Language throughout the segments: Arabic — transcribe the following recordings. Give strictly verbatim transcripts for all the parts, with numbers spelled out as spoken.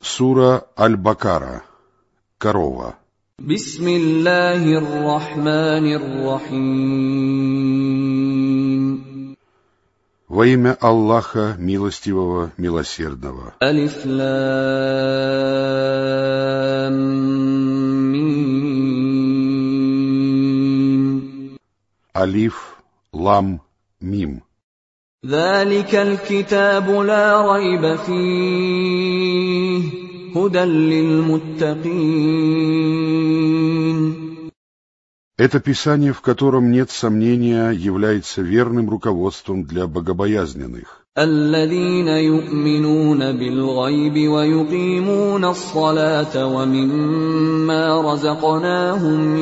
Сура Аль-Бакара. Корова. Бисмиллахир рахманир рахим. Во имя Аллаха, милостивого, милосердного. Алиф лам мим. Алиф, лам, мим. ذلك الكتاب لا ريب فيه هدى للمتقين. Это писание, в котором нет сомнения, является верным руководством для богобоязненных. الذين يؤمنون بالغيب ويقيمون الصلاة ومما رزقناهم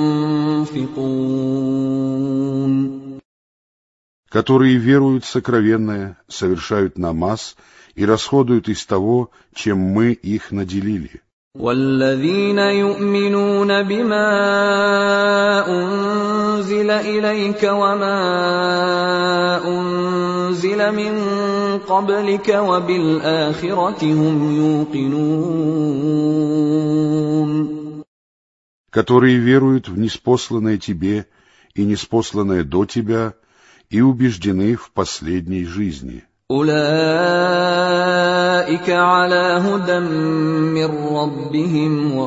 ينفقون. Которые веруют в сокровенное, совершают намаз и расходуют из того, чем мы их наделили. والذين يؤمنون بما أنزل إليك وما أنزل من قبلك وبالآخرة هم يوقنون. Которые веруют в ниспосланное тебе и ниспосланное до тебя и убеждены в последней жизни. أولئك على هدى من ربهم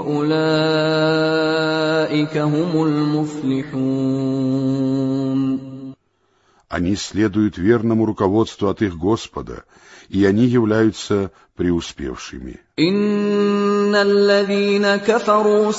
وأولئك هم المفلحون. Они следуют верному руководству от их Господа, и они являются преуспевшими. إن الذين كفروا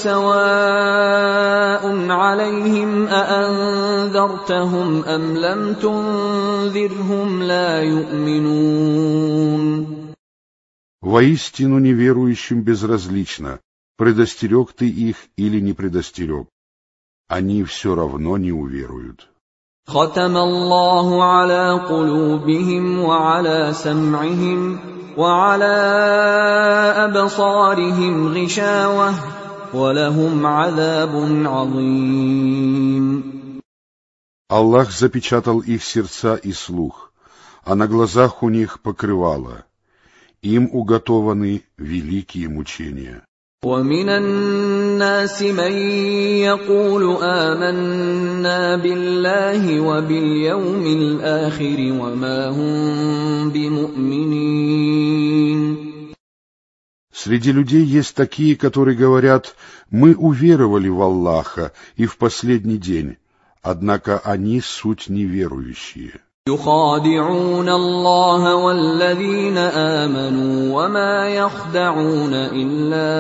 سواء عليهم أأنذرتهم أم لم تنذرهم لا يؤمنون. Воистину неверующим безразлично, предостерег ты их или не предостерег. Они все равно не уверуют. ختم الله على قلوبهم وعلى سمعهم وعلى أبصارهم غشاوة ولهم عذاب عظيم. Аллах запечатал их сердца и слух, а на глазах у них покрывало. Им уготованы великие мучения. ومن الناس من يقول آمنا بالله وباليوم الآخر وما هم بمؤمنين. Среди людей есть такие, которые говорят: мы уверовали в Аллаха и в последний день, однако они суть неверующие. يخادعون الله والذين آمنوا وما يخدعون إلا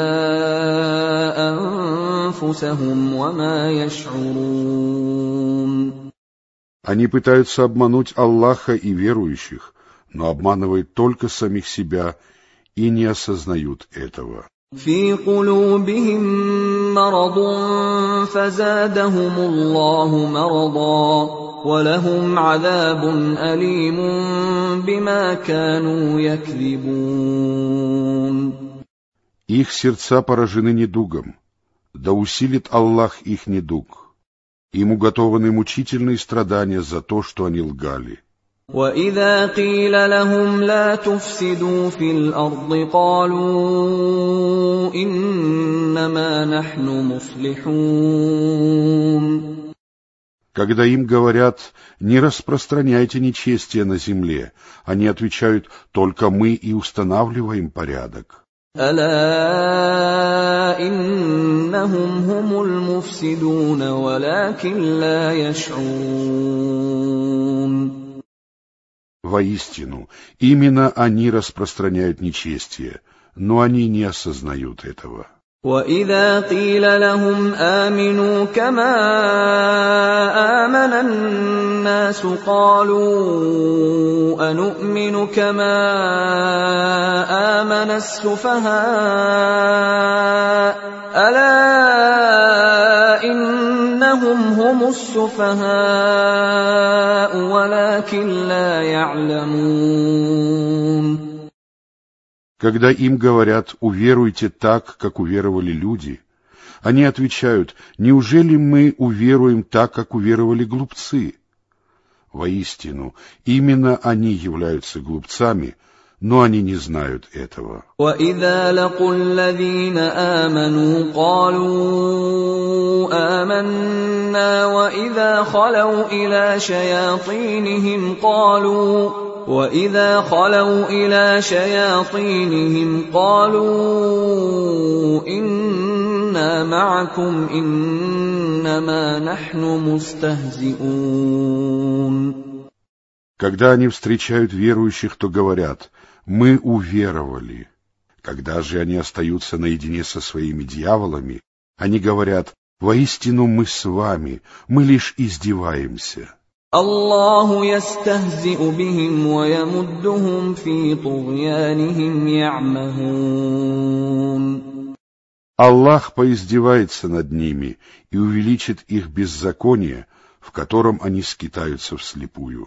أنفسهم وما يشعرون. Они пытаются обмануть Аллаха и верующих, но обманывают только самих себя и не осознают этого. في قلوبهم مرض فزادهم الله مرضا ولهم عذاب أليم بما كانوا يكذبون. Их сердца поражены недугом, да усилит Аллах их недуг. Им уготованы мучительные страдания за то, что они лгали. وَإِذَا قِيلَ لَهُمْ لَا تُفْسِدُوا فِي الْأَرْضِ قَالُوا إِنَّمَا نَحْنُ مُصْلِحُونَ. Когда им говорят: не распространяйте нечестие на земле, они отвечают: только мы и устанавливаем порядок. أَلَا إِنَّهُمْ هُمُ الْمُفْسِدُونَ وَلَكِنْ لَا يَشْعُرُونَ. Воистину, именно они распространяют нечестие, но они не осознают этого. وَإِذَا قِيلَ لَهُمْ آمِنُوا كَمَا آمَنَ النَّاسُ قَالُوا أَنُؤْمِنُ كَمَا آمَنَ السُّفَهَاءُ أَلَا إِنَّهُمْ هُمُ السُّفَهَاءُ وَلَكِنْ لَا يَعْلَمُونَ. Когда им говорят: уверуйте так, как уверовали люди, они отвечают: неужели мы уверуем так, как уверовали глупцы? Воистину, именно они являются глупцами, но они не знают этого. وَإِذَا لَقُوا الَّذِينَ آمَنُوا قَالُوا آمَنَّا وَإِذَا خَلَوْا إِلَى شَيَاطِينِهِمْ قَالُوا وَإِذَا خَلَوْا إِلَى شَيَاطِينِهِمْ قَالُوا إِنَّا مَعَكُمْ إِنَّمَا نَحْنُ مُسْتَهْزِئُونَ. Когда они встречают верующих, то говорят: «Мы уверовали». Когда же они остаются наедине со своими дьяволами, они говорят: «Воистину мы с вами, мы лишь издеваемся». Аллаху ястахзи'у бихим ва ямуддухум фи тугьянихим я'махун. Аллах поиздевается над ними и увеличит их беззаконие, в котором они скитаются вслепую.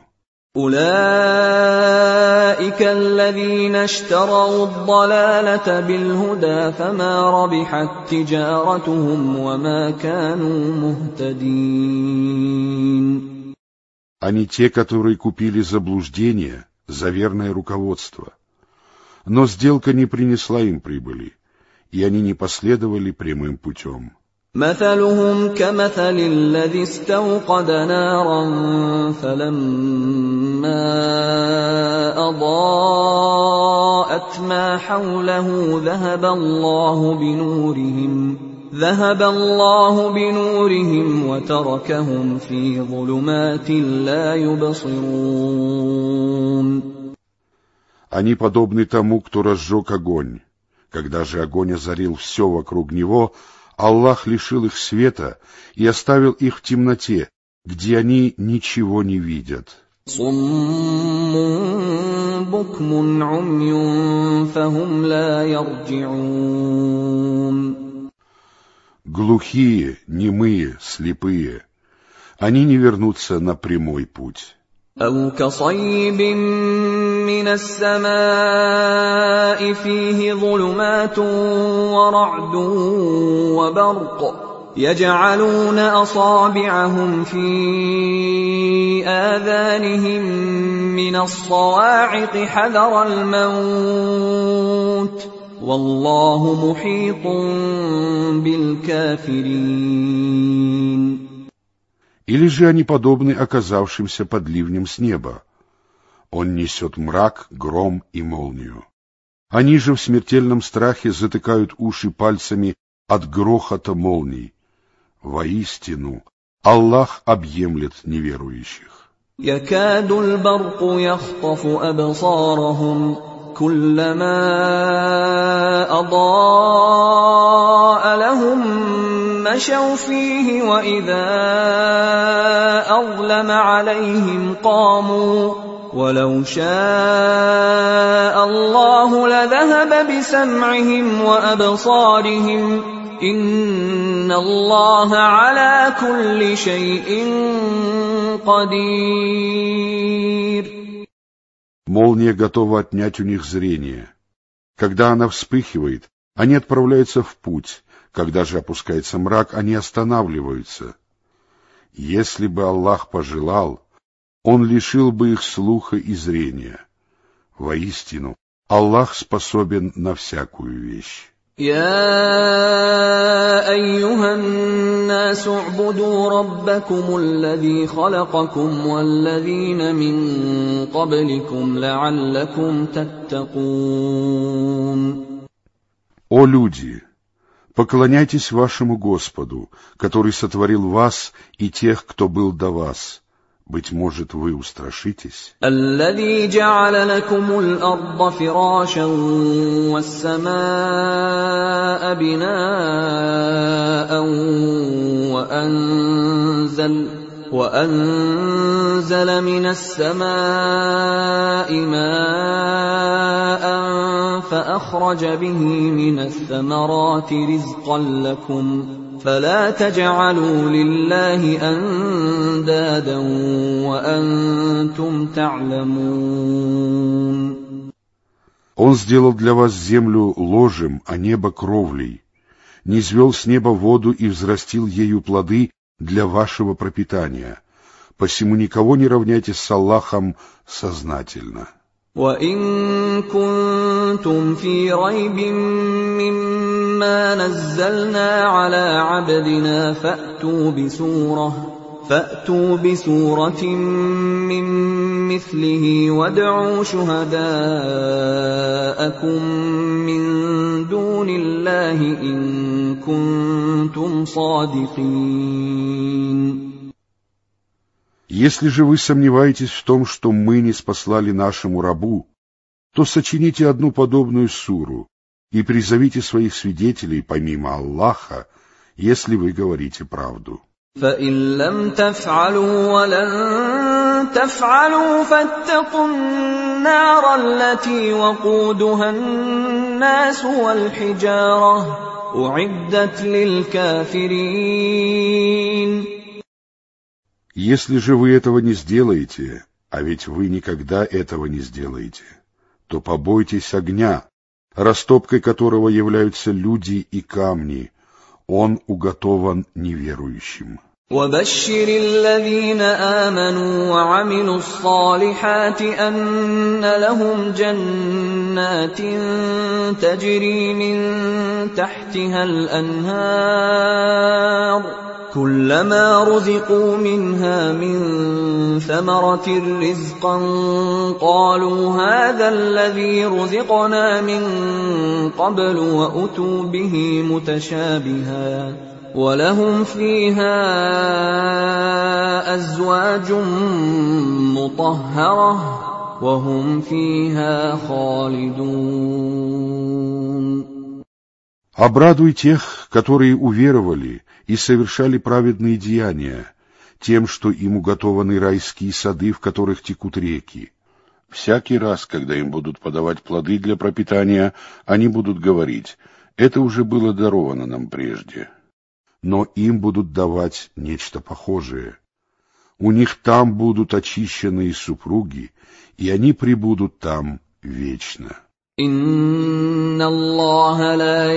أولئك الذين اشتروا الضلالة بالهدى فما ربحت تجارتهم وما كانوا مهتدين. Они те, которые купили заблуждение за верное руководство, но сделка не принесла им прибыли, и они не последовали прямым путем. مثلهم كمثل الذي استوقد نارا فلما أضاءت ما حوله ذهب الله بنورهم ذهب الله بنورهم وتركهم في ظلمات لا يبصرون. Они подобны тому, кто разжег огонь. Когда же огонь озарил все вокруг него, Аллах лишил их света и оставил их в темноте, где они ничего не видят. Глухие, немые, слепые, они не вернутся на прямой путь. أو كصيب من السماء فيه ظلمات ورعد وبرق يجعلون أصابعهم في آذانهم من الصواعق حذر الموت والله محيط بالكافرين. Или же они подобны оказавшимся под ливнем с неба. Он несет мрак, гром и молнию. Они же в смертельном страхе затыкают уши пальцами от грохота молний. Воистину, Аллах объемлет неверующих. يكاد البرق يخطف أبصارهم كلما أضاء لهم مشوا فيه وإذا أظلم عليهم قاموا ولو شاء الله لذهب بسمعهم وأبصارهم إن الله على كل شيء قدير. Молния готова отнять у них зрение. Когда она вспыхивает, они отправляются в путь. Когда же опускается мрак, они останавливаются. Если бы Аллах пожелал, Он лишил бы их слуха и зрения. Воистину, Аллах способен на всякую вещь. يا أيها الناس اعبدوا ربكم الذي خلقكم والذين من قبلكم لعلكم تتقون. О люди! Поклоняйтесь вашему Господу, который сотворил вас и тех, кто был до вас. Быть может, вы устрашитесь. الذي جعل لكم الأرض فراشا والسماء بناء وأنزل وأنزل من السماء ماء فأخرج به من الثمرات رزقا لكم فلا تجعلوا لله أندادا وأنتم تعلمون. Он сделал для вас землю ложем, а небо кровлей, низвел с неба воду и взрастил ею плоды для вашего пропитания. Посему никого не равняйте с Аллахом сознательно. وَإِن كُنتُمْ فِي رَيْبٍ مِّمَّا نَزَّلْنَا عَلَىٰ عَبْدِنَا فَأْتُوا بِسُورَةٍ فَأْتُوا بِسُورَةٍ مِّن مِّثْلِهِ وَادْعُوا شُهَدَاءَكُم مِّن دُونِ اللَّهِ إِن كُنتُمْ صَادِقِينَ. Если же вы сомневаетесь в том, что мы не спаслали нашему рабу, то сочините одну подобную суру и призовите своих свидетелей помимо Аллаха, если вы говорите правду. فَإِن لَّمْ تَفْعَلُوا وَلَن تَفْعَلُوا فَاتَّقُوا النَّارَ الَّتِي وَقُودُهَا النَّاسُ وَالْحِجَارَةُ أُعِدَّتْ لِلْكَافِرِينَ. Если же вы этого не сделаете, а ведь вы никогда этого не сделаете, то побойтесь огня, растопкой которого являются люди и камни. Он уготован неверующим. وَبَشِّرِ الَّذِينَ آمَنُوا وَعَمِلُوا الصَّالِحَاتِ أَنَّ لَهُمْ جَنَّاتٍ تَجْرِي مِن تَحْتِهَا الْأَنْهَارُ كُلَّمَا رُزِقُوا مِنْهَا مِن ثَمَرَةٍ رِّزْقًا قَالُوا هَٰذَا الَّذِي رُزِقْنَا مِن قَبْلُ وَأُتُوا بِهِ مُتَشَابِهًا وَلَهُمْ فِيهَا أَزْوَاجٌ مُّطَهَّرَةٌ وَهُمْ فِيهَا خَالِدُونَ. Обрадуй тех, которые уверовали и совершали праведные деяния, тем, что им уготованы райские сады, в которых текут реки. Всякий раз, когда им будут подавать плоды для пропитания, они будут говорить: «Это уже было даровано нам прежде». Но им будут давать нечто похожее. У них там будут очищенные супруги, и они пребудут там вечно. إِنَّ اللَّهَ لَا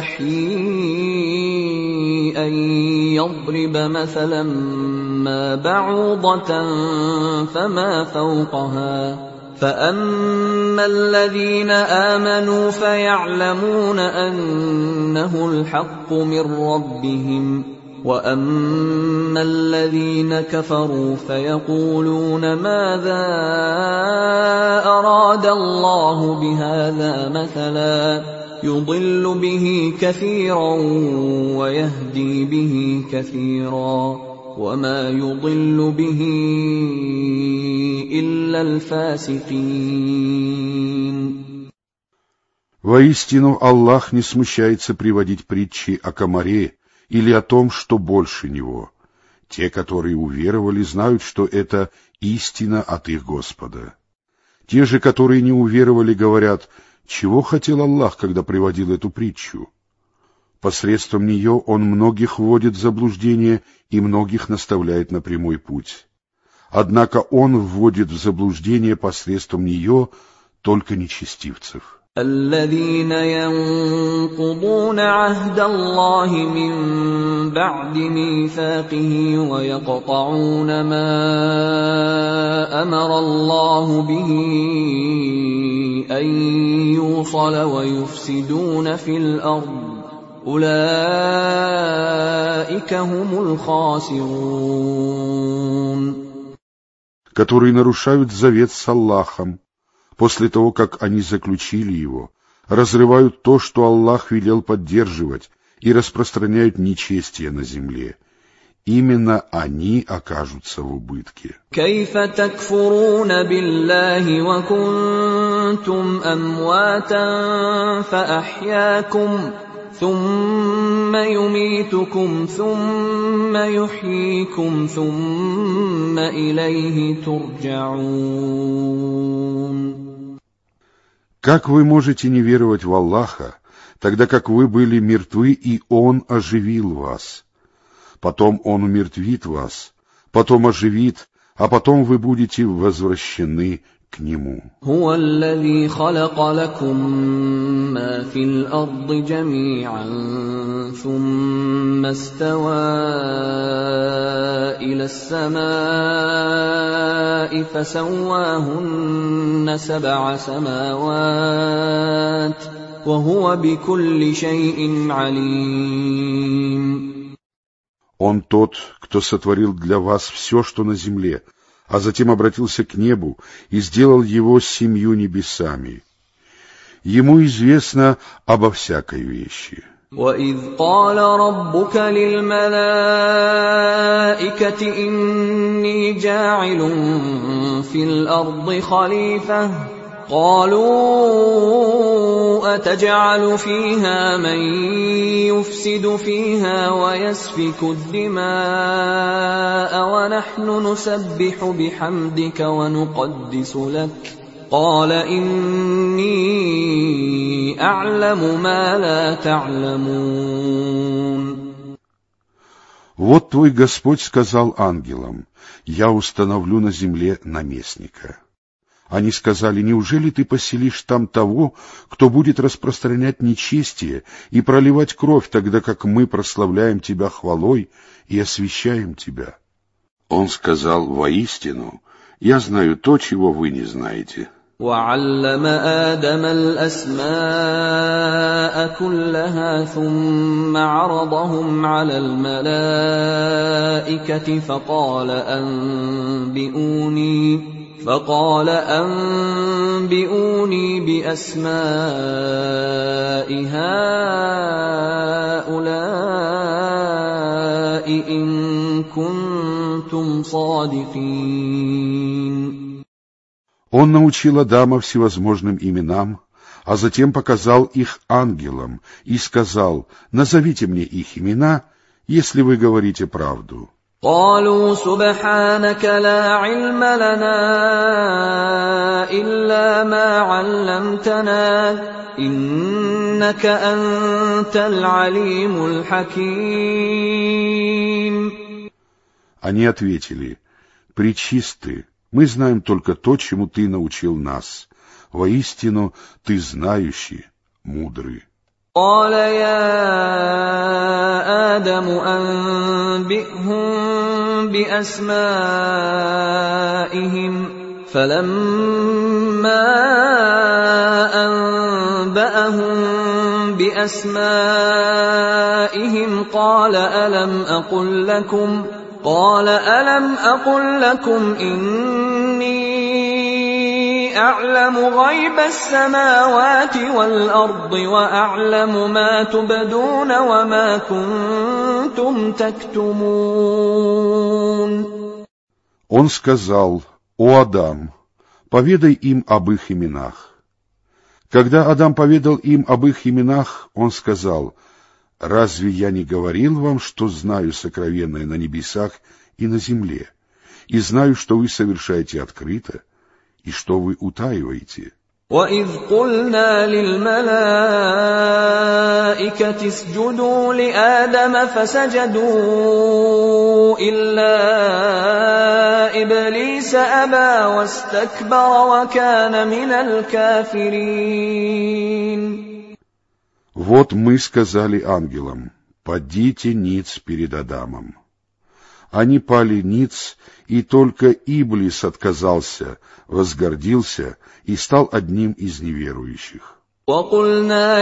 يَسْتَحْيِي أَن يَضْرِبَ مَثَلًا مَّا بَعُوضَةً فَمَا فَوْقَهَا فَأَمَّا الَّذِينَ آمَنُوا فَيَعْلَمُونَ أَنَّهُ الْحَقُّ مِن رَّبِّهِمْ وَأَمَّا الَّذِينَ كَفَرُوا فَيَقُولُونَ مَاذَا أَرَادَ اللَّهُ بِهَٰذَا مَثَلًا يُضِلُّ بِهِ كَثِيرًا وَيَهْدِي بِهِ كَثِيرًا وَمَا يُضِلُّ بِهِ إِلَّا الْفَاسِقِينَ. Воистину, Аллах не смущается приводить притчи о комаре или о том, что больше него. Те, которые уверовали, знают, что это истина от их Господа. Те же, которые не уверовали, говорят: чего хотел Аллах, когда приводил эту притчу? Посредством нее Он многих вводит в заблуждение и многих наставляет на прямой путь. Однако Он вводит в заблуждение посредством нее только нечестивцев. الَّذِينَ يَنقُضُونَ عَهْدَ اللَّهِ مِن بَعْدِ مِيثَاقِهِ وَيَقْطَعُونَ مَا أَمَرَ اللَّهُ بِهِ أَن يُوصَلَ وَيُفْسِدُونَ فِي الْأَرْضِ أُولَٰئِكَ هُمُ الْخَاسِرُونَ. Которые нарушают завет с Аллахом, после того, как они заключили его, разрывают то, что Аллах велел поддерживать, и распространяют нечестие на земле. Именно они окажутся в убытке. كيف تكفرون بالله وكنتم أمواتا فأحياكم ثم يميتكم ثم يحييكم ثم إليه ترجعون. Как вы можете не веровать в Аллаха, тогда как вы были мертвы, и Он оживил вас? Потом Он умертвит вас, потом оживит, а потом вы будете возвращены к нему. هو الذي خلق لكم ما في الأرض جميعا ثم استوى إلى السماء فسواهن سبع سماوات وهو بكل شيء عليم. Он тот, кто сотворил для вас все, что на земле, а затем обратился к небу и сделал его семью небесами. Ему известно обо всякой вещи. وَإِذْ قَالَ رَبُّكَ لِلْمَلَائِكَةِ إِنِّي جَاعِلٌ فِي الْأَرْضِ خَلِيفَةً قَالُوا أَتَجْعَلُ فِيهَا مَن يُفْسِدُ فِيهَا وَيَسْفِكُ الدِّمَاءَ وَنَحْنُ نُسَبِّحُ بِحَمْدِكَ وَنُقَدِّسُ لَكَ قال إني أعلم ما لا تعلمون. Вот твой Господь сказал ангелам: я установлю на земле наместника. Они сказали: неужели ты поселишь там того, кто будет распространять нечестие и проливать кровь, тогда как мы прославляем тебя хвалой и освящаем тебя? Он сказал: воистину, я знаю то, чего вы не знаете. وَعَلَّمَ آدَمَ الْأَسْمَاءَ كُلَّهَا ثُمَّ عَرَضَهُمْ عَلَى الْمَلَائِكَةِ فَقَالَ أَنبِئُونِي فَقَالَ أَنبِئُونِي بِأَسْمَاءِ هَؤُلَاءِ إِن كُنتُمْ صَادِقِينَ. Он научил Адама всевозможным именам, а затем показал их ангелам и сказал: назовите мне их имена, если вы говорите правду. قالوا سبحانك لا علم لنا إلا ما علمتنا إنك أنت العليم الحكيم. Они ответили: пречисты, мы знаем только то, чему ты научил нас. Воистину, ты знающий, мудрый. قال يا آدم أنبئهم بأسمائهم فلما أنبأهم بأسمائهم قال ألم أقل لكم قال ألم أقل لكم إني أعلم غيب السماوات والأرض وأعلم ما تبدون وما كنتم تكتمون. Он сказал: «О Адам, поведай им об их именах». Когда Адам поведал им об их именах, он сказал: «Разве я не говорил вам, что знаю сокровенное на небесах и на земле, и знаю, что вы совершаете открыто, и что вы утаиваете?» وَإِذْ قُلْنَا لِلْمَلَائِكَةِ اسْجُدُوا لِآدَمَ فَسَجَدُوا إِلَّا إِبْلِيسَ أَبَى وَاسْتَكْبَرَ وَكَانَ مِنَ الْكَافِرِينَ. Вот мы сказали ангелам: «Падите ниц перед Адамом». Они пали ниц, и только Иблис отказался, возгордился и стал одним из неверующих. وَقُلْنَا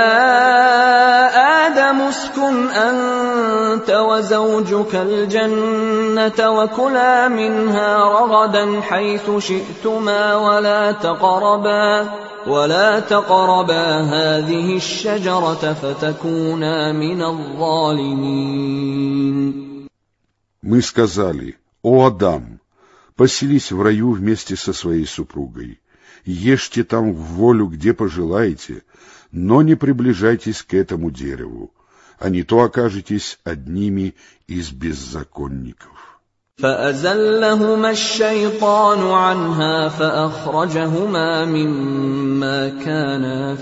يَا آدَمُ اسْكُنْ أَنْتَ وَزَوْجُكَ الْجَنَّةَ وَكُلَا مِنْهَا رَغَدًا حَيْثُ شِئْتُمَا وَلَا تَقْرَبَا وَلَا تَقْرَبَا هَذِهِ الشَّجَرَةَ فَتَكُونَا مِنَ الظَّالِمِينَ. Мы сказали: «О Адам, поселись в раю вместе со своей супругой, ешьте там в волю, где пожелаете, но не приближайтесь к этому дереву, а не то окажетесь одними из беззаконников». فأزلهما الشيطان عنها فأخرجهما مما كانا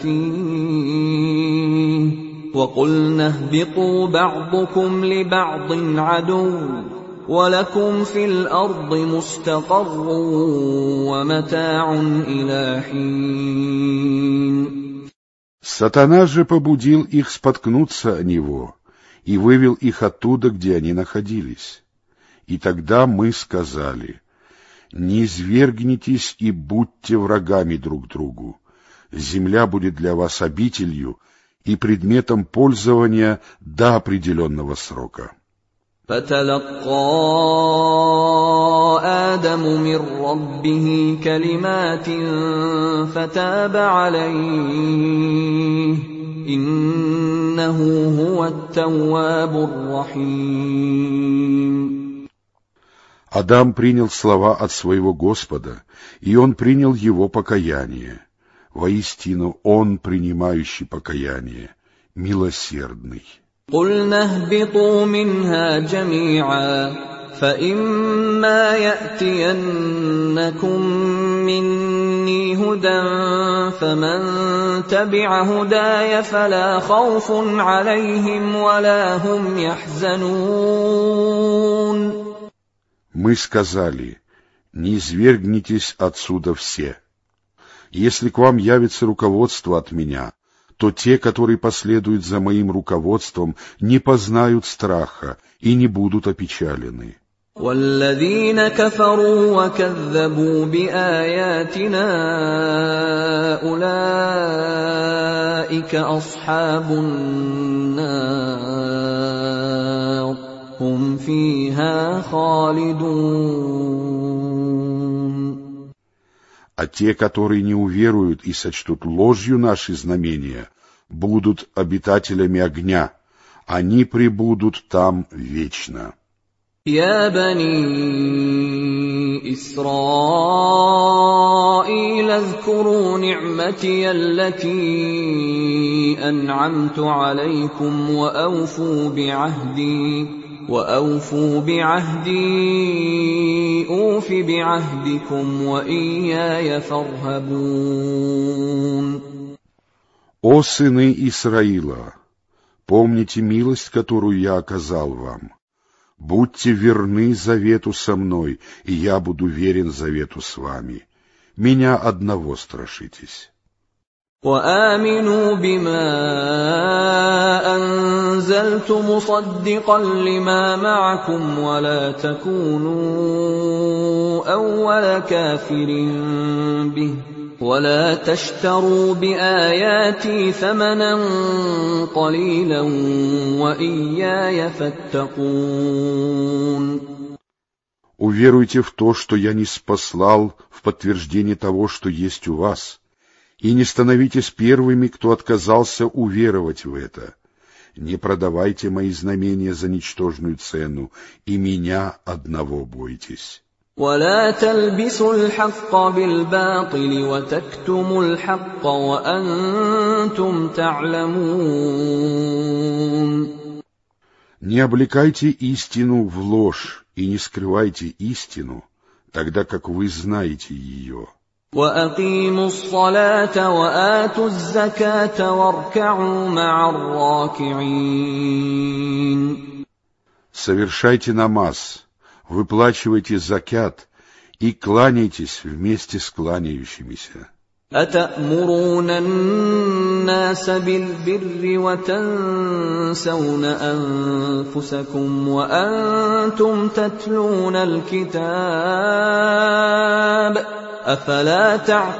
فيه وقلنا اهبطوا بعضكم لبعض عدو وَلَكُمْ فِي الْأَرْضِ مُسْتَقَرٌّ وَمَتَاعٌ إِلَىٰ حِينٍ. Сатана же побудил их споткнуться о него и вывел их оттуда, где они находились. И тогда мы сказали: не извергнитесь и будьте врагами друг другу. Земля будет для вас обителью и предметом пользования до определенного срока. فَتَلَقَّىٰ آدَمُ مِن رَّبِّهِ كَلِمَاتٍ فَتَابَ عَلَيْهِ إِنَّهُ هُوَ التَّوَّابُ الرَّحِيمُ. Адам принял слова от своего Господа, и он принял его покаяние. Воистину, он, принимающий покаяние, милосердный. قُلْنَا اهْبِطُوا مِنْهَا جَمِيعًا فَإِمَّا يَأْتِيَنَّكُم مِّنِّي هُدًى فَمَن تَبِعَ هُدَايَ فَلَا خَوْفٌ عَلَيْهِمْ وَلَا هُمْ يَحْزَنُونَ. Мы сказали: не извергнитесь отсюда все. Если к вам явится руководство от меня, то те, которые последуют за моим руководством, не познают страха и не будут опечалены. وَالَّذِينَ كَفَرُوا وَكَذَّبُوا بِآيَاتِنَا أُولَٰئِكَ أَصْحَابُ النَّارِ هُمْ فِيهَا خَالِدُونَ. А те, которые не уверуют и сочтут ложью наши знамения, будут обитателями огня, они пребудут там вечно. يا بني إسرائيل اذكروا نعمتي التي أنعمت عليكم وأوفوا بعهدي وأوفوا بعهدي أوف بعهدكم وإياي فارهبون. О сыны Исраила, помните милость, которую я оказал вам. Будьте верны завету со мной, и я буду верен завету с вами. Меня одного страшитесь. وآمنوا بما أنزلت مصدقا لما معكم ولا تكونوا أول كافر به ولا تشتروا بآياتي ثمنا قليلا وإياي فاتقون. Уверуйте в то, что я ниспослал в подтверждение того, что есть у вас, и не становитесь первыми, кто отказался уверовать в это. Не продавайте мои знамения за ничтожную цену, и меня одного бойтесь. ولا تلبسوا الحق بالباطل وتكتموا الحق وأنتم تعلمون. Не облекайте истину в ложь и не скрывайте истину, тогда как вы знаете ее. وَأَقِيمُوا الصَّلَاةَ وَآتُوا الزَّكَاةَ وَارْكَعُوا مَعَ الرَّاكِعِينَ. Совершайте намаз, выплачивайте закят и кланяйтесь вместе с кланяющимися. أَتَأْمُرُونَ النَّاسَ بِالْبِرِّ وَتَنْسَوْنَ أَنفُسَكُمْ وَأَنْتُمْ تَتْلُونَ الْكِتَابَ أَفَلَا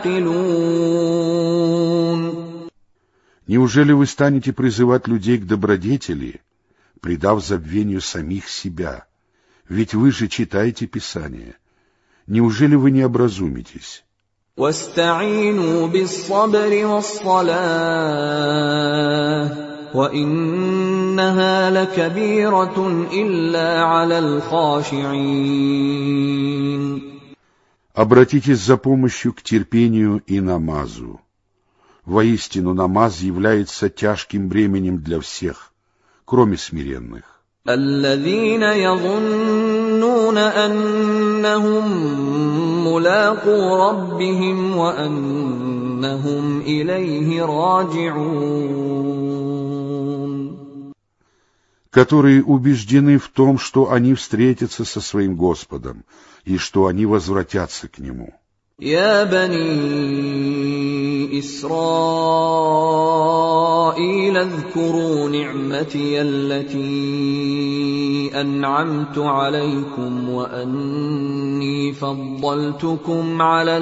تَعْقِلُونَ. Неужели вы станете призывать людей к добродетели, предав забвению самих себя? Ведь вы же читаете Писание. Неужели вы не образумитесь? وَاسْتَعِينُوا بِالصَّبْرِ وَالصَّلَاةِ وَإِنَّهَا لَكَبِيرَةٌ إِلَّا عَلَى الْخَاشِعِينَ. Обратитесь за помощью к терпению и намазу. Воистину, намаз является тяжким бременем для всех, кроме смиренных. الَّذِينَ يَظُنُّونَ أَنَّهُم مُّلَاقُو رَبِّهِمْ وَأَنَّهُمْ إِلَيْهِ رَاجِعُونَ. которые убеждены в том, что они встретятся со своим Господом и что они возвратятся к Нему. يا بني إسرائيل اذكروا نعمتي التي أنعمت عليكم وأني فضلتكم على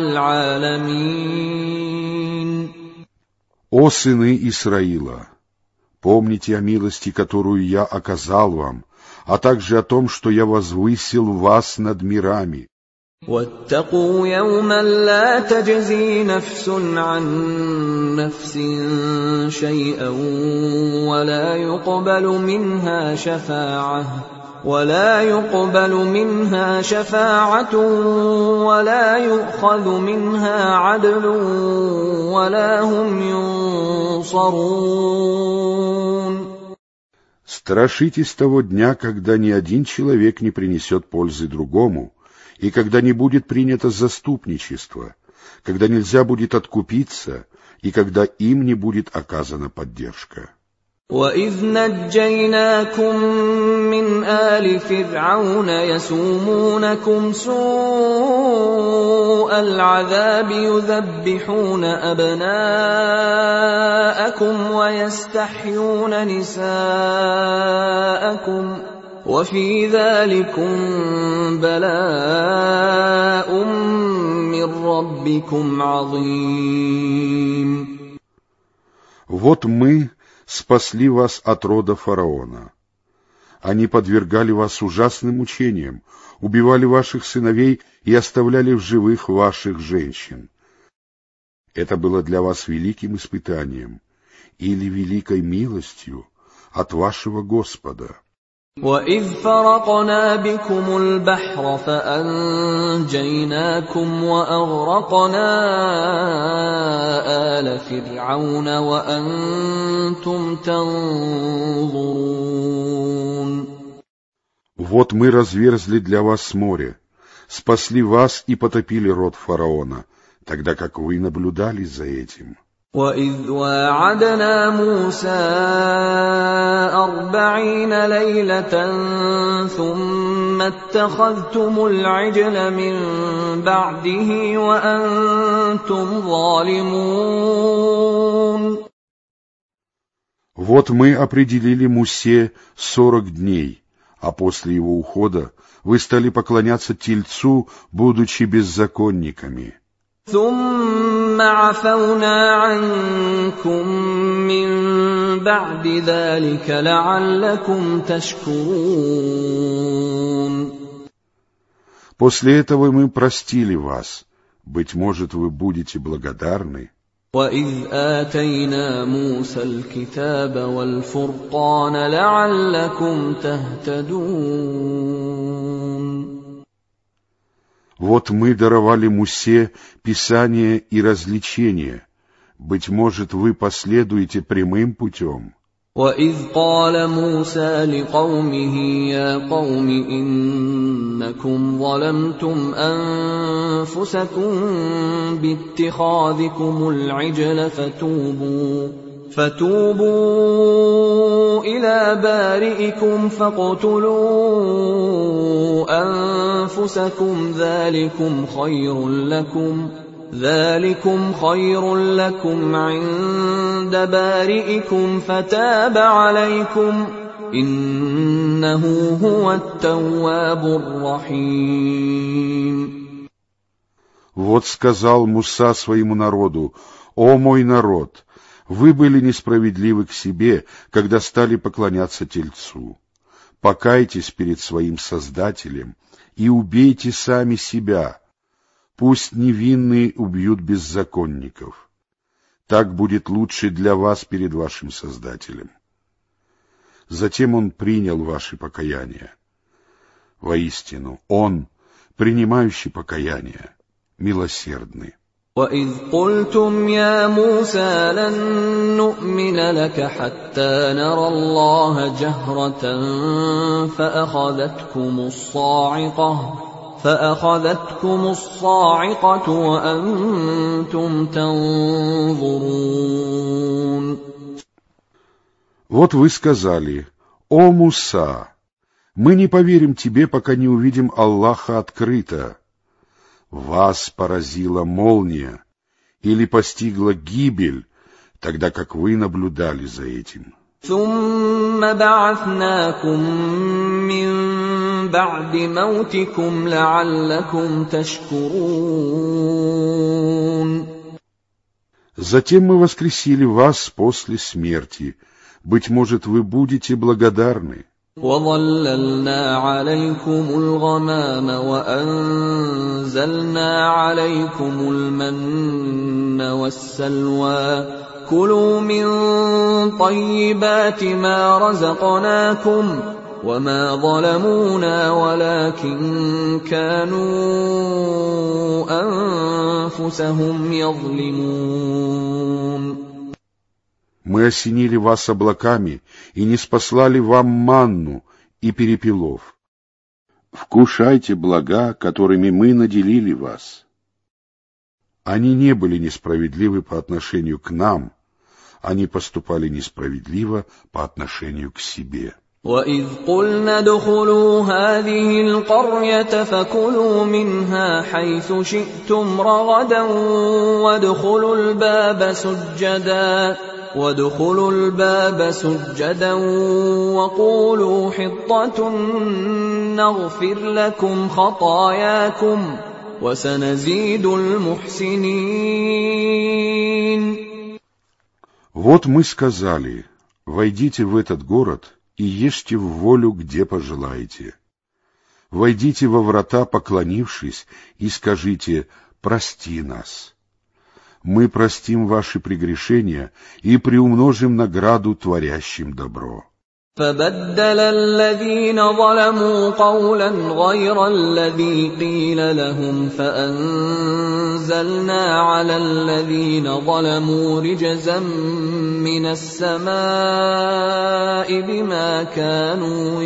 العالمين. О сыны Исраила! Помните о милости, которую я оказал вам, а также о том, что я возвысил вас над мирами. واتقوا يوما لا تجزي نفس عن نفس شيئا ولا يقبل منها شفاعة ولا يقبل منها شفاعة ولا يؤخذ منها عدل ولا هم ينصرون. Страшитесь того дня, когда ни один человек не принесет пользы другому, и когда не будет принято заступничество, когда нельзя будет откупиться, и когда им не будет оказана поддержка. وَإِذْ نَجَّيْنَاكُمْ مِنْ آلِ فِرْعَوْنَ يَسُومُونَكُمْ سُوءَ الْعَذَابِ يُذَبِّحُونَ أَبْنَاءَكُمْ وَيَسْتَحْيُونَ نِسَاءَكُمْ وَفِي ذَلِكُمْ بَلَاءٌ مِّن رَّبِّكُمْ عَظِيمٌ. Вот мы спасли вас от рода фараона. Они подвергали вас ужасным мучениям, убивали ваших сыновей и оставляли в живых ваших женщин. Это было для вас великим испытанием или великой милостью от вашего Господа. وَإِذْ فَرَقْنَا بِكُمُ الْبَحْرَ فَأَنْجَيْنَاكُمْ وَأَغْرَقْنَا آلَ فِرْعَوْنَ وَأَنْتُمْ تَنْظُرُونَ. Вот мы разверзли для вас море, спасли вас и потопили род фараона, тогда как вы наблюдали за этим. وَإِذْ وَاعَدْنَا مُوسَىٰ أَرْبَعِينَ لَيْلَةً ثُمَّ اتَّخَذْتُمُ الْعِجْلَ مِن بَعْدِهِ وَأَنْتُمْ ظَالِمُونَ. Вот мы определили Мусе сорок дней, а после его ухода вы стали поклоняться тельцу, будучи беззаконниками. ثُمَّ عَفَوْنَا عَنكُم مِّن بَعْدِ ذَلِكَ لَعَلَّكُمْ تَشْكُرُونَ. После этого мы простили вас. Быть может, вы будете благодарны. وَإِذْ آتَيْنَا مُوسَى الْكِتَابَ وَالْفُرْقَانَ لَعَلَّكُمْ تَهْتَدُونَ. Вот мы даровали Мусе Писание и развлечение. Быть может, вы последуете прямым путем. وَإِذْ قَالَ مُوسَى لِقَوْمِهِ يَا قَوْمِ إِنَّكُمْ ظَلَمْتُمْ أَنفُسَكُمْ بِاتِّخَاذِكُمُ الْعِجْلَ فَتُوبُوا فَتُوبُوا إِلَى بَارِئِكُمْ فَاقْتُلُوا أَنفُسَكُمْ ذَلِكُمْ خَيْرٌ لَكُمْ ذَلِكُمْ خَيْرٌ لَكُمْ عِندَ بَارِئِكُمْ فَتَابَ عَلَيْكُمْ إِنَّهُ هُوَ التَّوَّابُ الرَّحِيمُ. Вот сказал Муса своему народу: «О мой народ, вы были несправедливы к себе, когда стали поклоняться тельцу. Покайтесь перед своим Создателем и убейте сами себя. Пусть невинные убьют беззаконников. Так будет лучше для вас перед вашим Создателем». Затем он принял ваши покаяния. Воистину, он, принимающий покаяние, милосердный. وَإِذْ قُلْتُمْ يَا مُوسَىٰ لَن نُّؤْمِنَ لَكَ حَتَّىٰ نَرَى اللَّهَ جَهْرَةً فَأَخَذَتْكُمُ الصَّاعِقَةُ فَأَخَذَتْكُمُ الصَّاعِقَةُ وَأَنتُمْ تَنظُرُونَ. Вот вы сказали: «О Муса, мы не поверим тебе, пока не увидим Аллаха открыто. Вас поразила молния или постигла гибель, тогда как вы наблюдали за этим». ثم بعثناكم من بعد موتكم لعلكم تشكرون. Затем мы воскресили вас после смерти. Быть может, вы будете благодарны. وَظَلَّلْنَا عَلَيْكُمُ الْغَمَامَ وَأَنزَلْنَا عَلَيْكُمُ الْمَنَّ وَالسَّلْوَىٰ كُلُوا مِن طَيِّبَاتِ مَا رَزَقْنَاكُمْ وَمَا ظَلَمُونَا وَلَٰكِن كَانُوا أَنفُسَهُمْ يَظْلِمُونَ. Мы осенили вас облаками и ниспослали вам манну и перепелов. Вкушайте блага, которыми мы наделили вас. Они не были несправедливы по отношению к нам, они поступали несправедливо по отношению к себе. وَإِذْ قُلْنَا ادْخُلُوا هَٰذِهِ الْقَرْيَةَ فَكُلُوا مِنْهَا حَيْثُ شِئْتُمْ رَغَدًا وَادْخُلُوا الْبَابَ سُجَّدًا وَادْخُلُوا الْبَابَ سُجَّدًا وَقُولُوا حِطَّةٌ نَّغْفِرْ لَكُمْ خَطَايَاكُمْ وَسَنَزِيدُ الْمُحْسِنِينَ. Вот мы сказали: войдите в этот город и ешьте в волю, где пожелаете. Войдите во врата, поклонившись, и скажите: прости нас. Мы простим ваши прегрешения и приумножим награду творящим добро. فَبَدَّلَ الَّذِينَ ظَلَمُوا قَوْلًا غَيْرَ الَّذِي قِيلَ لَهُمْ فَأَنزَلْنَا عَلَى الَّذِينَ ظَلَمُوا رِجْزًا مِّنَ السَّمَاءِ بِمَا كَانُوا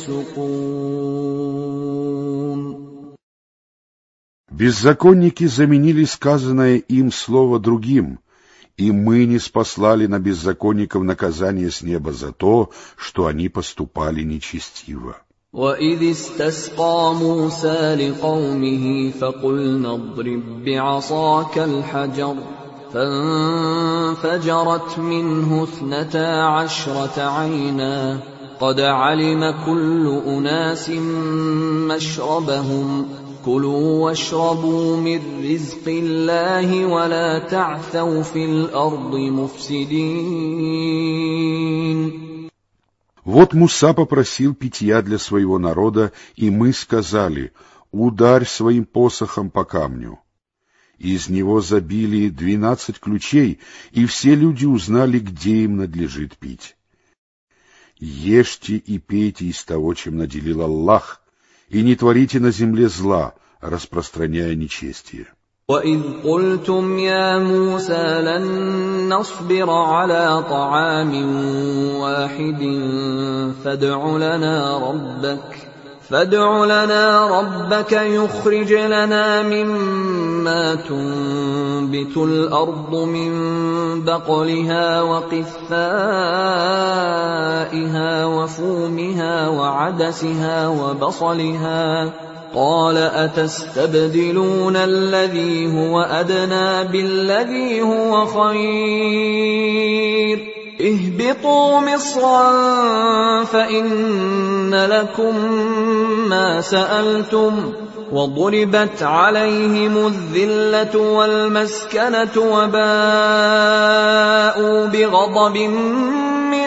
يَفْسُقُونَ. Беззаконники заменили сказанное им слово другим, и мы ниспослали на беззаконников наказание с неба за то, что они поступали нечестиво. وَإِذِ اسْتَسْقَىٰ مُوسَىٰ لِقَوْمِهِ فَقُلْنَا اضْرِب بِّعَصَاكَ الْحَجَرَ فَانفَجَرَتْ مِنْهُ اثْنَتَا عَشْرَةَ عَيْنًا قَدْ عَلِمَ كُلُّ أُنَاسٍ مَّشْرَبَهُمْ كُلُوا وَاشْرَبُوا مِن رِّزْقِ اللَّهِ وَلَا تَعْثَوْا فِي الْأَرْضِ مُفْسِدِينَ. Вот Муса попросил питья для своего народа, и мы сказали: ударь своим посохом по камню. Из него забили двенадцать ключей, и все люди узнали, где им надлежит пить. Ешьте и пейте из того, чем наделил Аллах, и не творите на земле зла, распространяя нечестие. وَإِذْ قُلْتُمْ يَا مُوسَىٰ لَن نَّصْبِرَ عَلَىٰ طَعَامٍ وَاحِدٍ فَادْعُ لَنَا رَبَّكَ فَادْعُ لَنَا رَبَّكَ يُخْرِجْ لَنَا مِمَّا تُنبِتُ الْأَرْضُ مِن بَقْلِهَا وَقِثَّائِهَا وَفُومِهَا وَعَدَسِهَا وَبَصَلِهَا قَالَ أَتَسْتَبْدِلُونَ الَّذِي هُوَ أَدْنَىٰ بِالَّذِي هُوَ خَيْرٌ اهْبِطُوا مِصْرًا فَإِنَّ لَكُم مَّا سَأَلْتُمْ وَضُرِبَتْ عَلَيْهِمُ الذِّلَّةُ وَالْمَسْكَنَةُ وَبَاءُوا بِغَضَبٍ مِّنَ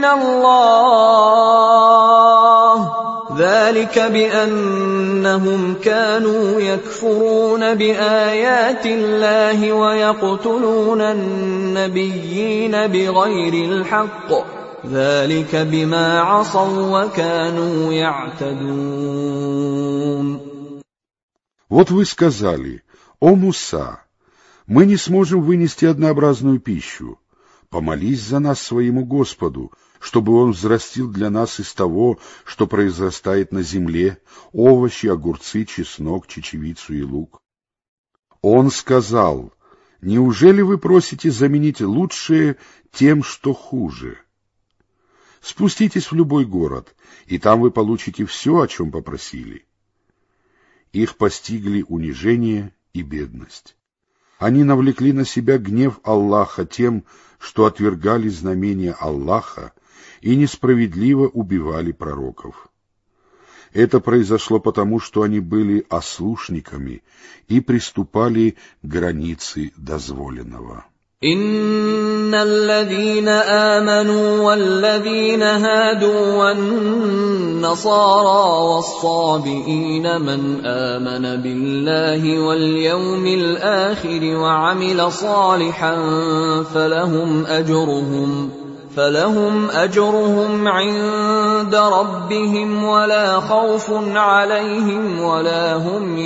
اللَّهِ ذَلِكَ بِأَنَّهُمْ كَانُوا يَكْفُرُونَ بِآيَاتِ اللَّهِ وَيَقْتُلُونَ النَّبِيِّينَ بِغَيْرِ الْحَقِّ ذَلِكَ بِمَا عَصَوا وَكَانُوا يَعْتَدُونَ. Вот вы сказали: «О Муса, мы не сможем вынести однообразную пищу. Помолись за нас своему Господу, чтобы Он взрастил для нас из того, что произрастает на земле, овощи, огурцы, чеснок, чечевицу и лук». Он сказал: «Неужели вы просите заменить лучшее тем, что хуже? Спуститесь в любой город, и там вы получите все, о чем попросили. Их постигли унижение и бедность. Они навлекли на себя гнев Аллаха тем, что отвергали знамения Аллаха и несправедливо убивали пророков. Это произошло потому, что они были ослушниками и приступали к границе дозволенного. إن الذين آمنوا والذين هادوا والنصارى والصابئين من آمن بالله واليوم الآخر وعمل صالحا فلهم أجرهم فلهم أجرهم عند ربهم ولا خوف عليهم ولا هم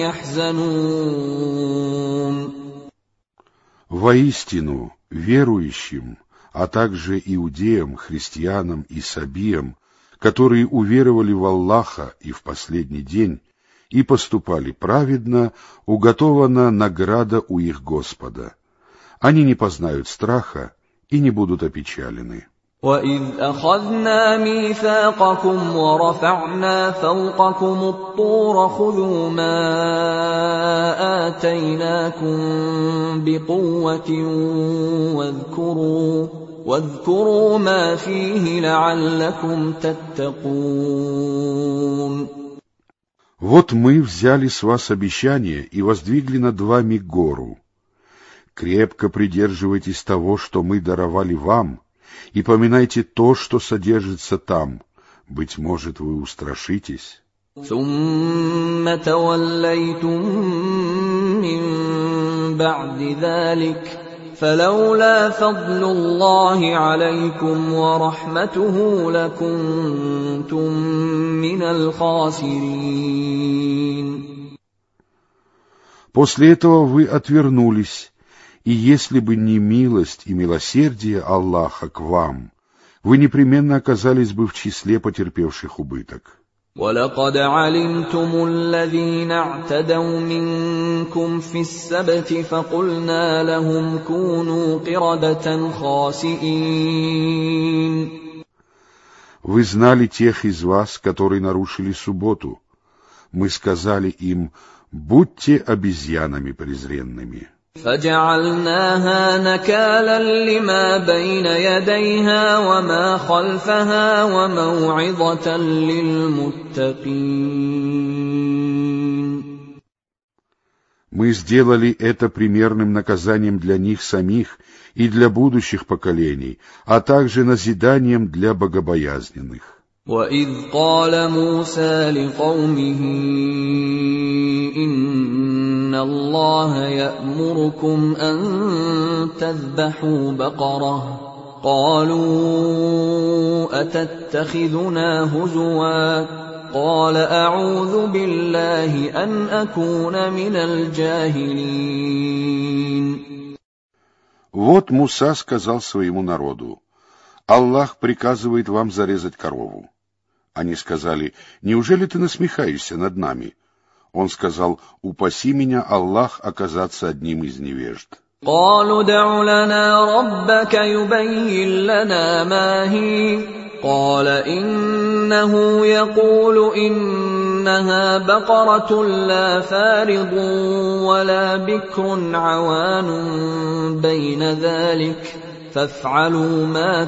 يحزنون. Воистину, верующим, а также иудеям, христианам и сабиям, которые уверовали в Аллаха и в последний день, и поступали праведно, уготована награда у их Господа. Они не познают страха и не будут опечалены. وَإِذْ أَخَذْنَا مِيثَاقَكُمْ وَرَفَعْنَا فَوْقَكُمُ الطُّورَ خُذُوا مَا آتَيْنَاكُمْ بِقُوَّةٍ وَاذْكُرُوا وَاذْكُرُوا مَا فِيهِ لَعَلَّكُمْ تَتَّقُونَ. Вот мы взяли с вас обещание и воздвигли над вами гору. Крепко придерживайтесь того, что мы даровали вам, и поминайте то, что содержится там. Быть может, вы устрашитесь. ثُمَّ تَوَلَّيْتُم مِّن بَعْدِ ذَلِكَ فَلَوْلَا فَضْلُ اللَّهِ عَلَيْكُمْ وَرَحْمَتُهُ لَكُنتُم مِّنَ الْخَاسِرِينَ. После этого вы отвернулись, и если бы не милость и милосердие Аллаха к вам, вы непременно оказались бы в числе потерпевших убыток. وَلَقَدْ عَلِمْتُمُ الَّذِينَ اعْتَدَوْا مِنكُمْ فِي السَّبْتِ فَقُلْنَا لَهُمْ كُونُوا قِرَدَةً خَاسِئِينَ. Вы знали тех из вас, которые нарушили субботу. Мы сказали им: будьте обезьянами презренными. فَجَعَلْنَاهَا نَكَالًا لِمَا بَيْنَ يَدَيْهَا وَمَا خَلْفَهَا وَمَوْعِظَةً لِلْمُتَّقِينَ. Мы сделали это примерным наказанием для них самих и для будущих поколений, а также назиданием для богобоязненных. وَإِذْ قَالَ مُوسَى لِقَوْمِهِ إِنَّ اللَّهَ يَأْمُرُكُمْ أَن تَذْبَحُوا بَقَرَةً قَالُوا أَتَتَّخِذُنَا هُزُوًا قَالَ أَعُوذُ بِاللَّهِ أَنْ أَكُونَ مِنَ الْجَاهِلِينَ. Вот Муса сказал своему народу: Аллах приказывает вам зарезать корову. Они сказали: неужели ты насмехаешься над нами? Он сказал: упаси меня, Аллах, оказаться одним из невежд. قالوا ادع لنا ربك يبين لنا ما هي قال إنه يقول إنها بقرة لا فارض ولا بكر عوان بين ذلك فافعلوا ما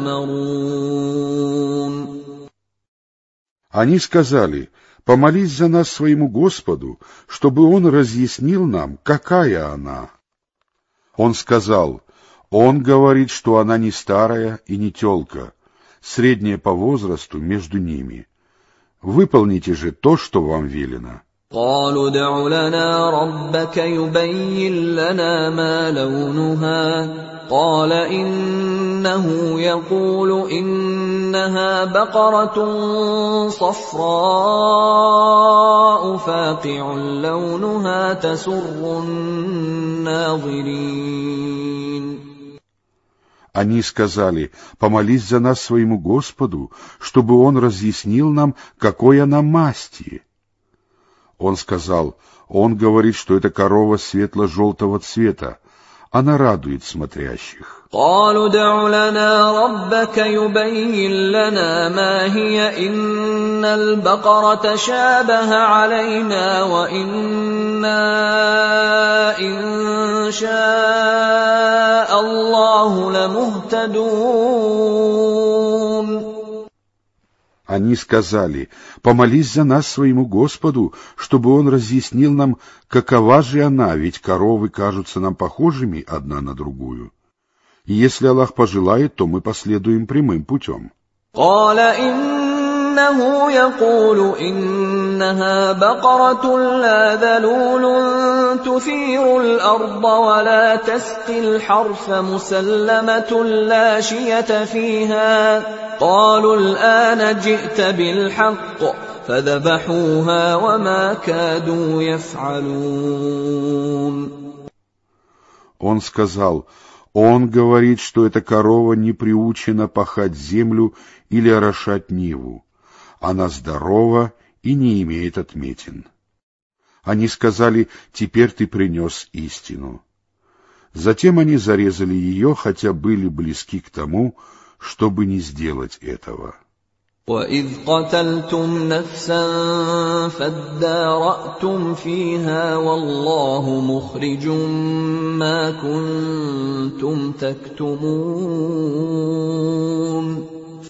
تؤمرون. Они сказали: помолись за нас своему Господу, чтобы Он разъяснил нам, какая она. Он сказал: Он говорит, что она не старая и не тёлка, средняя по возрасту между ними. Выполните же то, что вам велено. قالوا ادع لنا ربك يبين لنا ما لونها قال إنه يقول إنها بقرة صفراء فاقع لونها تسر الناظرين. Они сказали: помолись за нас своему Господу, чтобы Он разъяснил нам, какой она масти. Он сказал: Он говорит, что это корова светло-желтого цвета, она радует смотрящих. قالوا ادع لنا ربك يبين لنا ما هي إن البقرة تشابه علينا وإنا إن شاء الله لمهتدون. Они сказали: «Помолись за нас своему Господу, чтобы Он разъяснил нам, какова же она, ведь коровы кажутся нам похожими одна на другую. И если Аллах пожелает, то мы последуем прямым путем». قال إنه يقول إنها بقرة لا ذلول تثير الأرض ولا تسقي الحرث مسلمة لا شية فيها. قالوا الآن جئت بالحق فذبحوها وما كادوا يفعلون. Он сказал: «Он говорит, что эта корова не приучена пахать землю или орошать ниву. Она здорова и не имеет отметин». Они сказали: «Теперь ты принес истину». Затем они зарезали ее, хотя были близки к тому, чтобы не сделать этого. وَإِذْ قَتَلْتُمْ نَفْسًا فَادَّارَأْتُمْ فِيهَا وَاللَّهُ مُخْرِجٌ مَا كُنتُمْ تَكْتُمُونَ.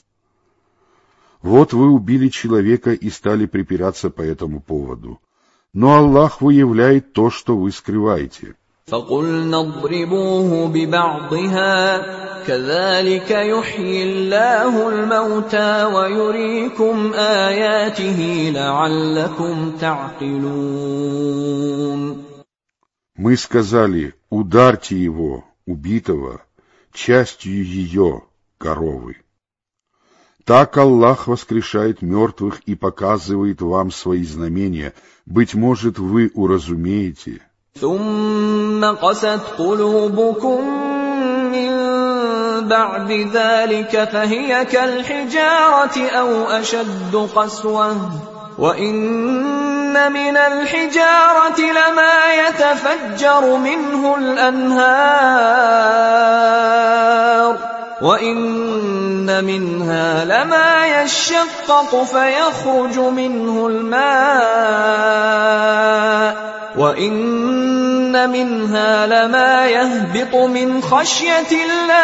Вот вы убили человека и стали припираться по этому поводу. Но Аллах выявляет то, что вы скрываете. فَقُلْنَا اضْرِبُوهُ بِبَعْضِهَا كَذَلِكَ يُحْيِي اللَّهُ الْمَوْتَى وَيُرِيكُمْ آيَاتِهِ لَعَلَّكُمْ تَعْقِلُونَ. Мы сказали: ударьте его, убитого, частью ее, коровы. Так Аллах воскрешает мертвых и показывает вам свои знамения. Быть может, вы уразумеете. ثُمَّ قَسَتْ قُلُوبُكُم مِّن بَعْدِ ذَلِكَ فَهِيَ كَالْحِجَارَةِ أَوْ أَشَدُّ قَسْوَةً وَإِنَّ مِنَ الْحِجَارَةِ لَمَا يَتَفَجَّرُ مِنْهُ الْأَنْهَارُ وَإِنَّ مِنْهَا لَمَا يَشَّقَّقُ فَيَخْرُجُ مِنْهُ الْمَاءُ وَإِنَّ مِنْهَا لَمَا يَهْبِطُ مِنْ خَشْيَةِ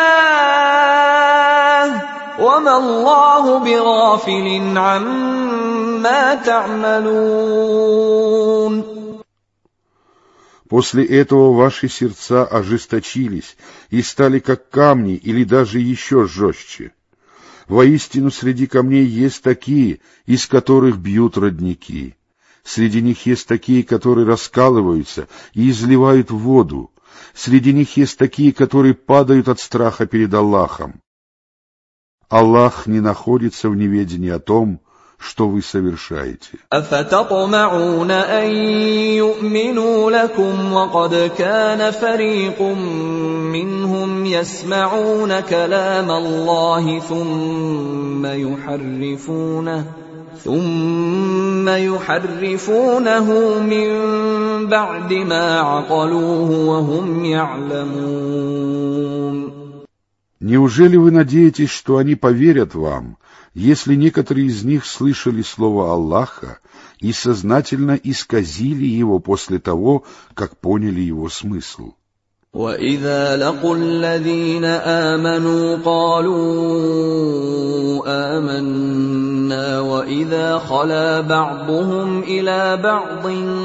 اللَّهِ وَمَا اللَّهُ بِغَافِلٍ عَمَّا تَعْمَلُونَ. После этого ваши сердца ожесточились и стали как камни или даже еще жестче. Воистину, среди камней есть такие, из которых бьют родники. Среди них есть такие, которые раскалываются и изливают воду. Среди них есть такие, которые падают от страха перед Аллахом. Аллах не находится в неведении о том, что вы совершаете. أَفَتَطْمَعُونَ أَن يُؤْمِنُوا لَكُمْ وَقَدْ كَانَ فَرِيقٌ مِّنْهُمْ يَسْمَعُونَ كَلَامَ اللَّهِ ثُمَّ يُحَرِّفُونَهُ ثُمَّ يُحَرِّفُونَهُ مِن بَعْدِ مَا عَقَلُوهُ وَهُمْ يَعْلَمُونَ. Неужели вы надеетесь, что они поверят вам, если некоторые из них слышали слово Аллаха и сознательно исказили его после того, как поняли его смысл? وَإِذَا لَقُوا الَّذِينَ آمَنُوا قَالُوا آمَنَّا وَإِذَا خَلَا بَعْضُهُمْ إِلَى بَعْضٍ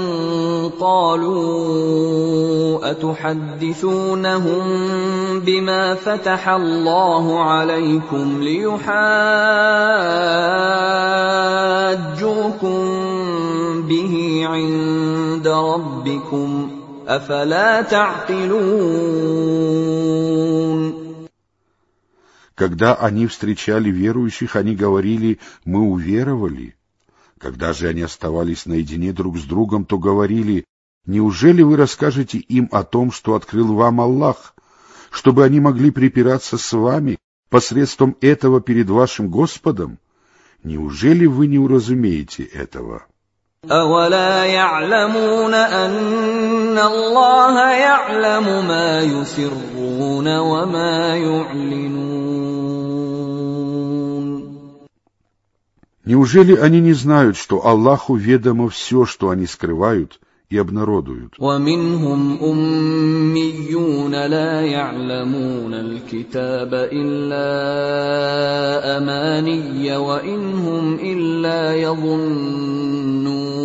قَالُوا أَتُحَدِّثُونَهُم بِمَا فَتَحَ اللَّهُ عَلَيْكُمْ لِيُحَاجُّوكُم بِهِ عِندَ رَبِّكُمْ أَفَلَا تَعْقِلُونَ. Когда они встречали верующих, они говорили: «Мы уверовали». Когда же они оставались наедине друг с другом, то говорили: «Неужели вы расскажете им о том, что открыл вам Аллах, чтобы они могли припираться с вами посредством этого перед вашим Господом? Неужели вы не уразумеете этого?» أَوَلَا يَعْلَمُونَ أَنَّ اللَّهَ يَعْلَمُ مَا يُسِرُّونَ وَمَا يُعْلِنُونَ. Неужели они не знают, что Аллаху ведомо все, что они скрывают и обнародуют? وَمِنْهُمْ أُمِّيُّونَ لَا يَعْلَمُونَ الْكِتَابَ إِلَّا أَمَانِيَّ وَإِنْ هُمْ إِلَّا يَظُنُّونَ.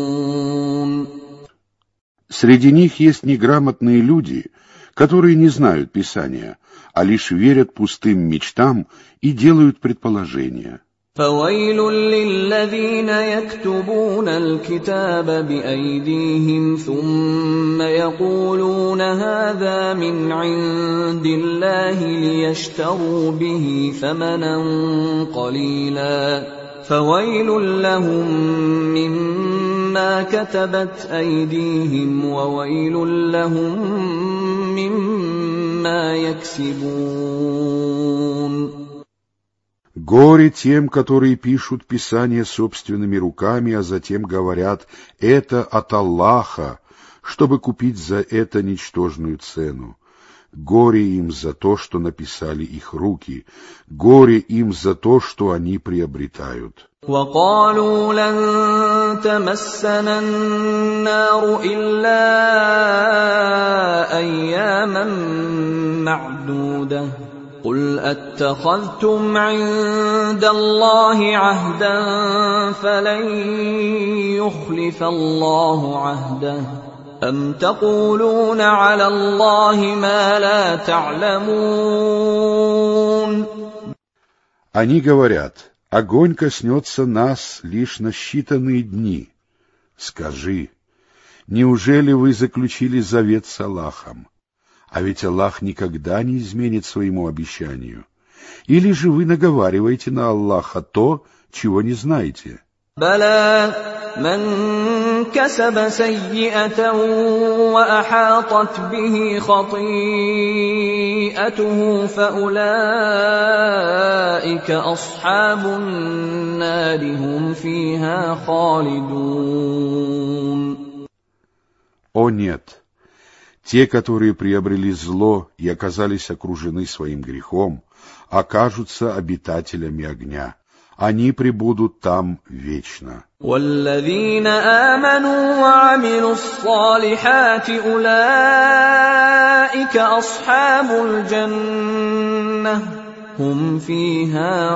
Среди них есть неграмотные люди, которые не знают Писания, а лишь верят пустым мечтам и делают предположения. فَوَيْلٌ لِّلَّذِينَ يَكْتُبُونَ الْكِتَابَ بِأَيْدِيهِمْ ثُمَّ يَقُولُونَ هَٰذَا مِنْ عِندِ اللَّهِ لِيَشْتَرُوا بِهِ ثَمَنًا قَلِيلًا فَوَيْلٌ لَّهُم مِّمَّا كَتَبَتْ أَيْدِيهِمْ وَوَيْلٌ لَّهُم مِّمَّا يَكْسِبُونَ. Горе тем, которые пишут Писание собственными руками, а затем говорят: «Это от Аллаха», чтобы купить за это ничтожную цену. Горе им за то, что написали их руки, горе им за то, что они приобретают. وَقَالُوا لَن تَمَسَّنَا النَّارُ إِلَّا أَيَّامًا مَّعْدُودَةً قُلْ أَتَّخَذْتُمْ عِندَ اللَّهِ عَهْدًا فَلَن يُخْلِفَ اللَّهُ عَهْدَهُ أَمْ تَقُولُونَ عَلَى اللَّهِ مَا لَا تَعْلَمُونَ. Они говорят: огонь коснется нас лишь на считанные дни. Скажи: неужели вы заключили завет с Аллахом? А ведь Аллах никогда не изменит своему обещанию. Или же вы наговариваете на Аллаха то, чего не знаете? بَلَىٰ مَن كَسَبَ سَيِّئَةً وَأَحَاطَتْ بِهِ خَطِيئَتُهُ فَأُولَٰئِكَ أَصْحَابُ النَّارِ هُمْ فِيهَا خَالِدُونَ. О нет! Те, которые приобрели зло и оказались окружены своим грехом, окажутся обитателями огня. Они пребудут там вечно. وَالَّذِينَ آمَنُوا وَعَمِلُوا الصَّالِحَاتِ أُولَٰئِكَ أَصْحَابُ الْجَنَّةِ هُمْ فِيهَا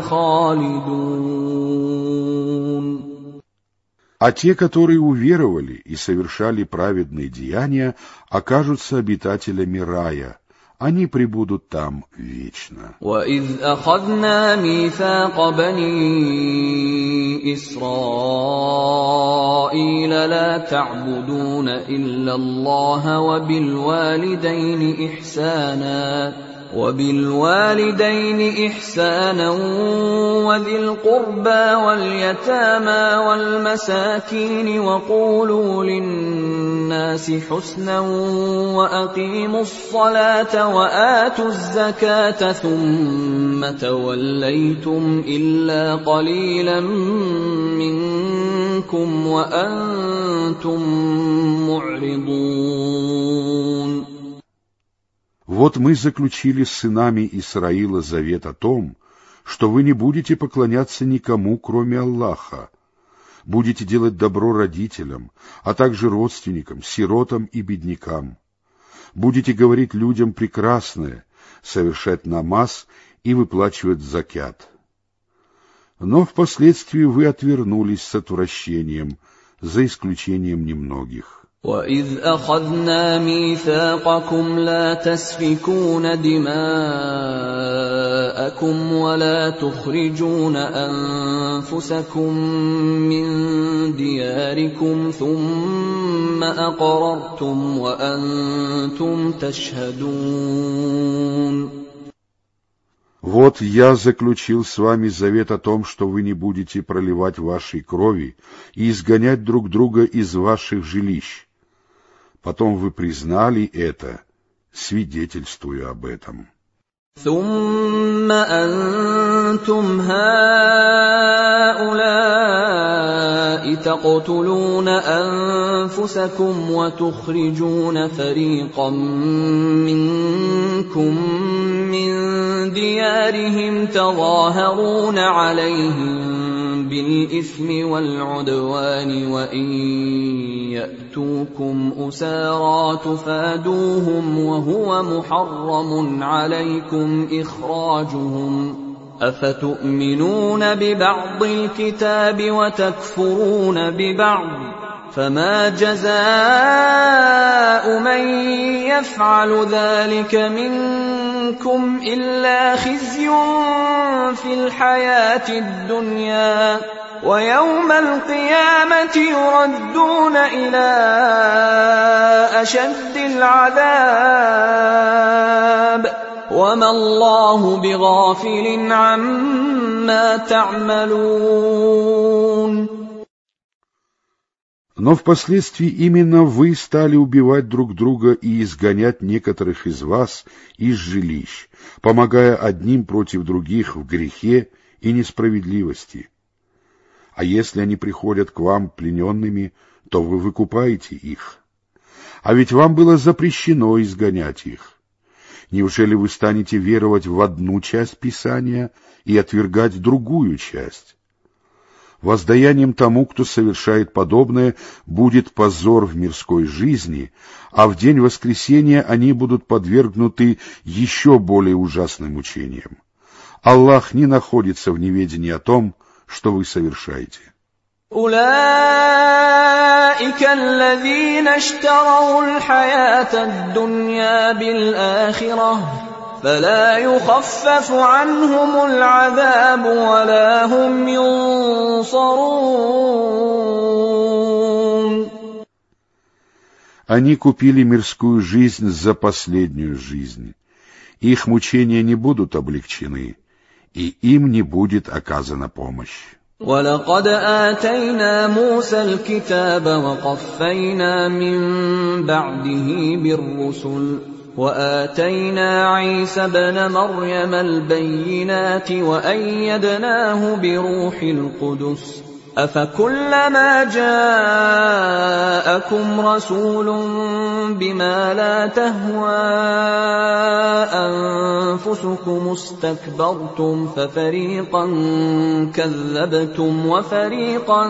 خَالِدُونَ. А те, которые уверовали и совершали праведные деяния, окажутся обитателями рая. Они пребудут там вечно. وَإِذْ أَخَذْنَا مِيثَاقَ بَنِي إِسْرَائِيلَ لَا تَعْبُدُونَ إِلَّا اللَّهَ وَبِالْوَالِدَيْنِ إِحْسَانًا وَبِالْوَالِدَيْنِ إِحْسَانًا وَذِي الْقُرْبَى وَالْيَتَامَى وَالْمَسَاكِينِ وَقُولُوا لِلنَّاسِ حُسْنًا وَأَقِيمُوا الصَّلَاةَ وَآتُوا الزَّكَاةَ ثُمَّ تَوَلَّيْتُمْ إِلَّا قَلِيلًا مِّنكُمْ وَأَنتُم مُّعْرِضُونَ. Вот мы заключили с сынами Исраила завет о том, что вы не будете поклоняться никому, кроме Аллаха. Будете делать добро родителям, а также родственникам, сиротам и беднякам. Будете говорить людям прекрасное, совершать намаз и выплачивать закят. Но впоследствии вы отвернулись с отвращением, за исключением немногих. وَإِذْ أَخَذْنَا مِيثَاقَكُمْ لَا تَسْفِكُونَ دِمَاءَكُمْ وَلَا تُخْرِجُونَ أَنفُسَكُم مِّن دِيَارِكُمْ ثُمَّ أَقْرَرْتُمْ وَأَنتُمْ تَشْهَدُونَ. Вот я заключил с вами завет о том, что вы не будете проливать вашей крови и изгонять друг друга из ваших жилищ. Потом вы признали это, свидетельствуя об этом. ثُمَّ أَنتُمْ هَٰؤُلَاءِ تقتلون أنفسكم وتخرجون فريقا منكم من ديارهم تظاهرون عليهم بالإثم والعدوان وإن يأتوكم أسارى تفادوهم وهو محرم عليكم إخراجهم أفتؤمنون ببعض الكتاب وتكفرون ببعض فما جزاء من يفعل ذلك منكم إلا خزي في الحياة الدنيا ويوم القيامة يردون إلى أشد العذاب وما الله بغافل عما تعملون. Но впоследствии именно вы стали убивать друг друга и изгонять некоторых из вас из жилищ, помогая одним против других в грехе и несправедливости. А если они приходят к вам плененными, то вы выкупаете их. А ведь вам было запрещено изгонять их. Неужели вы станете веровать в одну часть Писания и отвергать другую часть? Воздаянием тому, кто совершает подобное, будет позор в мирской жизни, а в день воскресения они будут подвергнуты еще более ужасным мучениям. Аллах не находится в неведении о том, что вы совершаете. أولئك الذين اشتروا الحياة الدنيا بالآخرة فلا يخفف عنهم العذاب ولا هم ينصرون. Они купили мирскую жизнь за последнюю жизнь. Их мучения не будут облегчены, и им не будет оказана помощь. وَلَقَدْ آتَيْنَا مُوسَى الْكِتَابَ وَقَفَّيْنَا مِن بَعْدِهِ بِالرُّسُلِ وَآتَيْنَا عِيسَى ابْنَ مَرْيَمَ الْبَيِّنَاتِ وَأَيَّدْنَاهُ بِرُوحِ الْقُدُسِ أَفَكُلَّمَا جَاءَكُمْ رَسُولٌ بِمَا لَا تَهْوَىٰ أَنفُسُكُمُ اسْتَكْبَرْتُمْ فَفَرِيقًا كَذَّبْتُمْ وَفَرِيقًا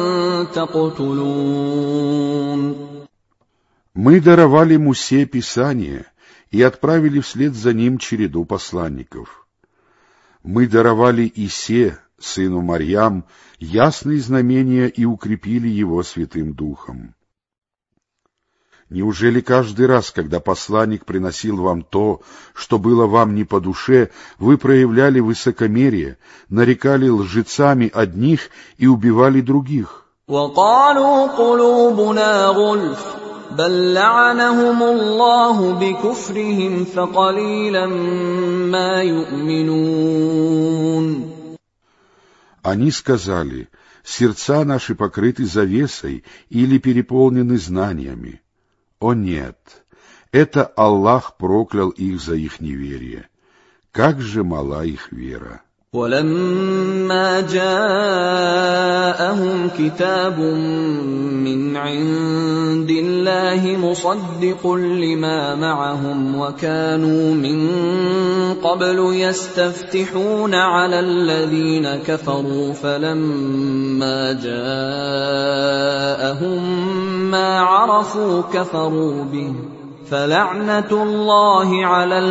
تَقْتُلُونَ. Мы даровали Мусе Писание и отправили вслед за ним череду посланников. Мы даровали Исе, сыну Марьям, ясные знамения и укрепили его Святым Духом. Неужели каждый раз, когда посланник приносил вам то, что было вам не по душе, вы проявляли высокомерие, нарекали лжецами одних и убивали других? وَقَالُوا قُلُوبُنَا غُلْفٌ بَل لَّعَنَهُمُ اللَّهُ بِكُفْرِهِمْ فَقَلِيلًا مَّا يُؤْمِنُونَ. Они сказали: сердца наши покрыты завесой или переполнены знаниями. О нет, это Аллах проклял их за их неверие. Как же мала их вера! وَلَمَّا جَاءَهُمْ كِتَابٌ مِّنْ عِندِ اللَّهِ مُصَدِّقٌ لِّمَا مَعَهُمْ وَكَانُوا مِن قَبْلُ يَسْتَفْتِحُونَ عَلَى الَّذِينَ كَفَرُوا فَلَمَّا جَاءَهُم مَّا عَرَفُوا كَفَرُوا بِهِ فَلَعْنَةُ اللَّهِ عَلَى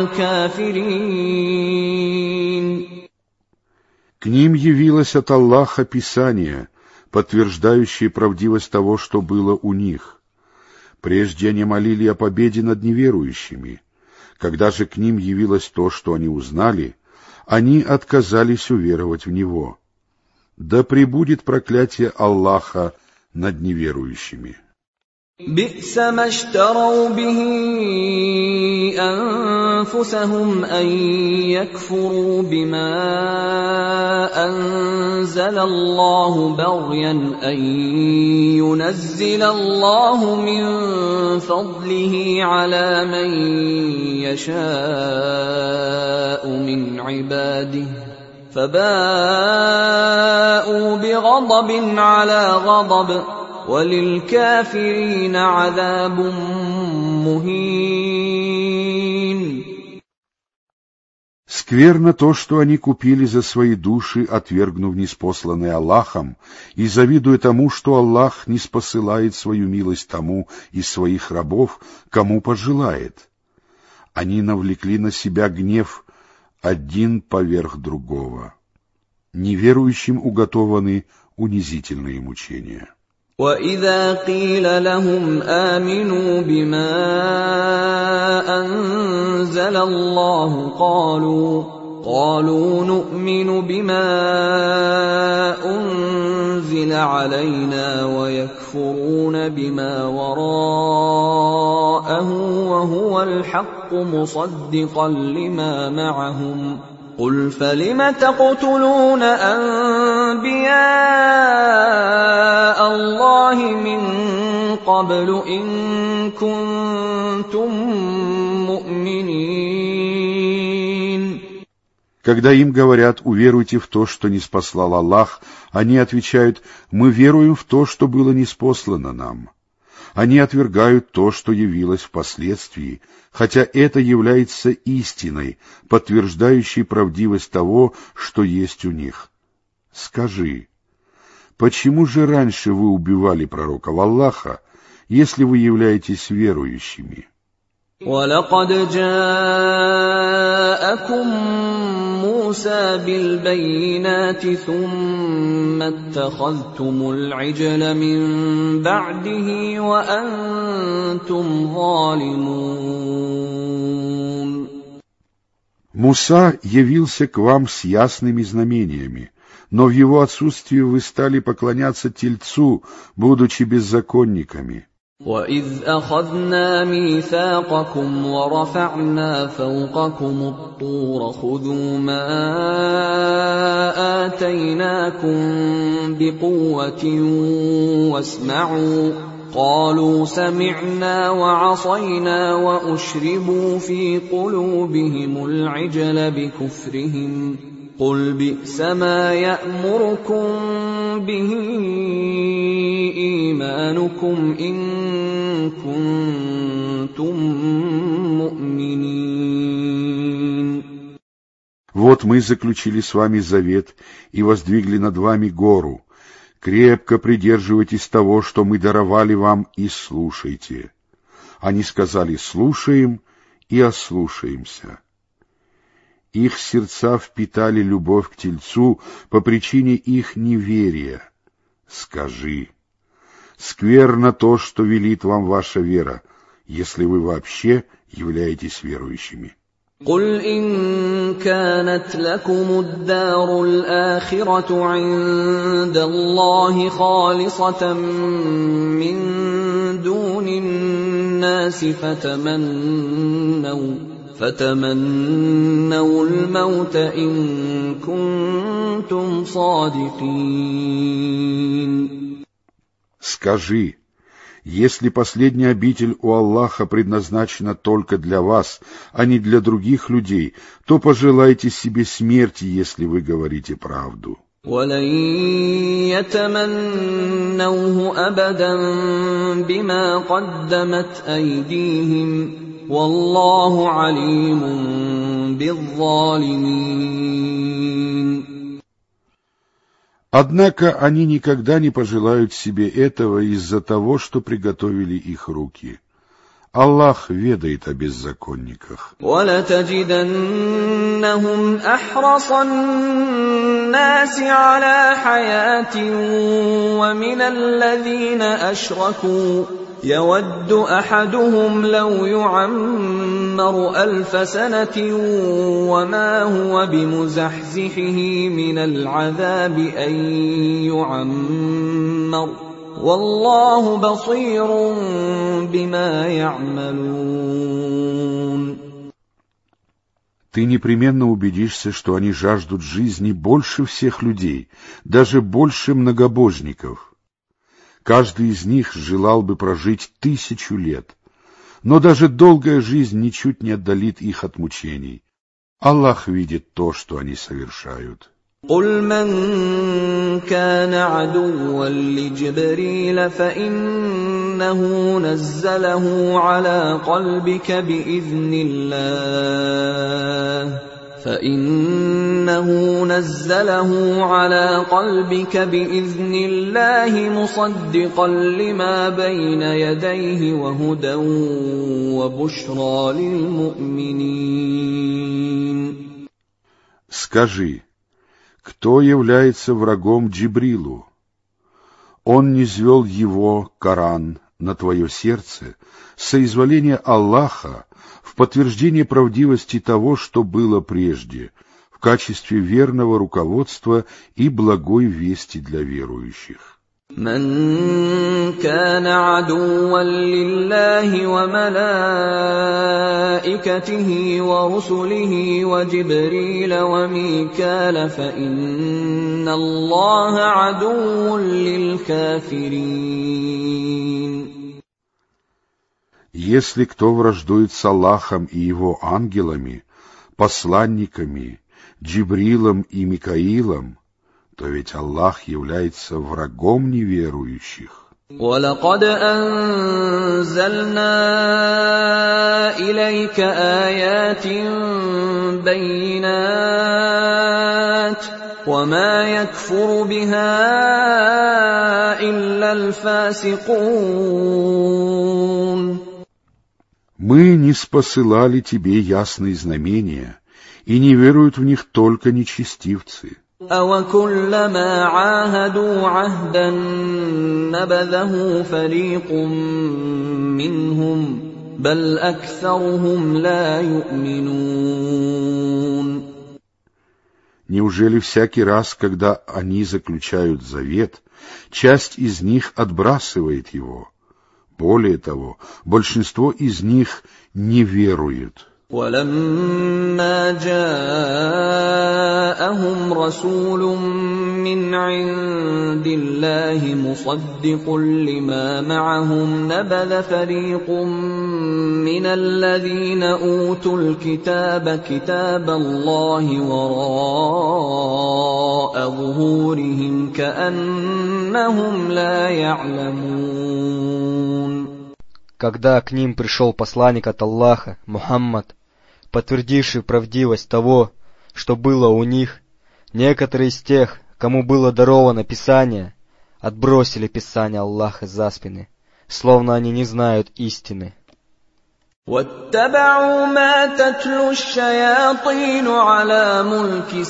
الْكَافِرِينَ. К ним явилось от Аллаха Писание, подтверждающее правдивость того, что было у них. Прежде они молили о победе над неверующими. Когда же к ним явилось то, что они узнали, они отказались уверовать в него. Да пребудет проклятие Аллаха над неверующими. بئس ما اشتروا به أنفسهم أن يكفروا بما أنزل الله بغيا أن ينزل الله من فضله على من يشاء من عباده فباءوا بغضب غضب على غضب وللكافرين عذاب مهين. Скверно то, что они купили за свои души, отвергнув ниспосланный Аллахом, и завидуя тому, что Аллах ниспосылает свою милость тому из своих рабов, кому пожелает. Они навлекли на себя гнев один поверх другого. Неверующим уготованы унизительные мучения. وَإِذَا قِيلَ لَهُمْ آمِنُوا بِمَا أَنزَلَ اللَّهُ قَالُوا قَالُوا نُؤْمِنُ بِمَا أُنزِلَ عَلَيْنَا وَيَكْفُرُونَ بِمَا وَرَاءَهُ وَهُوَ الْحَقُّ مُصَدِّقًا لِمَا مَعَهُمْ قُلْ فَلِمَ تَقْتُلُونَ أَنبِيَاءَ اللَّهِ مِن قَبْلُ إِن كُنتُم مُّؤْمِنِينَ. Когда им говорят «уверуйте в то, что ниспослал Аллах», они отвечают «мы веруем в то, что было ниспослано нам». Они отвергают то, что явилось впоследствии, хотя это является истиной, подтверждающей правдивость того, что есть у них. Скажи, почему же раньше вы убивали пророков Аллаха, если вы являетесь верующими? وَلَقَدْ جَاءَكُم مُّوسَىٰ بِالْبَيِّنَاتِ ثُمَّ اتَّخَذْتُمُ الْعِجْلَ مِن بَعْدِهِ وَأَنتُمْ ظَالِمُونَ. Муса явился к вам с ясными знамениями, но в его отсутствии вы стали поклоняться тельцу, будучи беззаконниками. وَإِذْ أَخَذْنَا مِيثَاقَكُمْ وَرَفَعْنَا فَوْقَكُمُ الطُّورَ خُذُوا مَا آتَيْنَاكُمْ بِقُوَّةٍ وَاسْمَعُوا قَالُوا سَمِعْنَا وَعَصَيْنَا وَأُشْرِبُوا فِي قُلُوبِهِمُ الْعِجْلَ بِكُفْرِهِمْ قُلْ بِئْسَ مَا يَأْمُرُكُم بِهِ إِيمَانُكُمْ إِن كُنتُم مُّؤْمِنِينَ. Вот мы заключили с вами завет и воздвигли над вами гору. Крепко придерживайтесь того, что мы даровали вам, и слушайте. Они сказали «слушаем» и «ослушаемся». Их сердца впитали любовь к тельцу по причине их неверия. Скажи, скверно то, что велит вам ваша вера, если вы вообще являетесь верующими. قُلْ إِن كَانَتْ لَكُمُ الدَّارُ الْآخِرَةُ عِندَ اللَّهِ خَالِصَةً مِّن دُونِ النَّاسِ فَتَمَنَّوْا فَتَمَنَّوُا الْمَوْتَ إِن كُنتُمْ صَادِقِينَ. Скажи, если последняя обитель у Аллаха предназначена только для вас, а не для других людей, то пожелайте себе смерти, если вы говорите правду. وَلَن يَتَمَنَّوْهُ أَبَدًا بِمَا قَدَّمَتْ أَيْدِيهِمْ وَاللَّهُ عَلِيمٌ بِالظَّالِمِينَ. Однако они никогда не пожелают себе этого из-за того, что приготовили их руки. Аллах ведает о беззаконниках. وَلَتَجِدَنَّهُمْ أَحْرَصَ النَّاسِ عَلَىٰ حَيَاةٍ وَمِنَ الَّذِينَ أَشْرَكُوا يَوَدُّ أَحَدُهُمْ لَوْ يُعَمَّرُ أَلْفَ سَنَةٍ وَمَا هُوَ بِمُزَحْزِحِهِ مِنَ الْعَذَابِ أَن يُعَمَّرَ وَاللَّهُ بَصِيرٌ بِمَا يَعْمَلُونَ. Ты непременно убедишься, что они жаждут жизни больше всех людей, даже больше многобожников. Каждый из них желал бы прожить тысячу лет, но даже долгая жизнь ничуть не отдалит их от мучений. Аллах видит то, что они совершают. قل من كان عدوا لجبريل فإنه نزله على قلبك بإذن الله فإنه نزله على قلبك بإذن الله مصدقا لما بين يديه وهدى وبشرى للمؤمنين. Скажи, кто является врагом Джибрилу? Он низвел его, Коран, на твое сердце, соизволение Аллаха, в подтверждение правдивости того, что было прежде, в качестве верного руководства и благой вести для верующих. من كان عدوا لله وملائكته ورسله وجبريل وميكال فإن الله عدو للكافرين. Если кто враждует с Аллахом и его ангелами, посланниками, Джибрилом и Микаилом, то ведь Аллах является врагом неверующих. وَلَقَدْ أَنزَلْنَا إِلَيْكَ آيَاتٍ بَيِّنَاتٍ وَمَا يَكْفُرُ بِهَا إِلَّا الْفَاسِقُونَ. Мы ниспосылали тебе ясные знамения, и не веруют в них только нечестивцы. أَوَكُلَّمَا عَاهَدُوا عَهْدًا نَبَذَهُ فَرِيقٌ مِّنْهُمْ بَلْ أَكْثَرُهُمْ لَا يُؤْمِنُونَ. Неужели всякий раз, когда они заключают завет, часть из них отбрасывает его? Более того, большинство из них не верует. وَلَمَّا جَاءَهُمْ رَسُولٌ مِّنْ عِندِ اللَّهِ مُصَدِّقٌ لِّمَا مَعَهُمْ نَبَذَ فَرِيقٌ مِّنَ الَّذِينَ أُوتُوا الْكِتَابَ كِتَابَ اللَّهِ وَرَاءَ ظُهُورِهِمْ كَأَنَّهُمْ لَا يَعْلَمُونَ. Когда к ним пришел посланник от Аллаха, Мухаммад, подтвердивший правдивость того, что было у них, некоторые из тех, кому было даровано Писание, отбросили Писание Аллаха за спины, словно они не знают истины. وَاتَّبَعُوا مَا تَتْلُو الشَّيَاطِينُ عَلَى مُلْكِ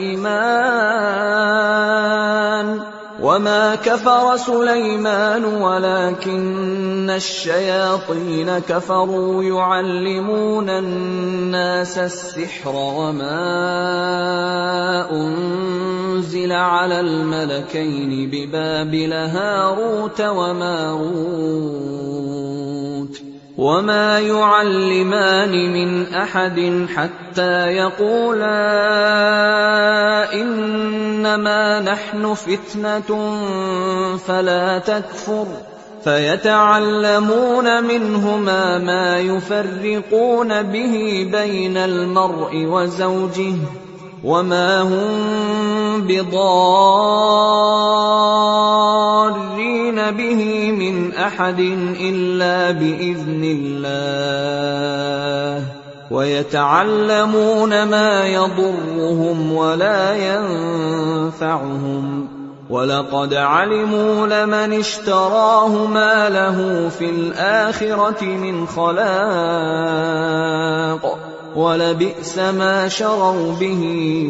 سُلَيْمَانَ وَمَا كَفَرَ سُلَيْمَانُ وَلَكِنَّ الشَّيَاطِينَ كَفَرُوا يُعَلِّمُونَ النَّاسَ السِّحْرَ وَمَا أُنزِلَ عَلَى الْمَلَكَيْنِ بِبَابِلَ هَارُوتَ وَمَارُوتَ وَمَا يُعَلِّمَانِ مِنْ أَحَدٍ حَتَّى يَقُولَا إِنَّمَا نَحْنُ فِتْنَةٌ فَلَا تَكْفُرْ فَيَتَعَلَّمُونَ مِنْهُمَا مَا يُفَرِّقُونَ بِهِ بَيْنَ الْمَرْءِ وَزَوْجِهِ وَمَا هُمْ بِضَارِّينَ بِهِ مِنْ أَحَدٍ إِلَّا بِإِذْنِ اللَّهِ وَيَتَعَلَّمُونَ مَا يَضُرُّهُمْ وَلَا يَنفَعُهُمْ وَلَقَدْ عَلِمُوا لَمَنِ اشْتَرَاهُ مَا لَهُ فِي الْآخِرَةِ مِنْ خَلَاقٍ وَلَبِئْسَ مَا شَرَوْا بِهِ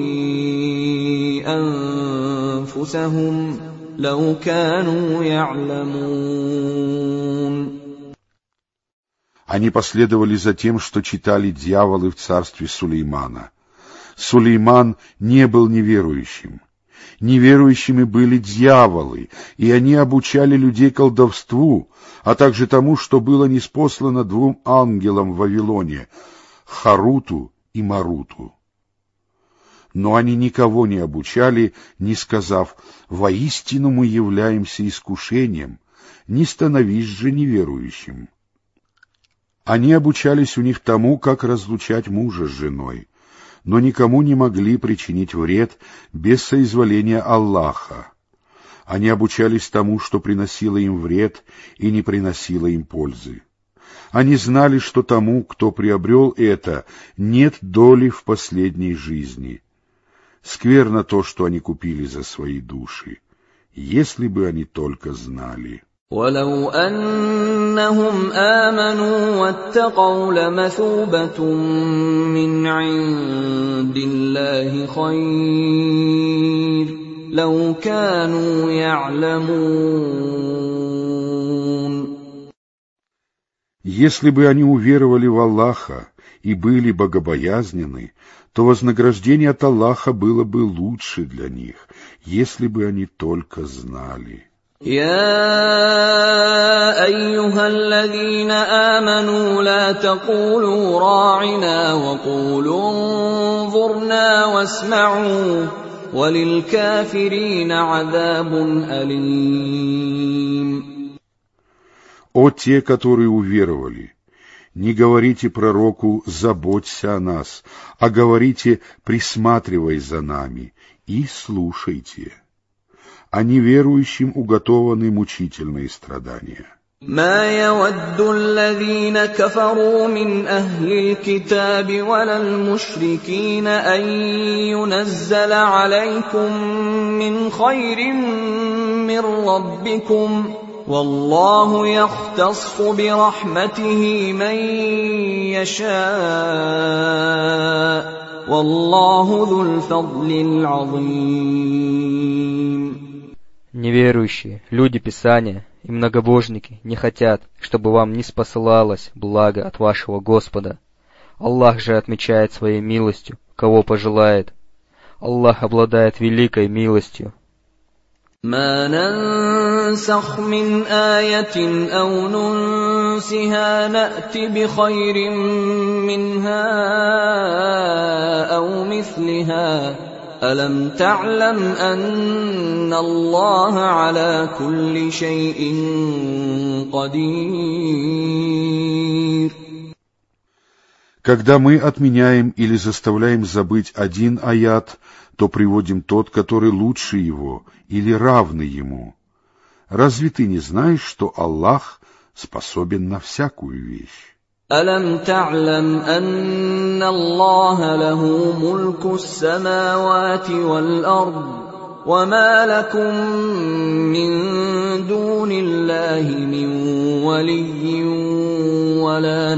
أَنفُسَهُمْ لَوْ كَانُوا يَعْلَمُونَ. Они последовали за тем, что читали дьяволы в царстве Сулеймана. Сулейман не был неверующим. Неверующими были дьяволы, и они обучали людей колдовству, а также тому, что было ниспослано двум ангелам в Вавилоне — Харуту и Маруту. Но они никого не обучали, не сказав: «Воистину мы являемся искушением, не становись же неверующим». Они обучались у них тому, как разлучать мужа с женой, но никому не могли причинить вред без соизволения Аллаха. Они обучались тому, что приносило им вред и не приносило им пользы. Они знали, что тому, кто приобрел это, нет доли в последней жизни. Скверно то, что они купили за свои души, если бы они только знали. وَلَوْ أَنَّهُمْ آمَنُوا وَاتَّقَوْا لَمَثُوبَةٌ مِّنْ عِندِ اللَّهِ خَيْرٌ لَوْ كَانُوا يَعْلَمُونَ. Если бы они уверовали в Аллаха и были богобоязненны, то вознаграждение от Аллаха было бы лучше для них, если бы они только знали. يا أيها الذين آمنوا لا تقولوا راعنا وقولوا انظرنا واسمعوا وللكافرين عذاب أليم. О те, которые уверовали, не говорите пророку «заботься о нас», а говорите «присматривай за нами» и слушайте. А неверующим уготованы мучительные страдания. ما يود الذين كفروا من أهل الكتاب ولا المشركين أن ينزل عليكم من خير من ربكم والله يختص برحمته من يشاء والله ذو الفضل العظيم. Неверующие, люди Писания и многобожники не хотят, чтобы вам ниспосылалось благо от вашего Господа. Аллах же отмечает своей милостью, кого пожелает. Аллах обладает великой милостью. ما ننسخ من آية أو ننسها نأت بخير منها أو مثلها ألم تعلم أن الله على كل شيء قدير. Когда мы отменяем или заставляем забыть один аят, то приводим тот, который лучше его или равный ему. Разве ты не знаешь, что Аллах способен на всякую вещь? ألم تعلم أن الله له ملك السماوات والأرض وما لكم من دون الله من ولي ولا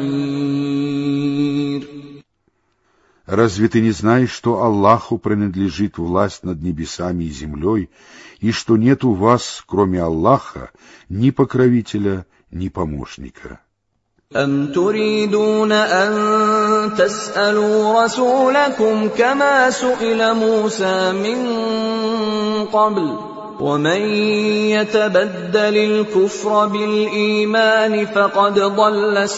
نصير. Разве ты не знаешь, что Аллаху принадлежит власть над небесами и землей, и что нет у вас, кроме Аллаха, ни покровителя, ни помощника? أَمْ تُرِيدُونَ أَن تَسْأَلُوا رَسُولَكُمْ كَمَا سُئِلَ مُوسَىٰ مِن قَبْلُ وَمَن يَتَبَدَّلِ الْكُفْرَ بِالْإِيمَانِ فَقَدْ ضَلَّ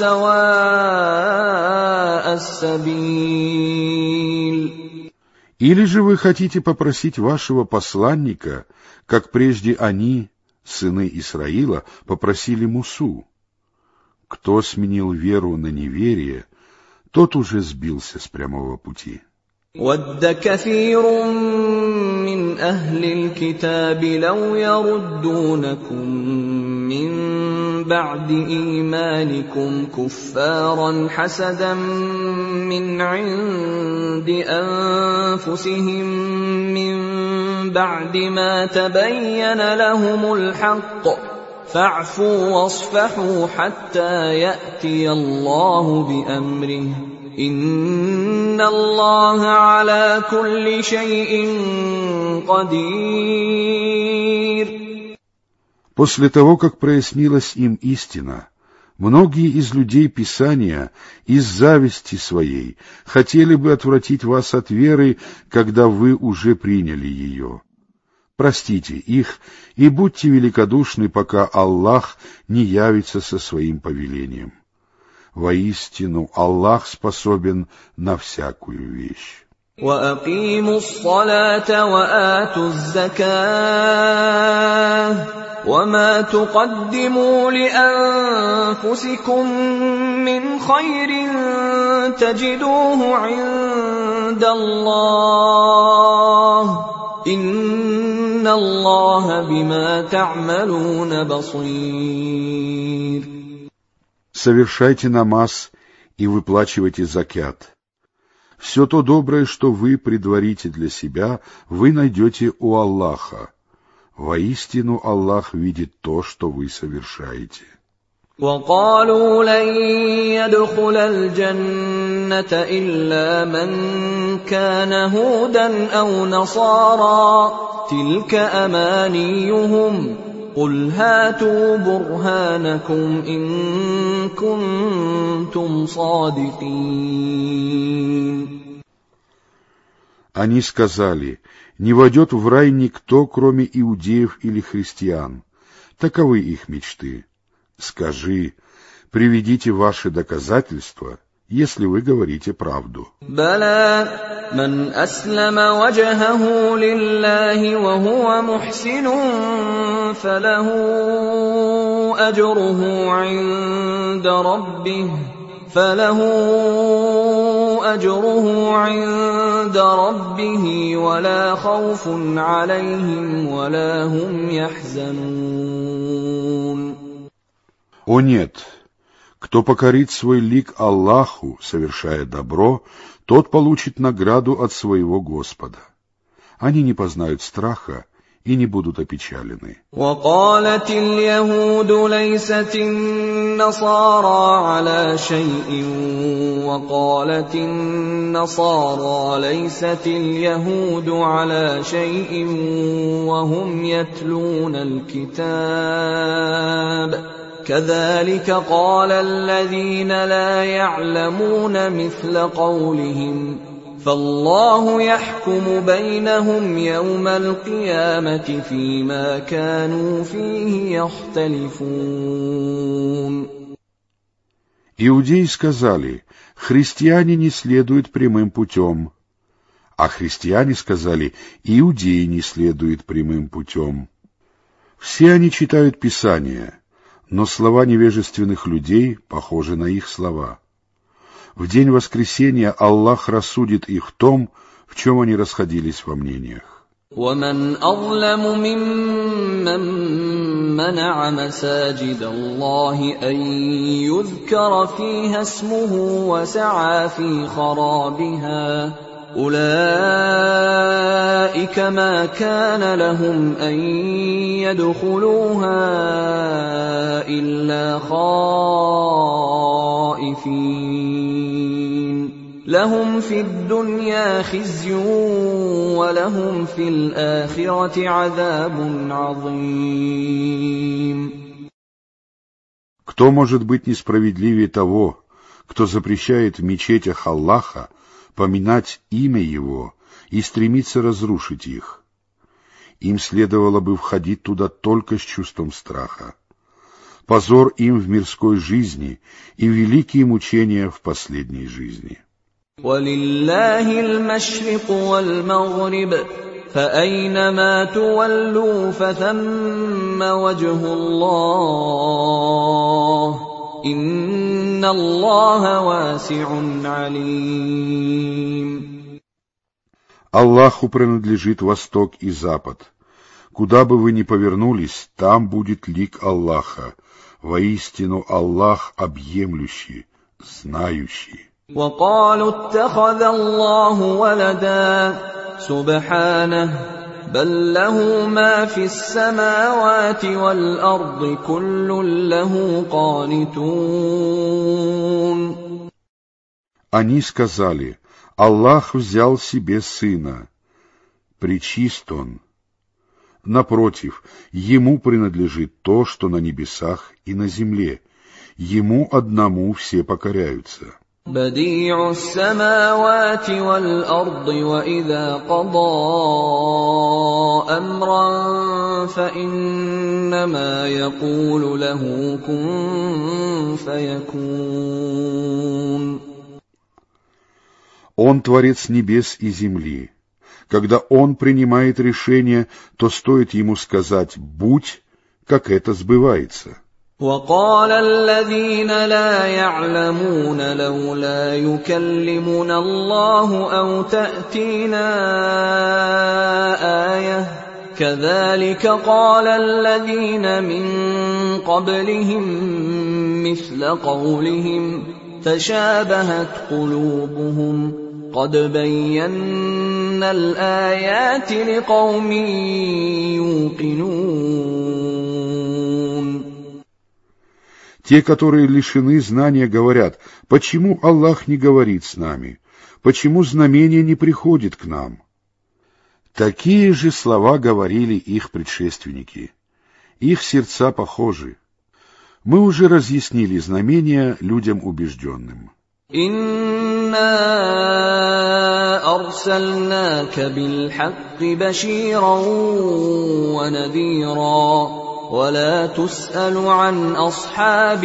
سَوَاءَ السَّبِيلِ. Или же вы хотите попросить вашего посланника, как прежде они, сыны Исраила, попросили Мусу? Кто сменил веру на неверие, тот уже сбился с прямого пути. وَدَّ كَثِيرٌ مِّنْ أَهْلِ الْكِتَابِ لَوْ يَرُدُّونَكُم مِّن بَعْدِ إِيمَانِكُمْ كُفَّارًا حَسَدًا مِّنْ عِندِ أَنفُسِهِم مِّن بَعْدِ مَا تَبَيَّنَ لَهُمُ الْحَقُّ فَاعْفُوا وَاصْفَحُوا حَتَّى يَأْتِيَ اللَّهُ بِأَمْرِهِ إِنَّ اللَّهَ عَلَى كُلِّ شَيْءٍ قَدِيرٌ. После того, как прояснилась им истина, многие из людей Писания из зависти своей хотели бы отвратить вас от веры, когда вы уже приняли ее. Простите их и будьте великодушны, пока Аллах не явится со своим повелением. Воистину, Аллах способен на всякую вещь. وَأَقِيمُوا الصَّلَاةَ وَآتُوا الزَّكَاةَ وَمَا تُقَدِّمُوا لِأَنفُسِكُم من خير تجدوه عند الله إن الله بما تعملون بصير. Совершайте намаз и выплачивайте закят. Все то доброе, что вы предварите для себя, вы найдете у Аллаха. Воистину Аллах видит то, что вы совершаете. وقالوا لن يدخل الجنة إلا من كان هودا أو نصارى تلك أمانيهم قل هاتوا برهانكم إن كنتم صادقين. Они сказали: не войдет в рай никто, кроме иудеев или христиан. Таковы их мечты. Скажи: приведите ваши доказательства, если вы говорите правду. بلى من أسلم وجهه لله وهو محسن فله أجره عند ربه فله أجره عند ربه ولا خوف عليهم ولا هم يحزنون. О нет! Кто покорит свой лик Аллаху, совершая добро, тот получит награду от своего Господа. Они не познают страха и не будут опечалены. وقالت اليهود ليست النصارى على شيء وقالت النصارى ليست اليهود على شيء وهم يتلون الكتاب كذلك قال الذين لا يعلمون مثل قولهم فالله يحكم بينهم يوم القيامة فيما كانوا فيه يختلفون. Иудеи сказали: христиане не следуют прямым путем. А христиане сказали: иудеи не следуют прямым путем. Все они читают Писание, но слова невежественных людей похожи на их слова. В день воскресения Аллах рассудит их в том, в чем они расходились во мнениях. ومن أظلم ممن منع مساجد الله أن يذكر فيها اسمه وسعى في خرابها أولئك ما كان لهم أن يدخلوها إلا خائفين لهم في الدنيا خزي ولهم في الآخرة عذاب عظيم. Кто может быть несправедливее того, кто запрещает в мечетях Аллаха поминать имя Его и стремится разрушить их? Им следовало бы входить туда только с чувством страха. Позор им в мирской жизни и великие мучения в последней жизни. وَلِلَّهِ الْمَشْرِقُ وَالْمَغْرِبُ فَأَيْنَمَا تُوَلُّوا فَثَمَّ وَجْهُ اللَّهِ إِنَّ اللَّهَ وَاسِعٌ عَلِيمٌ. Аллаху принадлежит восток и запад. Куда бы вы ни повернулись, там будет лик Аллаха. Воистину Аллах объемлющий, знающий. وقالوا اتخذ الله ولدا سبحانه بل له ما في السماوات والأرض كل له قانتون. Они сказали: Аллах взял себе сына. Пречист он. Напротив, ему принадлежит то, что на небесах и на земле. Ему одному все покоряются. بديع السماوات والأرض وإذا قضى أمرا فإنما يقول له كن فيكون. Он творец небес и земли. Когда он принимает решение, то стоит ему сказать «будь», как это сбывается. وقال الذين لا يعلمون لولا يكلمنا الله أو تأتينا آية كذلك قال الذين من قبلهم مثل قولهم تشابهت قلوبهم قد بينا الآيات لقوم يوقنون. Те, которые лишены знания, говорят: почему Аллах не говорит с нами? Почему знамение не приходит к нам? Такие же слова говорили их предшественники. Их сердца похожи. Мы уже разъяснили знамения людям убежденным. إِنَّا أَرْسَلْنَاكَ بِالْحَقِّ بَشِيرًا وَنَذِيرًا وَلَا تُسْأَلُ عَنْ أَصْحَابِ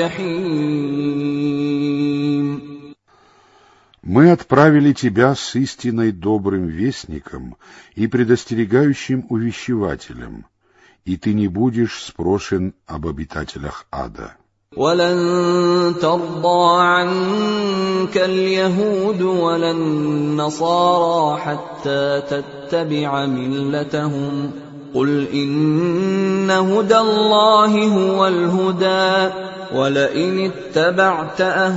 الْجَحِيمِ. Мы отправили тебя с истинной добрым вестником и предостерегающим увещевателем, и ты не будешь спрошен об обитателях ада. وَلَن تَرْضَىٰ عَنكَ الْيَهُودُ وَلَا النَّصَارَىٰ حَتَّىٰ تَتَّبِعَ مِلَّتَهُمْ قُلْ إِنَّ هُدَى اللَّهِ هُوَ الْهُدَىٰ وَلَئِنِ اتَّبَعْتَ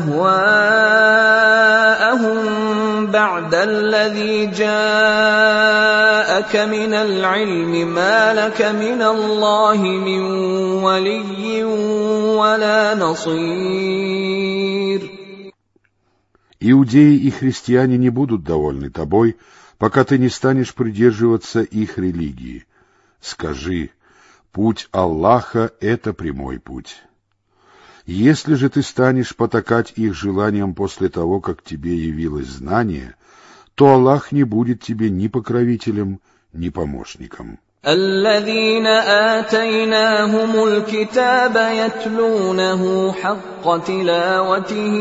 أَهْوَاءَهُم بَعْدَ الَّذِي جَاءَكَ مِنَ الْعِلْمِ مَا لَكَ مِنَ اللَّهِ مِن وَلِيٍّ وَلَا نَصِيرٍ. Иудеи и христиане не будут довольны тобой, пока ты не станешь придерживаться их религии. Скажи: путь Аллаха — это прямой путь. Если же ты станешь потакать их желаниям после того, как тебе явилось знание, то Аллах не будет тебе ни покровителем, ни помощником. الذين آتيناهم الكتاب يتلونه حق تلاوته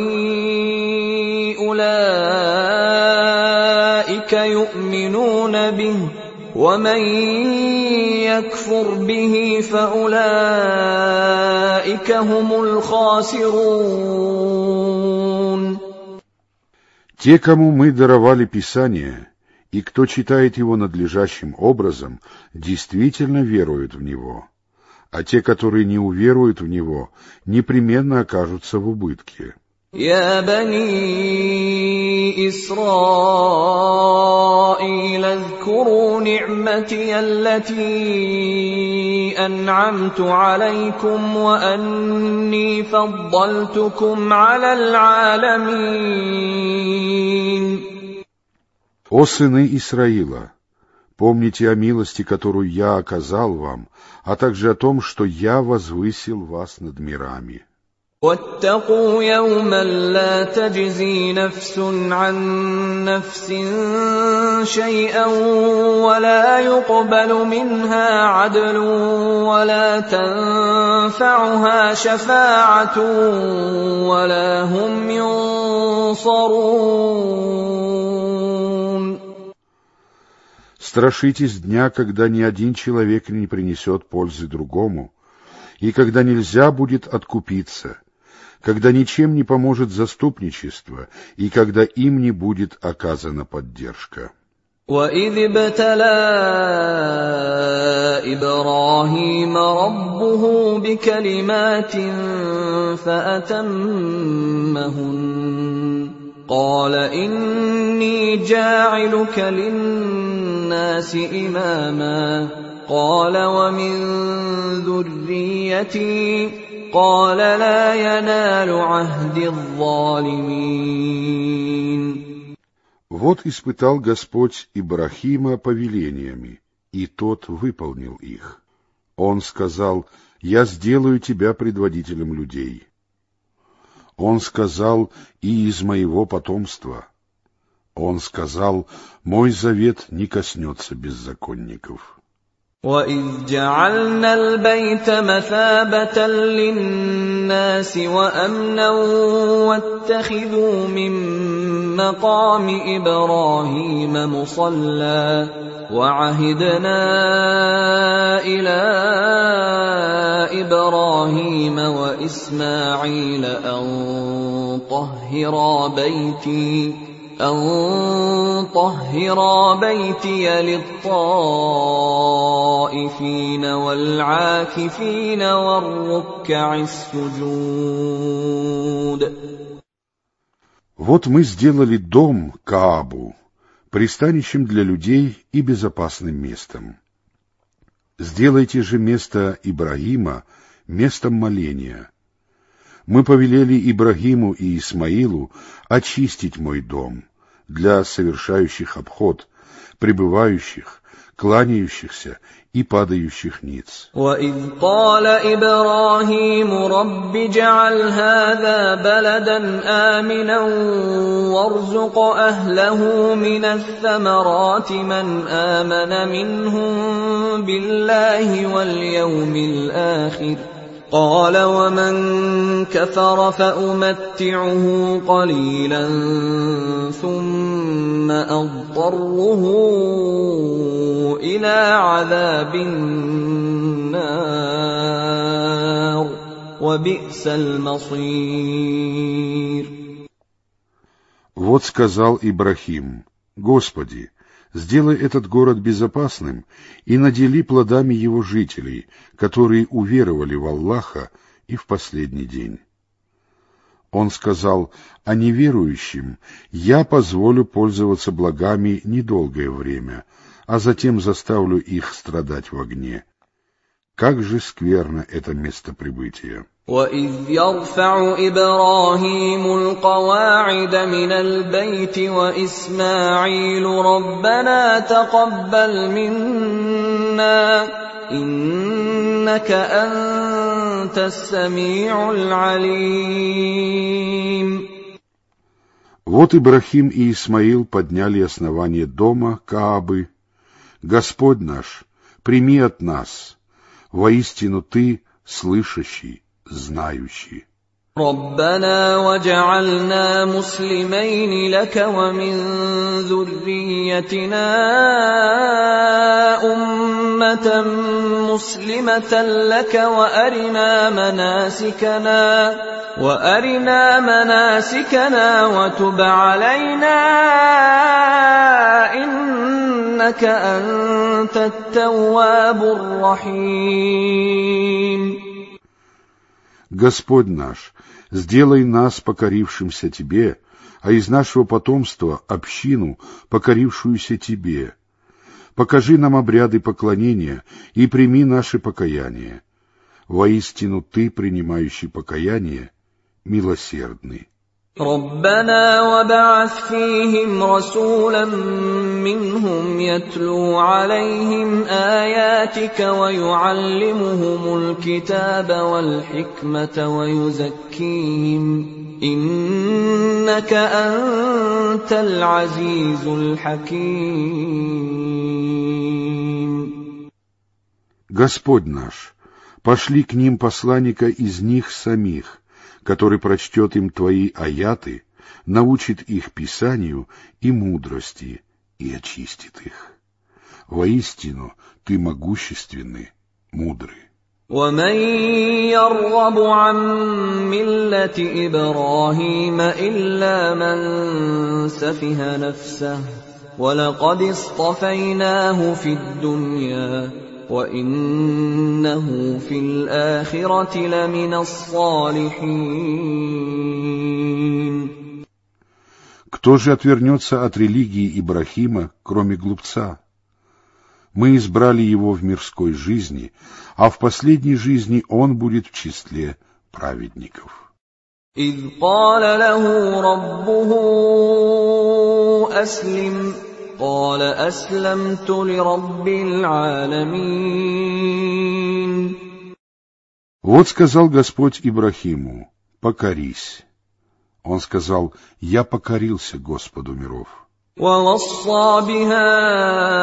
أولئك يؤمنون به ومن يكفر به فأولئك هم الخاسرون. Те, кому мы даровали Писание, и кто читает его надлежащим образом, действительно веруют в него, а те, которые не уверуют в него, непременно окажутся в убытке. يا بني إسرائيل اذكروا نعمتي التي أنعمت عليكم وأني فضلتكم على العالمين. О сыны Исраила, помните о милости, которую я оказал вам, а также о том, что я возвысил вас над мирами. واتقوا يوما لا تجزي نفس عن نفس شيئا ولا يقبل منها عدل ولا تنفعها شفاعة ولا هم ينصرون. Страшитесь дня, когда ни один человек не принесет пользы другому, и когда нельзя будет откупиться, когда ничем не поможет заступничество, и когда им не будет оказана поддержка. وَإِذِ ابْتَلَىٰ إِبْرَاهِيمَ رَبُّهُ بِكَلِمَاتٍ فَأَتَمَّهُنَّ قَالَ إِنِّي جَاعِلُكَ لِلنَّاسِ إِمَامًا قَالَ وَمِن ذُرِّيَّتِي قال لا ينال عهد الظالمين. Вот испытал Господь Ибрахима повелениями, и тот выполнил их. Он сказал: «Я сделаю тебя предводителем людей». Он сказал: «И из моего потомства». Он сказал: «Мой завет не коснется беззаконников». وَإِذْ جَعَلْنَا الْبَيْتَ مَثَابَةً لِلنَّاسِ وَأَمْنًا وَاتَّخِذُوا مِن مَّقَامِ إِبْرَاهِيمَ مُصَلًّى وَعَهِدْنَا إِلَىٰ إِبْرَاهِيمَ وإسماعيل أن طهرا بيتي أن طهرا بيتي للطائفين والعاكفين والركع السجود. Вот мы сделали дом, Каабу, пристанищем для людей и безопасным местом. Сделайте же место Ибрагима местом моления. Мы повелели Ибрагиму и Исмаилу очистить мой дом для совершающих обход, пребывающих, кланяющихся и падающих ниц. وَإِذْ قَالَ إِبْرَاهِيمُ رَبِّ اجْعَلْ هَذَا بَلَدًا آمِنًا وَارْزُقْ أَهْلَهُ مِنَ الثَّمَرَاتِ مَنْ آمَنَ مِنْهُم بِاللَّهِ وَالْيَوْمِ الْآخِرِ قَالَ وَمَنْ كَفَرَ فَأُمَتِّعُهُ قَلِيلًا ثُمَّ أَضْطَرُّهُ إِلَى عَذَابِ النَّارِ وَبِئْسَ الْمَصِيرُ. Вот сказал Ибрахим: Господи, сделай этот город безопасным и надели плодами его жителей, которые уверовали в Аллаха и в последний день. Он сказал: а неверующим я позволю пользоваться благами недолгое время, а затем заставлю их страдать в огне. Как же скверно это место прибытия! وَإِذْ يَرْفَعُ إِبْرَاهِيمُ الْقَوَاعِدَ مِنَ الْبَيْتِ وَإِسْمَاعِيلُ رَبَّنَا تَقَبَّلْ مِنَّا إِنَّكَ أَنْتَ السَّمِيعُ الْعَلِيمُ. Вот Ибрахим и Исмаил подняли основание дома Каабы. Господь наш, прими от нас, воистину Ты слышащий, знающий. رَبَّنَا وَاجْعَلْنَا مُسْلِمَيْنِ لَكَ وَمِنْ ذُرِّيَّتِنَا أُمَّةً مُسْلِمَةً لَكَ وَأَرِنَا مَنَاسِكَنَا وَأَرِنَا مَنَاسِكَنَا وَتُبْ عَلَيْنَا إِنَّكَ أَنْتَ التَّوَّابُ الرَّحِيمُ. Господь наш, сделай нас покорившимся Тебе, а из нашего потомства общину, покорившуюся Тебе. Покажи нам обряды поклонения и прими наше покаяние. Воистину Ты, принимающий покаяние, милосердный. رَبَّنَا وَابْعَثْ فِيهِمْ رَسُولًا مِّنْهُمْ يَتْلُو عَلَيْهِمْ آيَاتِكَ وَيُعَلِّمُهُمُ الْكِتَابَ وَالْحِكْمَةَ وَيُزَكِّيهِمْ إِنَّكَ أَنْتَ الْعَزِيزُ الْحَكِيمُ. Господь наш, пошли к ним посланника из них самих, который прочтет им Твои аяты, научит их писанию и мудрости и очистит их. Воистину, Ты могущественный, мудрый. وَمَنْ يَرْغَبُ عَنْ مِلَّةِ إِبْرَاهِيمَ إِلَّا مَنْ سَفِهَ نَفْسَهُ وَلَقَدِ اصْطَفَيْنَاهُ فِي الدُّنْيَا وَإِنَّهُ فِي الْآخِرَةِ لَمِنَ الصَّالِحِينَ. Кто же отвернется от религии Ибрахима, кроме глупца? Мы избрали его в мирской жизни, а в последней жизни он будет в числе праведников. إِذْ قَالَ لَهُ رَبُّهُ أَسْلِمْ قَالَ أَسْلَمْتُ لِرَبِّ الْعَالَمِينَ. Вот сказал Господь Ибрахиму: покорись. Он сказал: я покорился Господу миров. وَوَصَّى بِهَا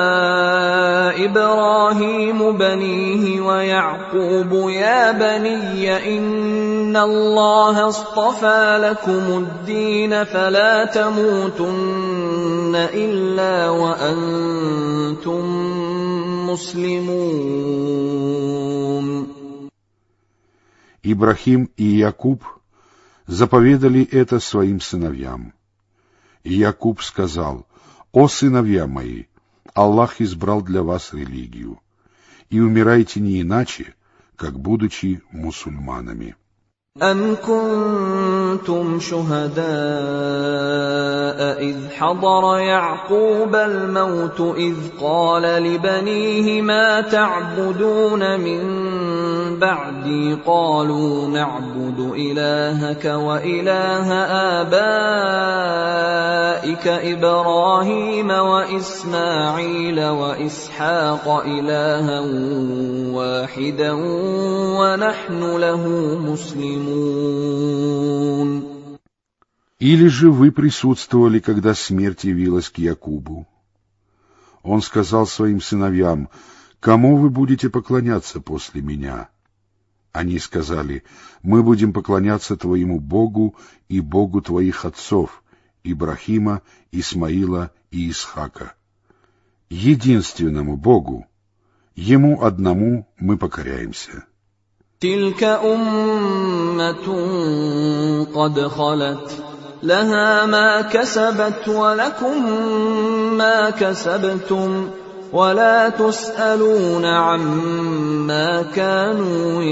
إِبْرَاهِيمُ بَنِيهِ وَيَعْقُوبُ يَا بَنِيَّ إِنَّ اللَّهَ اصْطَفَى لَكُمُ الدِّينَ فَلَا تَمُوتُنَّ إِلَّا وَأَنْتُمْ مسلمون. Ибрахим и Якуб заповедали это своим сыновьям. И Якуб сказал: «О сыновья мои, Аллах избрал для вас религию, и умирайте не иначе, как будучи мусульманами». أَمْ كُنتُمْ شُهَدَاءَ إِذْ حَضَرَ يَعْقُوبَ الْمَوْتُ إِذْ قَالَ لِبَنِيهِ مَا تَعْبُدُونَ مِن بَعْدِي قَالُوا نَعْبُدُ إِلَٰهَكَ وَإِلَٰهَ آبَائِكَ إِبْرَاهِيمَ وَإِسْمَاعِيلَ وَإِسْحَاقَ إِلَٰهًا وَاحِدًا وَنَحْنُ لَهُ مُسْلِمُونَ. Или же вы присутствовали, когда смерть явилась к Якубу? Он сказал своим сыновьям: «Кому вы будете поклоняться после меня?» Они сказали: «Мы будем поклоняться твоему Богу и Богу твоих отцов, Ибрахима, Исмаила и Исхака, единственному Богу, Ему одному мы покоряемся». تِلْكَ أُمَّةٌ قَدْ خَلَتْ لَهَا مَا كَسَبَتْ وَلَكُم مَّا كَسَبْتُمْ وَلَا تُسْأَلُونَ عَمَّا كَانُوا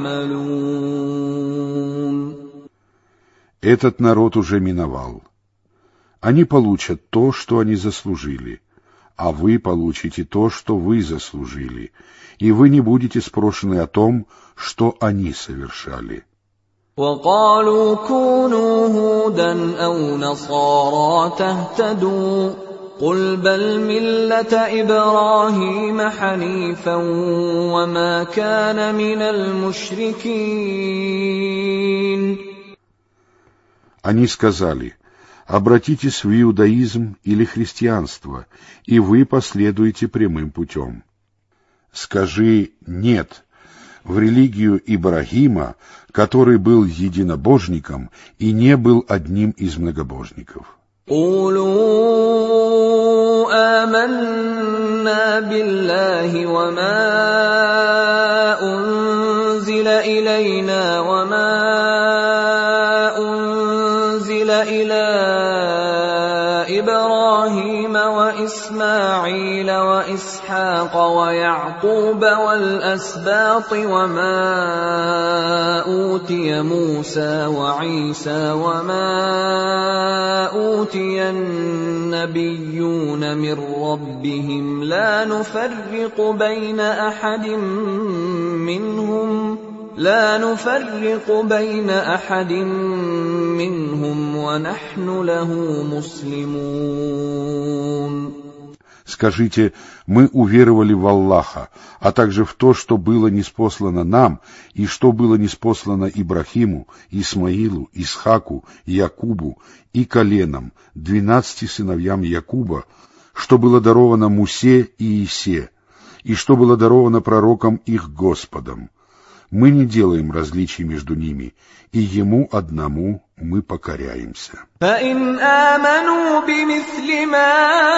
يَعْمَلُونَ. Этот народ уже миновал. Они получат то, что они заслужили, а вы получите то, что вы заслужили, и вы не будете спрошены о том, что они совершали. وَقَالُوا كُونُوا هُودًا أَوْ نَصَارَىٰ تَهْتَدُوا قُلْ بَلْ مِلَّةَ إِبْرَاهِيمَ حَنِيفًا وَمَا كَانَ مِنَ الْمُشْرِكِينَ. Они сказали: «Обратитесь в иудаизм или христианство, и вы последуете прямым путем». Скажи: «Нет, в религию Ибрагима, который был единобожником и не был одним из многобожников». قُولُوا آمَنَّا بِاللَّهِ وَمَا أُنزِلَ إِلَيْنَا وَمَا أُنزِلَ إِلَىٰ إِبْرَاهِيمَ وَإِسْمَاعِيلَ وَإِسْحَاقَ وَيَعْقُوبَ وَالْأَسْبَاطِ وَمَا أُوتِيَ مُوسَىٰ وَعِيسَىٰ وَمَا أُوتِيَ النَّبِيُّونَ مِن رَّبِّهِمْ لَا نُفَرِّقُ بَيْنَ أَحَدٍ مِّنْهُمْ لا نفرق بين أحد منهم ونحن له مسلمون. Скажите: мы уверовали в Аллаха, а также в то, что было ниспослано нам, и что было ниспослано Ибрахиму, Исмаилу, Исхаку, Якубу и коленам, двенадцати сыновьям Якуба, что было даровано Мусе и Исе, и что было даровано пророкам их Господом. Мы не делаем различий между ними, и Ему одному мы покоряемся. فَإِنْ آمَنُوا بِمِثْلِ مَا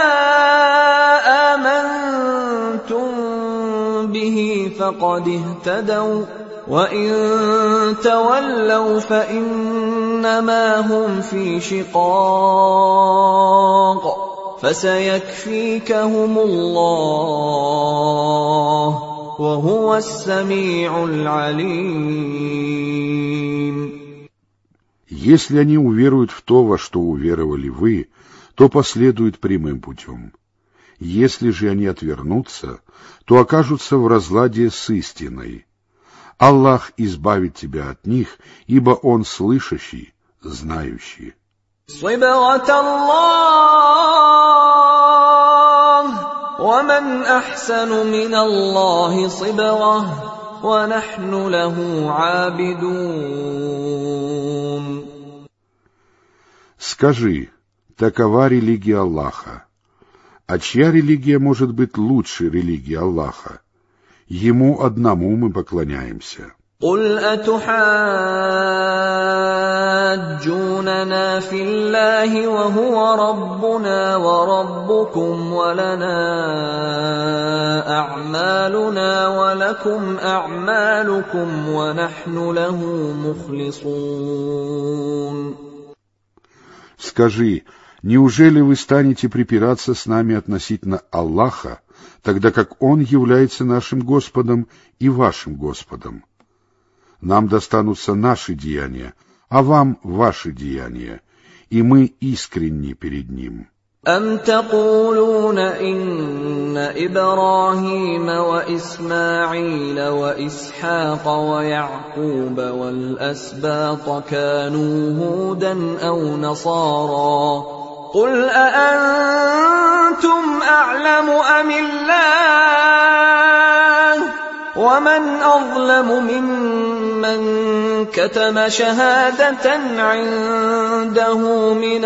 آمَنْتُمْ بِهِ فَقَدِ اهْتَدَوْا وَإِنْ تَوَلَّوْا فَإِنَّمَا هُمْ فِي شِقَاقٍ فَسَيَكْفِيكَهُمُ اللَّهُ وَهُوَ السَّمِيعُ الْعَلِيمُ. Если они уверуют в то, во что уверовали вы, то последуют прямым путем. Если же они отвернутся, то окажутся в разладе с истиной. Аллах избавит тебя от них, ибо Он слышащий, знающий. صِبْغَةَ اللَّهِ وَمَنْ أَحْسَنُ مِنَ اللَّهِ صِبْغَةً وَنَحْنُ لَهُ عَابِدُونَ. Скажи: такова религия Аллаха. А чья религия может быть лучше религии Аллаха? Ему одному мы поклоняемся. قل أتحاجوننا في الله وهو ربنا وربكم ولنا أعمالنا ولكم أعمالكم ونحن له مخلصون. Скажи, неужели вы станете припираться с нами относительно Аллаха, тогда как Он является нашим Господом и вашим Господом? Нам достанутся наши деяния, а вам ваши деяния, и мы искренни перед Ним. أَمْ تَقُولُونَ إِنَّ إِبْرَاهِيمَ وَإِسْمَاعِيلَ وَإِسْحَاقَ وَيَعْقُوبَ وَالْأَسْبَاطَ كَانُوا هُودًا أَوْ نَصَارَىٰ قُلْ أَأَنْتُمْ أَعْلَمُ أَمِ اللَّهُ وَمَنْ أَظْلَمُ مِمَّنْ كَتَمَ شَهَادَةً عِندَهُ مِنَ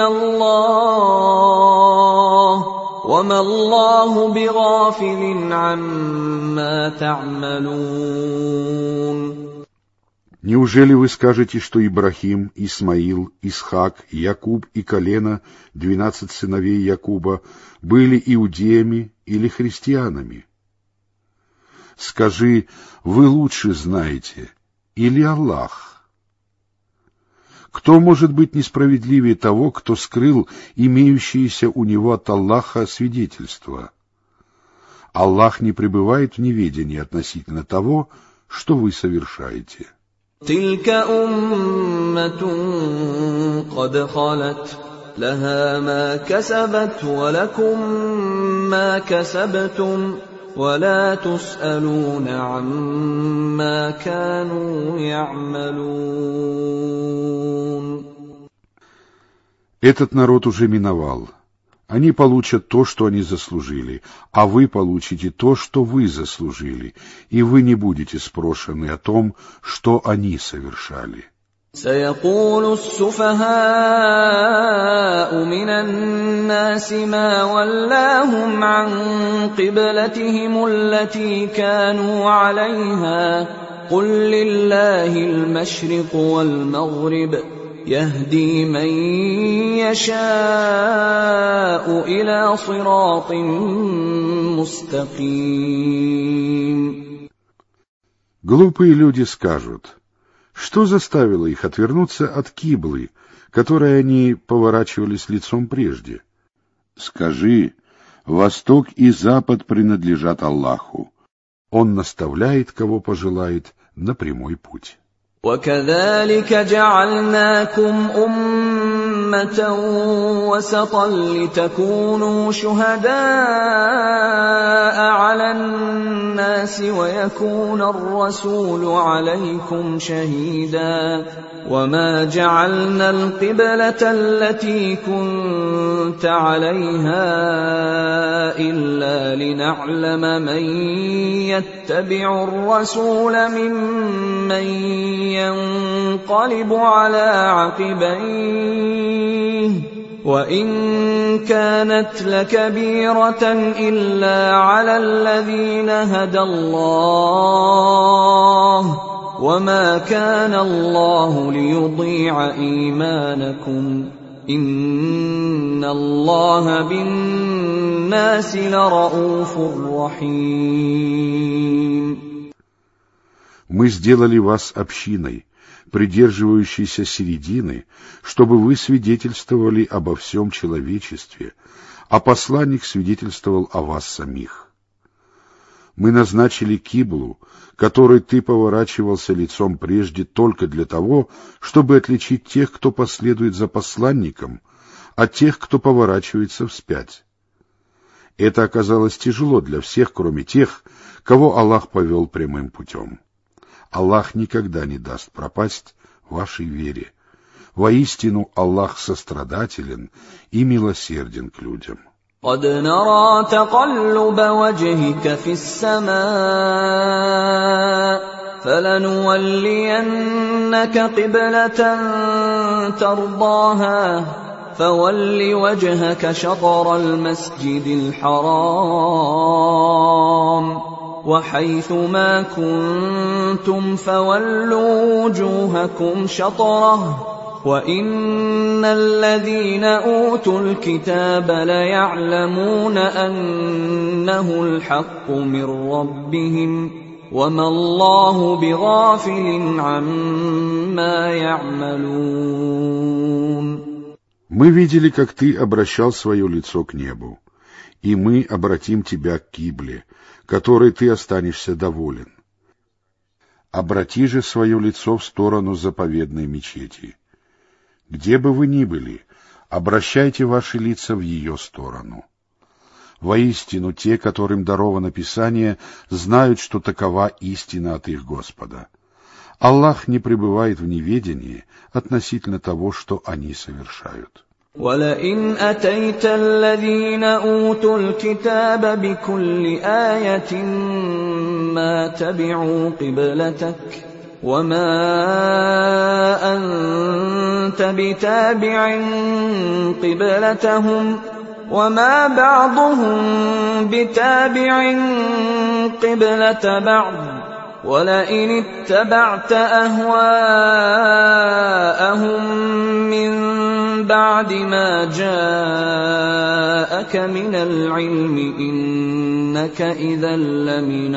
اللَّهِ وَمَا اللَّهُ بِغَافِلٍ عَمَّا تَعْمَلُونَ. Неужели вы скажете, что Ибрахим, Исмаил, Исхак, Якуб и колено, двенадцать сыновей Якуба, были иудеями или христианами? Скажи, вы лучше знаете, или Аллах? Кто может быть несправедливее того, кто скрыл имеющиеся у него от Аллаха свидетельства? Аллах не пребывает в неведении относительно того, что вы совершаете. تلك أمة قد خلت لها ما كسبت ولكم ما كسبتم ولا تسألون عما كانوا يعملون. Этот народ уже миновал. Они получат то, что они заслужили, а вы получите то, что вы заслужили, и вы не будете спрошены о том, что они совершали. سيقول السفهاء من الناس ما ولاهم عن قبلتهم التي كانوا عليها قل لله المشرق والمغرب يهدي من يشاء إلى صراط مستقيم. Глупые люди скажут: что заставило их отвернуться от киблы, которой они поворачивались лицом прежде? Скажи: восток и запад принадлежат Аллаху. Он наставляет, кого пожелает, на прямой путь. وَكَذَلِكَ جَعَلْنَاكُمْ أُمَّةً وَسَطًا لِتَكُونُوا شُهَدَاءَ عَلَى النَّاسِ وَيَكُونَ الرَّسُولُ عَلَيْكُمْ شَهِيدًا وَمَا جَعَلْنَا الْقِبْلَةَ الَّتِي كُنتَ عَلَيْهَا إِلَّا لِنَعْلَمَ مَن يَتَّبِعُ الرَّسُولَ مِمَّن ينقلب على عقبيه وإن كانت لكبيرة إلا على الذين هدى الله وما كان الله ليضيع إيمانكم إن الله بالناس لرءوف رحيم. Мы сделали вас общиной, придерживающейся середины, чтобы вы свидетельствовали обо всем человечестве, а посланник свидетельствовал о вас самих. Мы назначили киблу, которой ты поворачивался лицом прежде только для того, чтобы отличить тех, кто последует за посланником, от тех, кто поворачивается вспять. Это оказалось тяжело для всех, кроме тех, кого Аллах повел прямым путем. Аллах никогда не даст пропасть вашей вере. Воистину, Аллах сострадателен и милосерден к людям. قد نرى تقلب وجهك في السماء فلنولينك قبلة ترضاها فول وجهك شطر المسجد الحرام وحيث ما كنتم فولوا وجوهكم شطره وإن الذين أوتوا الكتاب ليعلمون أنه الحق من ربهم وما الله بغافل عما يعملون. Мы видели, как ты обращал свое лицо к небу, и мы обратим тебя к кибле, которой ты останешься доволен. Обрати же свое лицо в сторону заповедной мечети. Где бы вы ни были, обращайте ваши лица в ее сторону. Воистину, те, которым даровано Писание, знают, что такова истина от их Господа. Аллах не пребывает в неведении относительно того, что они совершают. وَلَئِنْ أَتَيْتَ الَّذِينَ أُوتُوا الْكِتَابَ بِكُلِّ آيَةٍ مَا تَبِعُوا قِبْلَتَكَ وَمَا أَنْتَ بِتَابِعٍ قِبْلَتَهُمْ وَمَا بَعْضُهُمْ بِتَابِعٍ قِبْلَةَ بَعْضٍ وَلَئِنِ اتَّبَعْتَ أَهْوَاءَهُمْ مِنْ بَعْدِ مَا جَاءَكَ مِنَ الْعِلْمِ إِنَّكَ إِذًا لَّمِنَ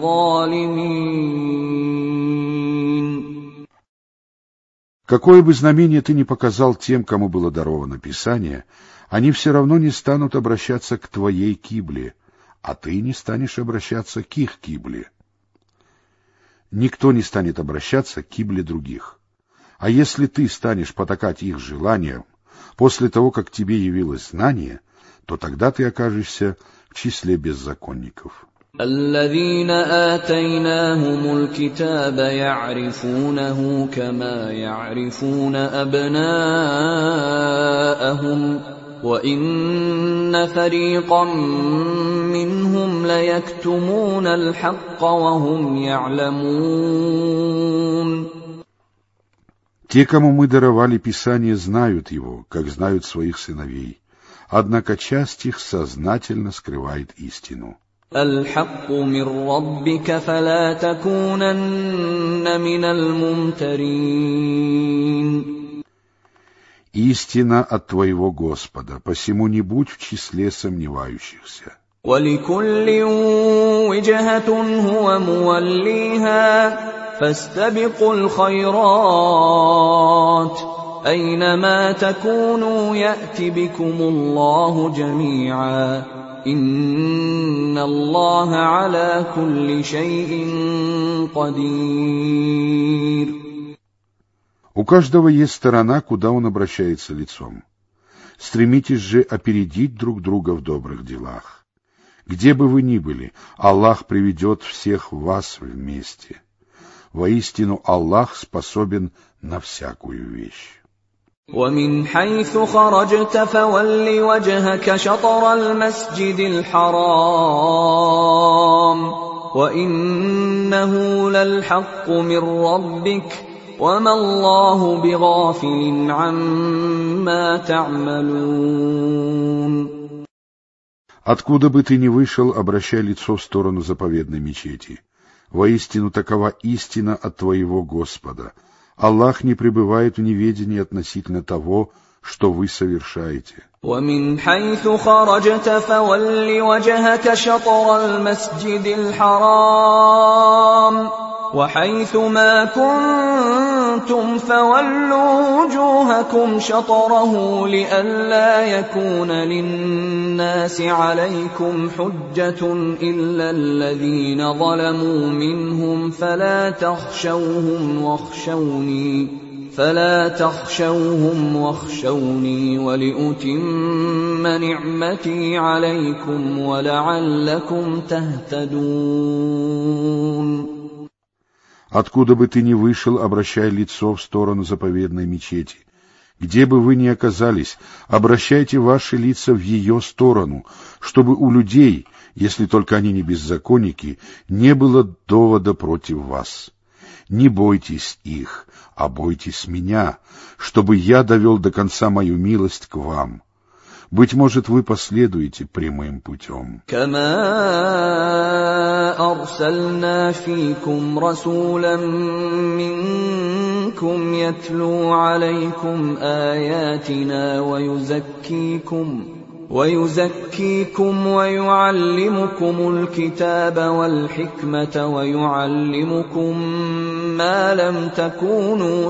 الظَّالِمِينَ. Какое бы знамение ты ни показал тем, кому было даровано Писание, они все равно не станут обращаться к твоей кибле, а ты не станешь обращаться к их кибле. Никто не станет обращаться к кибле других. А если ты станешь потакать их желаниям после того, как тебе явилось знание, то тогда ты окажешься в числе беззаконников. الذين آتيناهم الكتاب يعرفونه كما يعرفون أبناءهم وإن فريقا منهم ليكتمون الحق وهم يعلمون. Те, кому мы даровали Писание, знают его, как знают своих сыновей, однако часть их сознательно скрывает истину. الحق من ربك فلا تكونن من الممترين. Истина от твоего Господа, посему не будь в числе сомневающихся. ولكل وجهة هو موليها فاستبقوا الخيرات أينما تكونوا يأت بكم الله جميعا إن الله على كل شيء قدير. У каждого есть сторона, куда он обращается лицом. Стремитесь же опередить друг друга в добрых делах. Где бы вы ни были, Аллах приведет всех вас вместе. Воистину, Аллах способен на всякую вещь. ومن حيث خرجت فول وجهك شطر المسجد الحرام وإنه للحق من ربك وما الله بغافل عما تعملون. Откуда бы ты ни вышел, обращай лицо в сторону заповедной мечети. Воистину, такова истина от твоего Господа. Аллах не пребывает в неведении относительно того, что вы совершаете. ومن حيث خرجت فول وجهك شطر المسجد الحرام وحيث ما كنتم فولوا وجوهكم شطره لئلا يكون للناس عليكم حجة إلا الذين ظلموا منهم فلا تخشوهم واخشوني فلا تخشوهم واخشوني ولأتم نعمتي عليكم ولعلكم تهتدون. Откуда бы ты ни вышел, обращай лицо в сторону заповедной мечети. Где бы вы ни оказались, обращайте ваши лица в ее сторону, чтобы у людей, если только они не беззаконники, не было довода против вас. Не бойтесь их, а бойтесь меня, чтобы я довел до конца мою милость к вам. Быть может, вы последуете прямым путем. كما أرسلنا فيكم رسولا منكم يتلو عليكم آياتنا ويزكيكم ويزكيكم ويعلمكم الكتاب والحكمة ويعلمكم ما لم تكونوا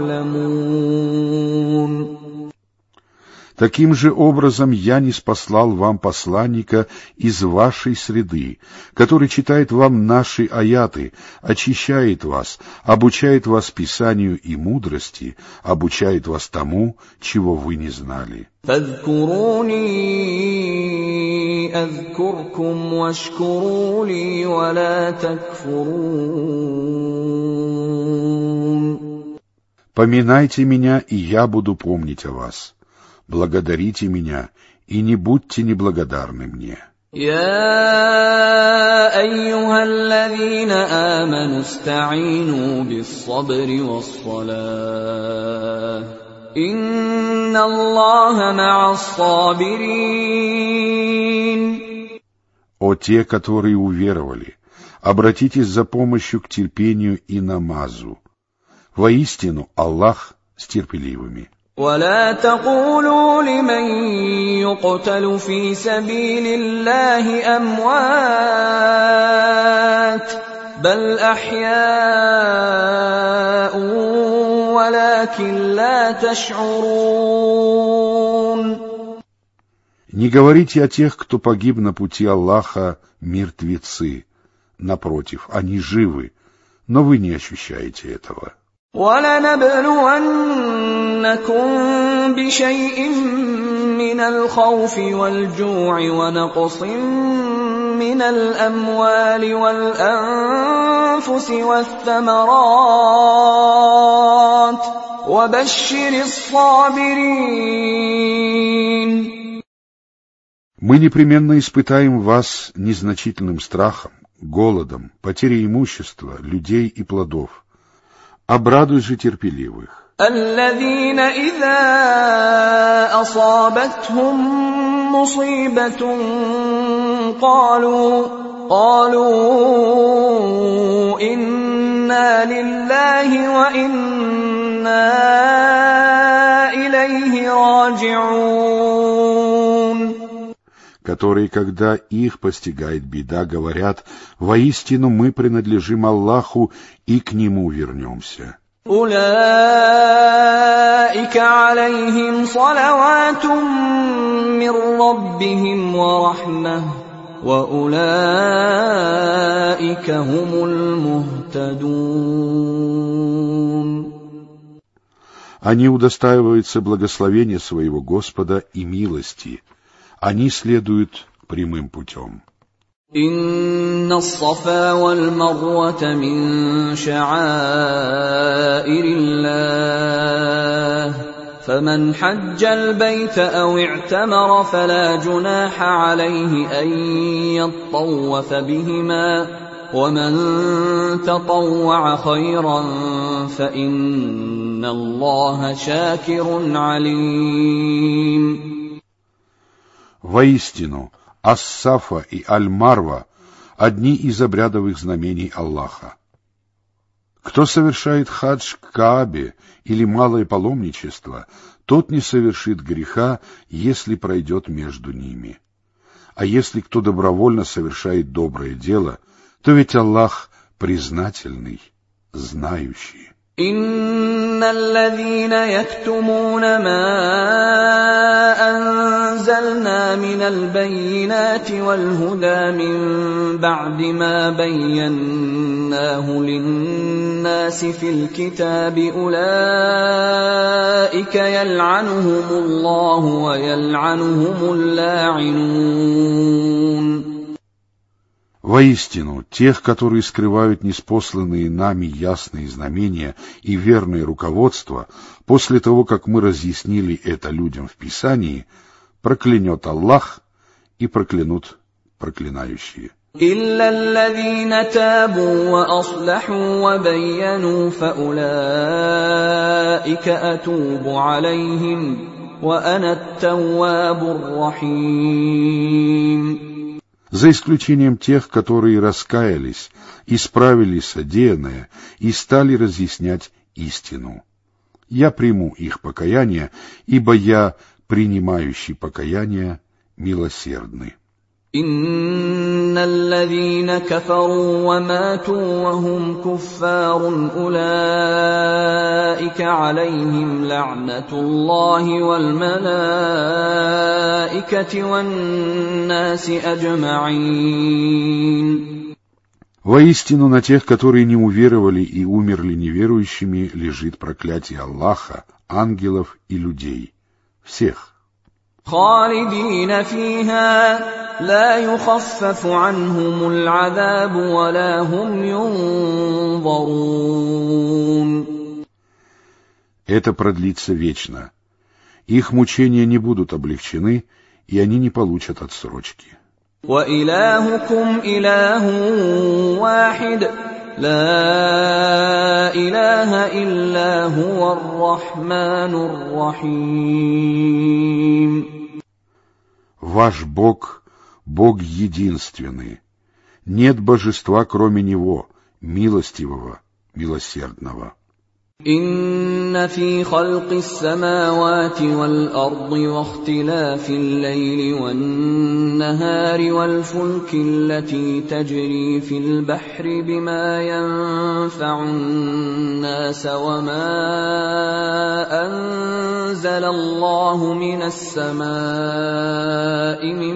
تعلمون. Таким же образом я ниспослал вам посланника из вашей среды, который читает вам наши аяты, очищает вас, обучает вас Писанию и мудрости, обучает вас тому, чего вы не знали. فاذكروني أذكركم واشكروا لي ولا تكفرون. Поминайте меня, и я буду помнить о вас. Благодарите меня, и не будьте неблагодарны мне. يا أيها الذين آمنوا استعينوا بالصبر والصلاة إن الله مع الصابرين. О те, которые уверовали, обратитесь за помощью к терпению и намазу. Воистину, Аллах с терпеливыми. ولا تقولوا لمن يقتل في سبيل الله أموات بل أحياء ولكن لا تشعرون. Не говорите о тех, кто погиб на пути Аллаха, мертвецы. Напротив, они живы, но вы не ощущаете этого. وَلَنَبْلُوَنَّكُمْ بِشَيْءٍ مِّنَ الْخَوْفِ وَالْجُوعِ وَنَقْصٍ مِّنَ الْأَمْوَالِ وَالْأَنفُسِ وَالثَّمَرَاتِ وَبَشِّرِ الصَّابِرِينَ. Мы непременно испытаем вас незначительным страхом, голодом, потерей имущества, людей и плодов. Обрадуй же терпеливых. الذين إذا أصابتهم مصيبة قالوا قالوا إنا لله وإنا إليه راجعون. Которые, когда их постигает беда, говорят: «Воистину мы принадлежим Аллаху и к Нему вернемся». أولئك عليهم صلوات من ربهم ورحمة وأولئك هم المهتدون. Они удостаиваются благословения своего Господа и милости. Они следуют прямым путем. إن الصفا والمروة من شعائر الله فمن حج البيت أو اعتمر فلا جناح عليه أن يطوف بهما ومن تطوع خيرا فإن الله شاكر عليم. Воистину, Ас-Сафа и Аль-Марва — одни из обрядовых знамений Аллаха. Кто совершает хадж к Каабе или малое паломничество, тот не совершит греха, если пройдет между ними. А если кто добровольно совершает доброе дело, то ведь Аллах признательный, знающий. إن الذين يكتمون ما أنزلنا من البينات والهدى من بعد ما بيناه للناس في الكتاب أولئك يلعنهم الله ويلعنهم اللاعنون. Воистину, тех, которые скрывают ниспосланные нами ясные знамения и верное руководство, после того, как мы разъяснили это людям в Писании, проклянет Аллах и проклянут проклинающие. إلا الذين تابوا وأصلحوا وبينوا فأولئك أتوب عليهم وأنا التواب الرحيم. За исключением тех, которые раскаялись, исправили содеянное и стали разъяснять истину. Я приму их покаяние, ибо я, принимающий покаяние, милосердный. إن الذين كفروا وماتوا وهم كفار أولئك عليهم لعنة الله والملائكة والناس أجمعين. Воистину на тех, которые не уверовали и умерли неверующими, лежит проклятие Аллаха, ангелов и людей, всех. خالدين فيها لا يخفف عنهم العذاب ولا هم ينظرون. Это продлится вечно. Их мучения не будут облегчены, и они не получат отсрочки. وإلهكم إله واحد لا إله إلا هو الرحمن الرحيم. Ваш Бог — Бог единственный. Нет божества, кроме Него, милостивого, милосердного. إن في خلق السماوات والأرض واختلاف الليل والنهار والفلك التي تجري في البحر بما ينفع الناس وما أنزل الله من السماء من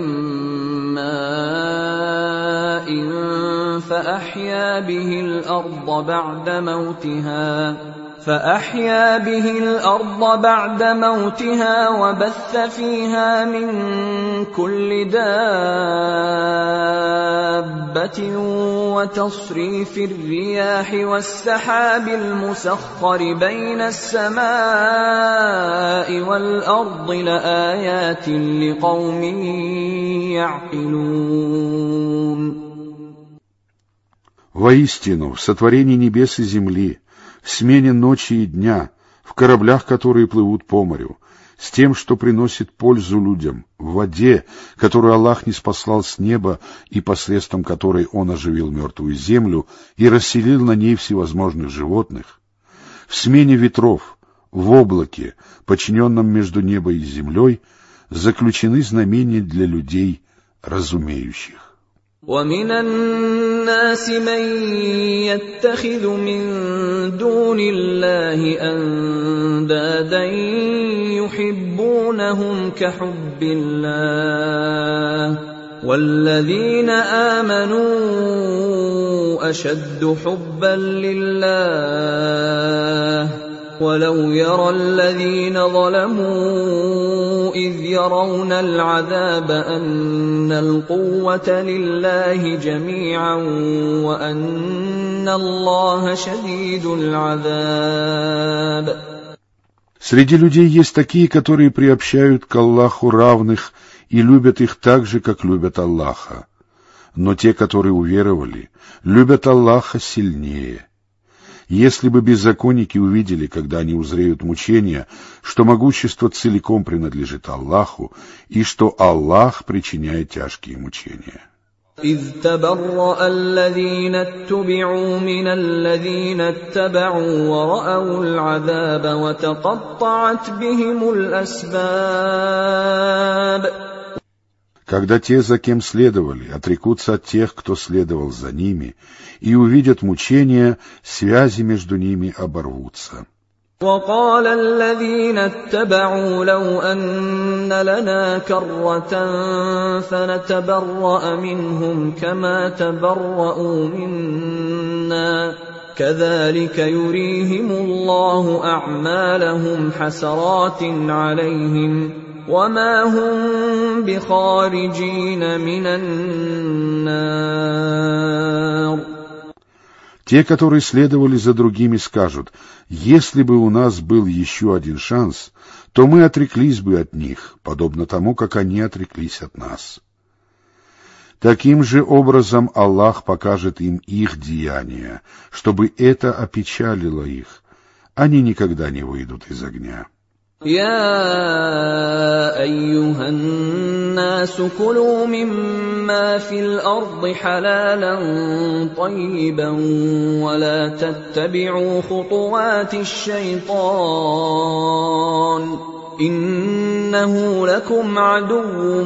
ماء فأحيا به الأرض بعد موتها فأحيا به الأرض بعد موتها وبث فيها من كل دابة وتصريف الرياح والسحاب المسخر بين السماء والأرض لآيات لقوم يعقلون. Воистину, в сотворении небес и земли, в смене ночи и дня, в кораблях, которые плывут по морю, с тем, что приносит пользу людям, в воде, которую Аллах ниспослал с неба и посредством которой Он оживил мертвую землю и расселил на ней всевозможных животных, в смене ветров, в облаке, подчиненном между небом и землей, заключены знамения для людей, разумеющих. ومن الناس من يتخذ من دون الله أندادا يحبونهم كحب الله والذين آمنوا أشد حبا لله ولو يرى الذين ظلموا إذ يرون العذاب أن القوة لله جميعا وأن الله شديد العذاب. Среди людей есть такие, которые приобщают к Аллаху равных и любят их так же, как любят Аллаха. Но те, которые уверовали, любят Аллаха сильнее. Если бы беззаконники увидели, когда они узреют мучения, что могущество целиком принадлежит Аллаху и что Аллах причиняет тяжкие мучения. إذ تبرأ الذين اتبعوا من الذين اتبعوا ورأوا العذاب وتقطعت بهم الأسباب. Когда те, за кем следовали, отрекутся от тех, кто следовал за ними, и увидят мучения, связи между ними оборвутся. وقال الذين اتبعوا لو أن لنا كرة فنتبرأ منهم كما تبرأوا منا كذلك يريهم الله أعمالهم حسرات عليهم وما هم بخارجين من النار. Те, которые следовали за другими, скажут: если бы у нас был еще один шанс, то мы отреклись бы от них, подобно тому, как они отреклись от нас. Таким же образом Аллах покажет им их деяния, чтобы это опечалило их. Они никогда не выйдут из огня. يا أيها الناس كلوا مما في الأرض حلالا طيبا ولا تتبعوا خطوات الشيطان إنه لكم عدو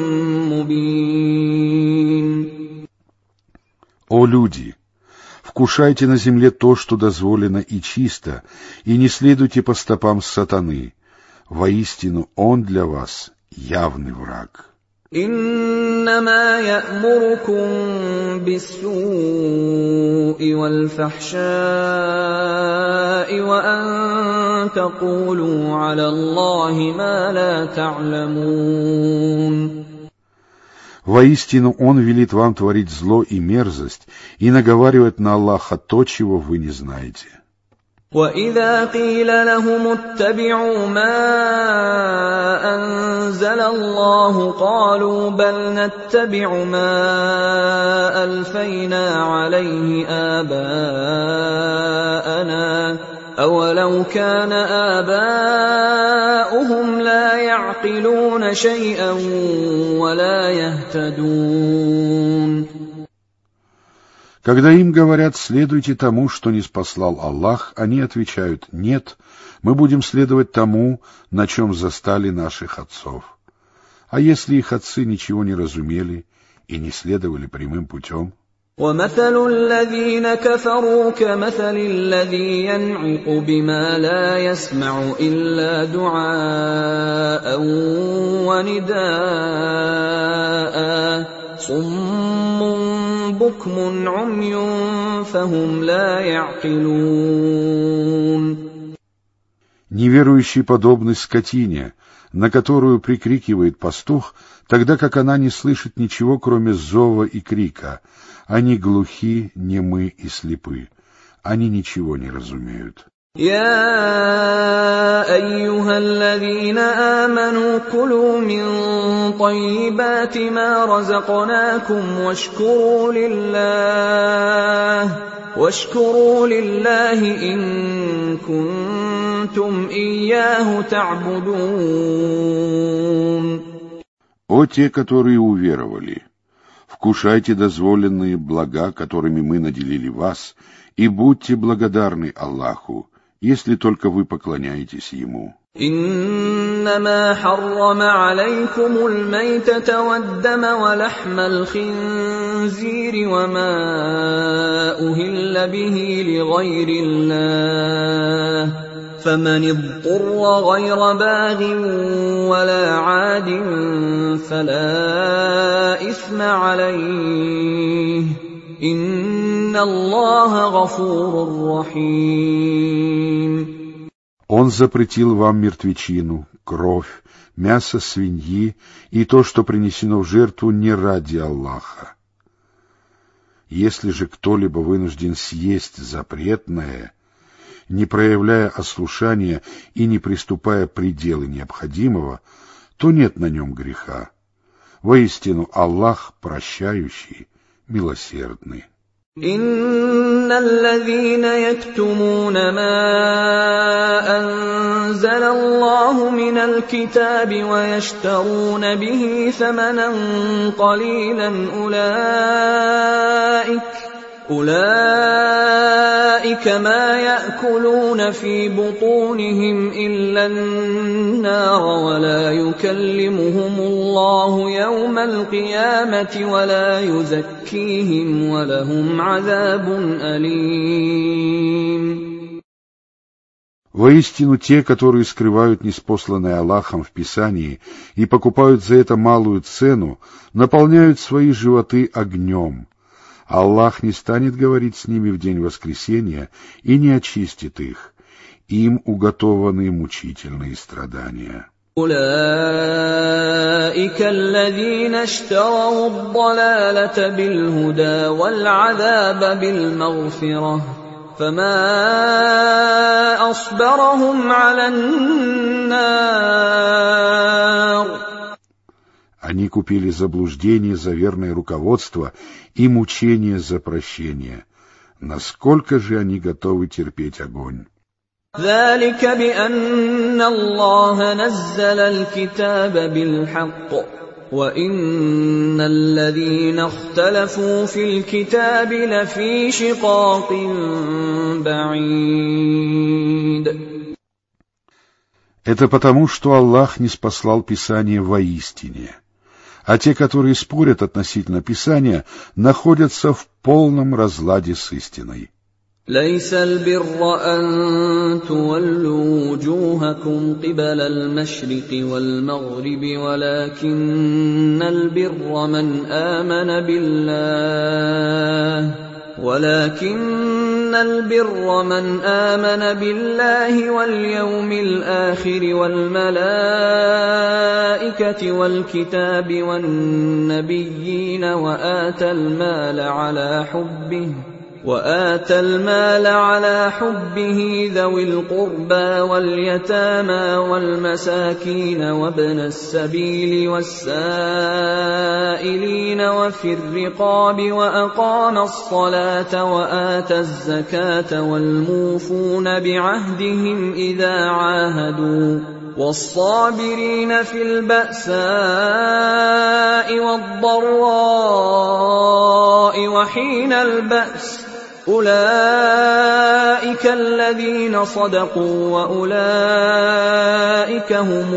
مبين. О люди! Вкушайте на земле то, что дозволено и чисто, и не следуйте по стопам сатаны. Воистину, он для вас явный враг. إنما يأمركم بالسوء والفحشاء وأن تقولوا على الله ما لا تعلمون. Воистину, Он велит вам творить зло и мерзость и наговаривать на Аллаха то, чего вы не знаете. وَإِذَا قِيلَ لَهُمُ اتَّبِعُوا مَا أَنزَلَ اللَّهُ قَالُوا بَلْ نَتَّبِعُ مَا أَلْفَيْنَا عَلَيْهِ آبَاءَنَا أَوَلَوْ كَانَ آبَاؤُهُمْ لَا يَعْقِلُونَ شَيْئًا وَلَا يَهْتَدُونَ. Когда им говорят «следуйте тому, что ниспослал Аллах», они отвечают «нет, мы будем следовать тому, на чем застали наших отцов». А если их отцы ничего не разумели и не следовали прямым путем? وَمَثَلُ الَّذِينَ كَفَرُوا كَمَثَلِ الَّذِي يَنْعِقُ بِمَا لَا يَسْمَعُ إِلَّا دُعَاءً وَنِدَاءً صُمٌّ بُكْمٌ عُمْيٌ فَهُمْ لَا يَعْقِلُونَ. Неверующий подобны скотине, на которую прикрикивает пастух, тогда как она не слышит ничего, кроме зова и крика. Они глухи, немы и слепы. Они ничего не разумеют. يا أيها الذين آمنوا كلوا من طيبات ما رزقناكم واشكروا لله واشكروا لله إن كنتم إياه تعبدون. О те, которые уверовали! Вкушайте дозволенные блага, которыми мы наделили вас, и будьте благодарны Аллаху, если только вы поклоняетесь Ему. إنما حرم عليكم الميتة والدم ولحم الخنزير وما أهل به لغير الله فمن اضطر غير باغ ولا عاد فلا إثم عليه إن الله غفور رحيم. Он запретил вам мертвечину, кровь, мясо свиньи и то, что принесено в жертву не ради Аллаха. Если же кто-либо вынужден съесть запретное, не проявляя ослушания и не приступая пределы необходимого, то нет на нем греха. Воистину Аллах прощающий, милосердный. إن الذين يكتمون ما أنزل الله من الكتاب ويشترون به ثمنا قليلا أولئك أولئك ما يأكلون في بطونهم إلا النار ولا يكلمهم الله يوم القيامة ولا يزكيهم ولهم عذاب أليم. Воистину те, которые скрывают ниспосланное Аллахом в Писании и покупают за это малую цену, наполняют свои животы огнем. Аллах не станет говорить с ними в день воскресения и не очистит их. Им уготованы мучительные страдания. أولئك الذين اشتروا الضلالة بالهدى والعذاب بالمغفرة فما أصبرهم على النار. Они купили заблуждение за верное руководство и мучение за прощение. Насколько же они готовы терпеть огонь? ذلك بأن الله نزل الكتاب بالحق وإن الذين اختلفوا في الكتاب لفي شقاق بعيد. Это потому, что Аллах ниспослал Писание воистине, а те, которые спорят относительно Писания, находятся в полном разладе с истиной. ليس البر أن تولوا وجوهكم قبل المشرق والمغرب ولكن البر من آمن بالله ولكن البر من آمن بالله واليوم الآخر والملائكة والكتاب والنبيين وآتى المال على حبه وآتى المال على حبه ذوي القربى واليتامى والمساكين وابن السبيل والسائلين وفي الرقاب وأقام الصلاة وآتى الزكاة والموفون بعهدهم إذا عاهدوا والصابرين في البأساء والضراء وحين البأس أولئك الذين صدقوا وأولئك هم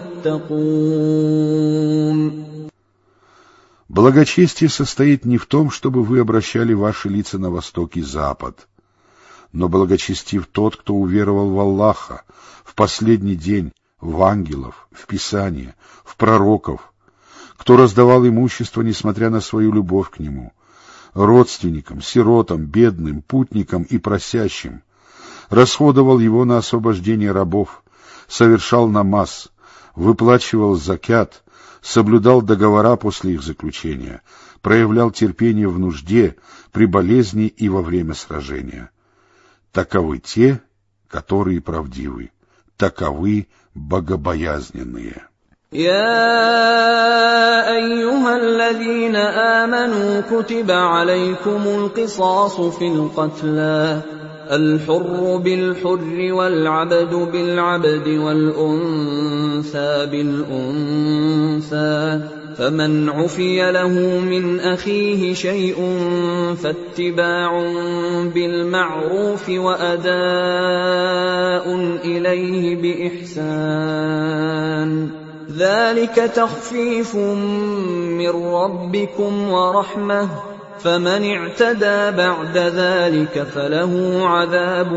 المتقون. Благочестие состоит не в том, чтобы вы обращали ваши лица на восток и запад, но благочестив тот, кто уверовал в Аллаха, в последний день, в ангелов, в Писание, в пророков, кто раздавал имущество, несмотря на свою любовь к нему, родственникам, сиротам, бедным, путникам и просящим, расходовал его на освобождение рабов, совершал намаз, выплачивал закят, соблюдал договора после их заключения, проявлял терпение в нужде, при болезни и во время сражения. Таковы те, которые правдивы, таковы богобоязненные. يا أيها الذين آمنوا كتب عليكم القصاص في القتلى الحر بالحر والعبد بالعبد والأنثى بالأنثى فمن عفي له من أخيه شيء فاتباع بالمعروف وأداء إليه بإحسان ذلك تخفيف من ربكم ورحمة فمن اعتدى بعد ذلك فله عذاب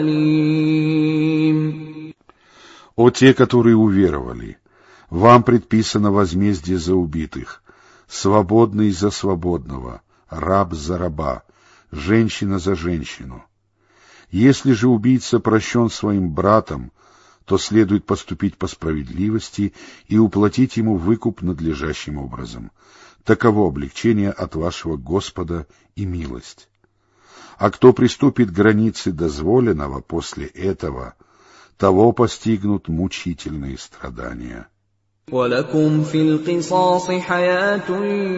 أليم. О те, которые уверовали, вам предписано возмездие за убитых, свободный за свободного, раб за раба, женщина за женщину. Если же убийца прощен своим братом, то следует поступить по справедливости и уплатить ему выкуп надлежащим образом. Таково облегчение от вашего Господа и милость. А кто приступит к границе дозволенного после этого, того постигнут мучительные страдания. وَلَكُمْ فِي الْقِصَاصِ حَيَاةٌ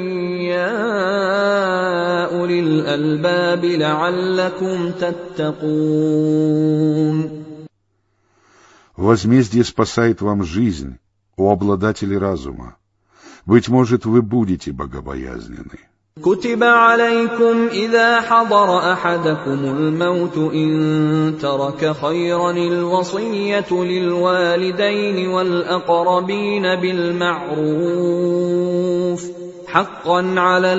يَا أُولِي الْأَلْبَابِ لَعَلَّكُمْ تَتَّقُونَ. Возмездие спасает вам жизнь, о обладатели разума. Быть может, вы будете богобоязнены. كتب عليكم إذا حضر أحدكم الموت إن ترك خيرا الوصية للوالدين والأقربين بالمعروف حقا على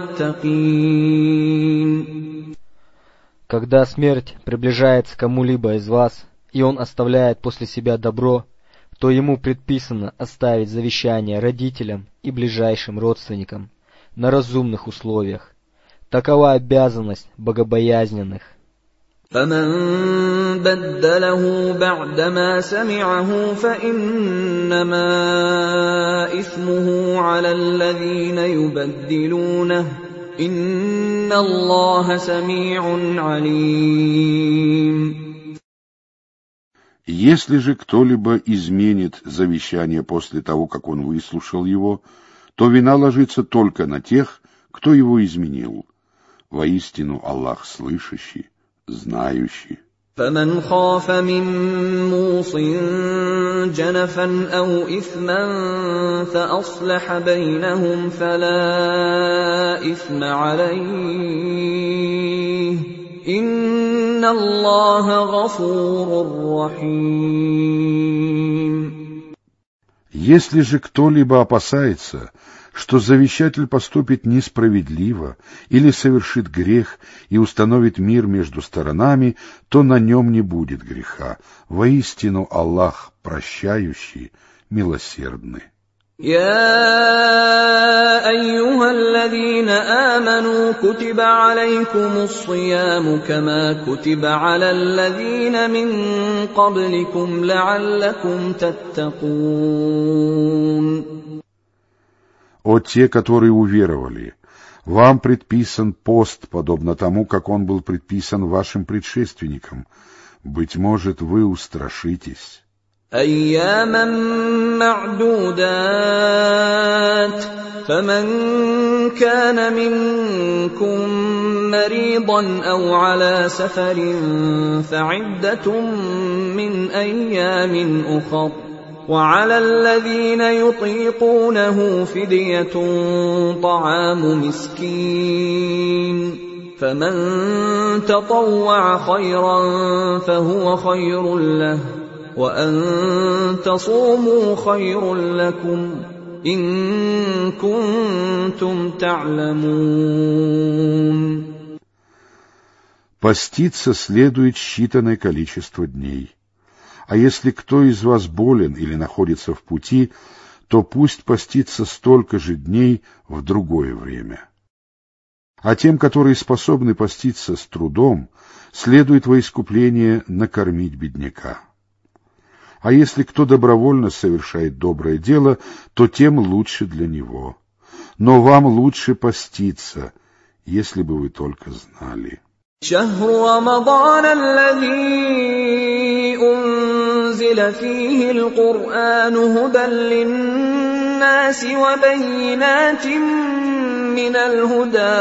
المتقين. Когда смерть приближается кому-либо из вас, и он оставляет после себя добро, то ему предписано оставить завещание родителям и ближайшим родственникам на разумных условиях. Такова обязанность богобоязненных. فَمَن بَدَّلَهُ بَعْدَمَا سَمِعَهُ فَإِنَّمَا إِثْمُهُ عَلَى الَّذِينَ يُبَدِّلُونَهُ إِنَّ اللَّهَ سَمِيعٌ عَلِيمٌ. Если же кто-либо изменит завещание после того, как он выслушал его, то вина ложится только на тех, кто его изменил. Воистину Аллах слышащий, знающий. فمن خاف من موص جنفا أو إثما فأصلح بينهم فلا إثم عليه إن الله غفور رحيم. Если же кто-либо опасается, что завещатель поступит несправедливо или совершит грех и установит мир между сторонами, то на нем не будет греха. Воистину Аллах прощающий, милосердный. يا أيها الذين آمنوا كتب عليكم الصيام كما كتب على الذين من قبلكم لعلكم تتقون. О те, которые уверовали, вам предписан пост, подобно тому, как он был предписан вашим предшественникам. Быть может, вы устрашитесь. أياما معدودات فمن كان منكم مريضا أو على سفر فعدة من أيام أخر وعلى الذين يطيقونه فدية طعام مسكين فمن تطوع خيرا فهو خير له وأن تصوموا خير لكم إن كنتم تعلمون. Поститься следует считанное количество дней. А если кто из вас болен или находится в пути, то пусть постится столько же дней в другое время. А тем, которые способны поститься с трудом, следует во искупление накормить бедняка. А если кто добровольно совершает доброе дело, то тем лучше для него. Но вам лучше поститься, если бы вы только знали. شهر رمضان الذي أنزل فيه القرآن هدى للناس وبينات من الهدى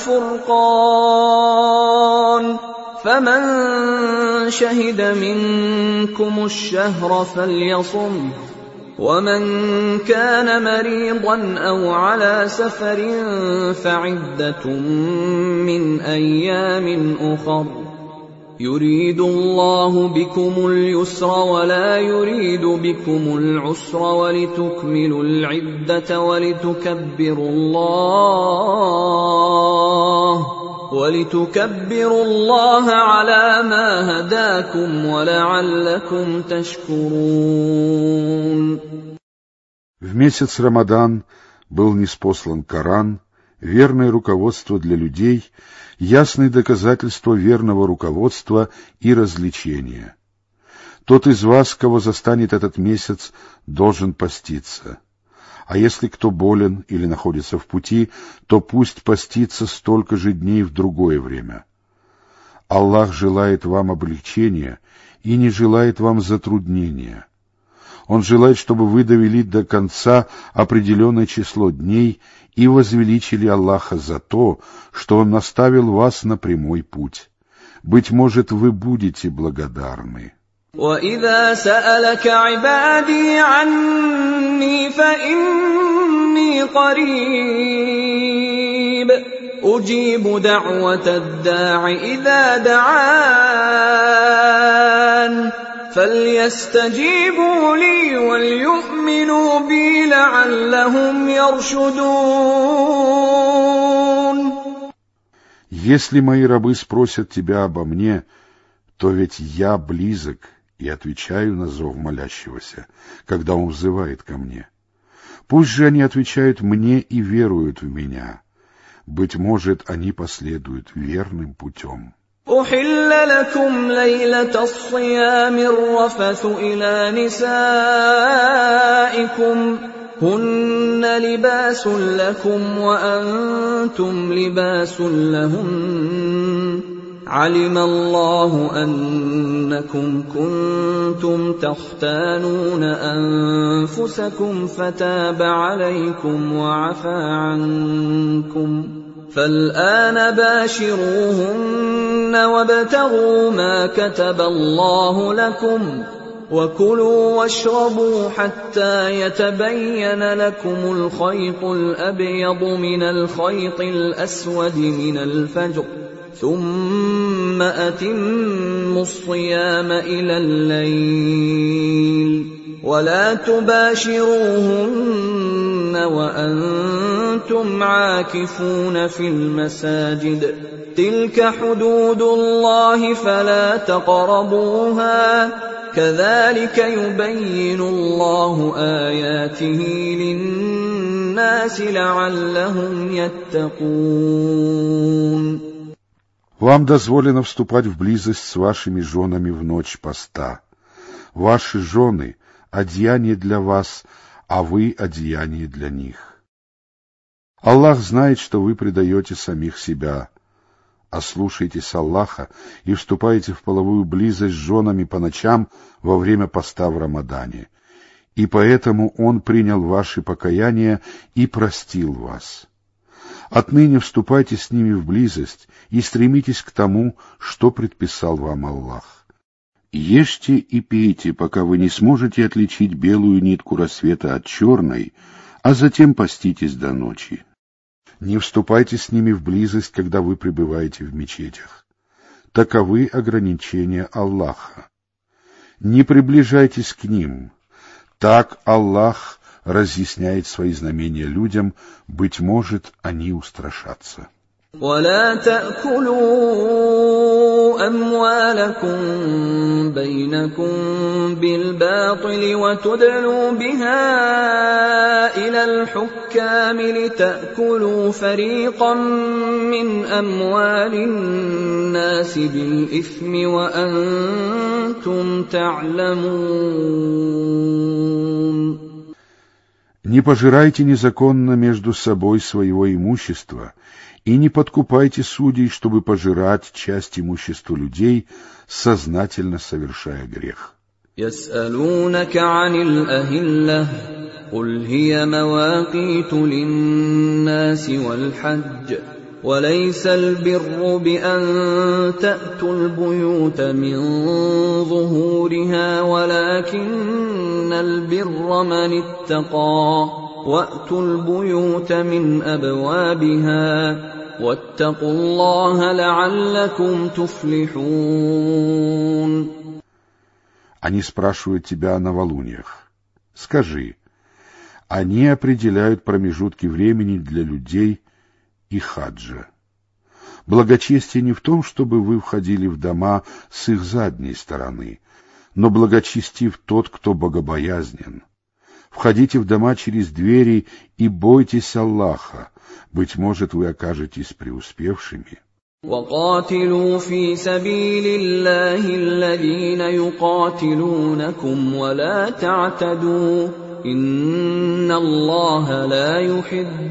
والفرقان فمن شهد منكم الشهر فليصم ومن كان مريضا أو على سفر فعدة من أيام أخر يريد الله بكم اليسر ولا يريد بكم العسر ولتكملوا العدة ولتكبروا الله ولتكبروا الله على ما هداكم ولعلكم تشكرون. В месяц Рамадан был ниспослан Коран, верное руководство для людей, ясные доказательства верного руководства и развлечения. Тот из вас, кого застанет этот месяц, должен поститься. А если кто болен или находится в пути, то пусть постится столько же дней в другое время. Аллах желает вам облегчения и не желает вам затруднения. Он желает, чтобы вы довели до конца определенное число дней и возвеличили Аллаха за то, что Он наставил вас на прямой путь. Быть может, вы будете благодарны. وَإِذَا سَأَلَكَ عِبَادِي عَنِّي فَإِنِّي قَرِيبٌ أُجِيبُ دَعْوَةَ الدَّاعِ إِذَا دَعَانِ فَلْيَسْتَجِيبُوا لِي وَلْيُؤْمِنُوا بِي لَعَلَّهُمْ يَرْشُدُونَ. Если мои рабы спросят тебя обо мне, то ведь я близок и отвечаю на зов молящегося, когда он взывает ко мне. Пусть же они отвечают мне и веруют в меня. Быть может, они последуют верным путем. أُحِلَّ لَكُمْ لَيْلَةَ الصِّيَامِ الرَّفَثُ إِلَى نِسَائِكُمْ هُنَّ لِبَاسٌ لَكُمْ وَأَنْتُمْ لِبَاسٌ لَهُنَّ عَلِمَ اللَّهُ أَنَّكُمْ كُنْتُمْ تَخْتَانُونَ أَنفُسَكُمْ فَتَابَ عَلَيْكُمْ وَعَفَا عَنْكُمْ فالآن باشروهن وابتغوا ما كتب الله لكم وكلوا واشربوا حتى يتبين لكم الخيط الأبيض من الخيط الأسود من الفجر ثم أتموا الصيام إلى الليل ولا تباشروهن وأنتم عاكفون في المساجد تلك حدود الله فلا تقربوها كذلك يبين الله آياته للناس لعلهم يتقون. Вам дозволено вступать в близость с вашими женами в ночь поста. Ваши жены — одеяние для вас, а вы — одеяние для них. Аллах знает, что вы предаете самих себя. Ослушайтесь Аллаха и вступайте в половую близость с женами по ночам во время поста в Рамадане. И поэтому Он принял ваши покаяния и простил вас. Отныне вступайте с ними в близость и стремитесь к тому, что предписал вам Аллах. Ешьте и пейте, пока вы не сможете отличить белую нитку рассвета от черной, а затем поститесь до ночи. Не вступайте с ними в близость, когда вы пребываете в мечетях. Таковы ограничения Аллаха. Не приближайтесь к ним. Так Аллах разъясняет свои знамения людям, быть может, они устрашатся. ولا تأكلوا أموالكم بينكم بالباطل وتدلوا بها إلى الحكام لتأكلوا فريقا من أموال الناس بالإثم وأنتم تعلمون. Не пожирайте незаконно между собой своего имущества и не подкупайте судей, чтобы пожирать часть имущества людей, сознательно совершая грех. يسألونك عن الأهلة قل هي مواقيت للناس والحج وليس البر بأن تأتوا البيوت من ظهورها ولكن البر من اتقى وأتوا البيوت من أبوابها واتقوا الله لعلكم تفلحون. Они спрашивают тебя о новолуниях. Скажи, они определяют промежутки времени для людей и хаджа. Благочестие не в том, чтобы вы входили в дома с их задней стороны, но благочестив тот, кто богобоязнен. Входите в дома через двери и бойтесь Аллаха, быть может, вы окажетесь преуспевшими. وقاتلوا في سبيل الله الذين يقاتلونكم ولا تعتدوا إن الله لا يحب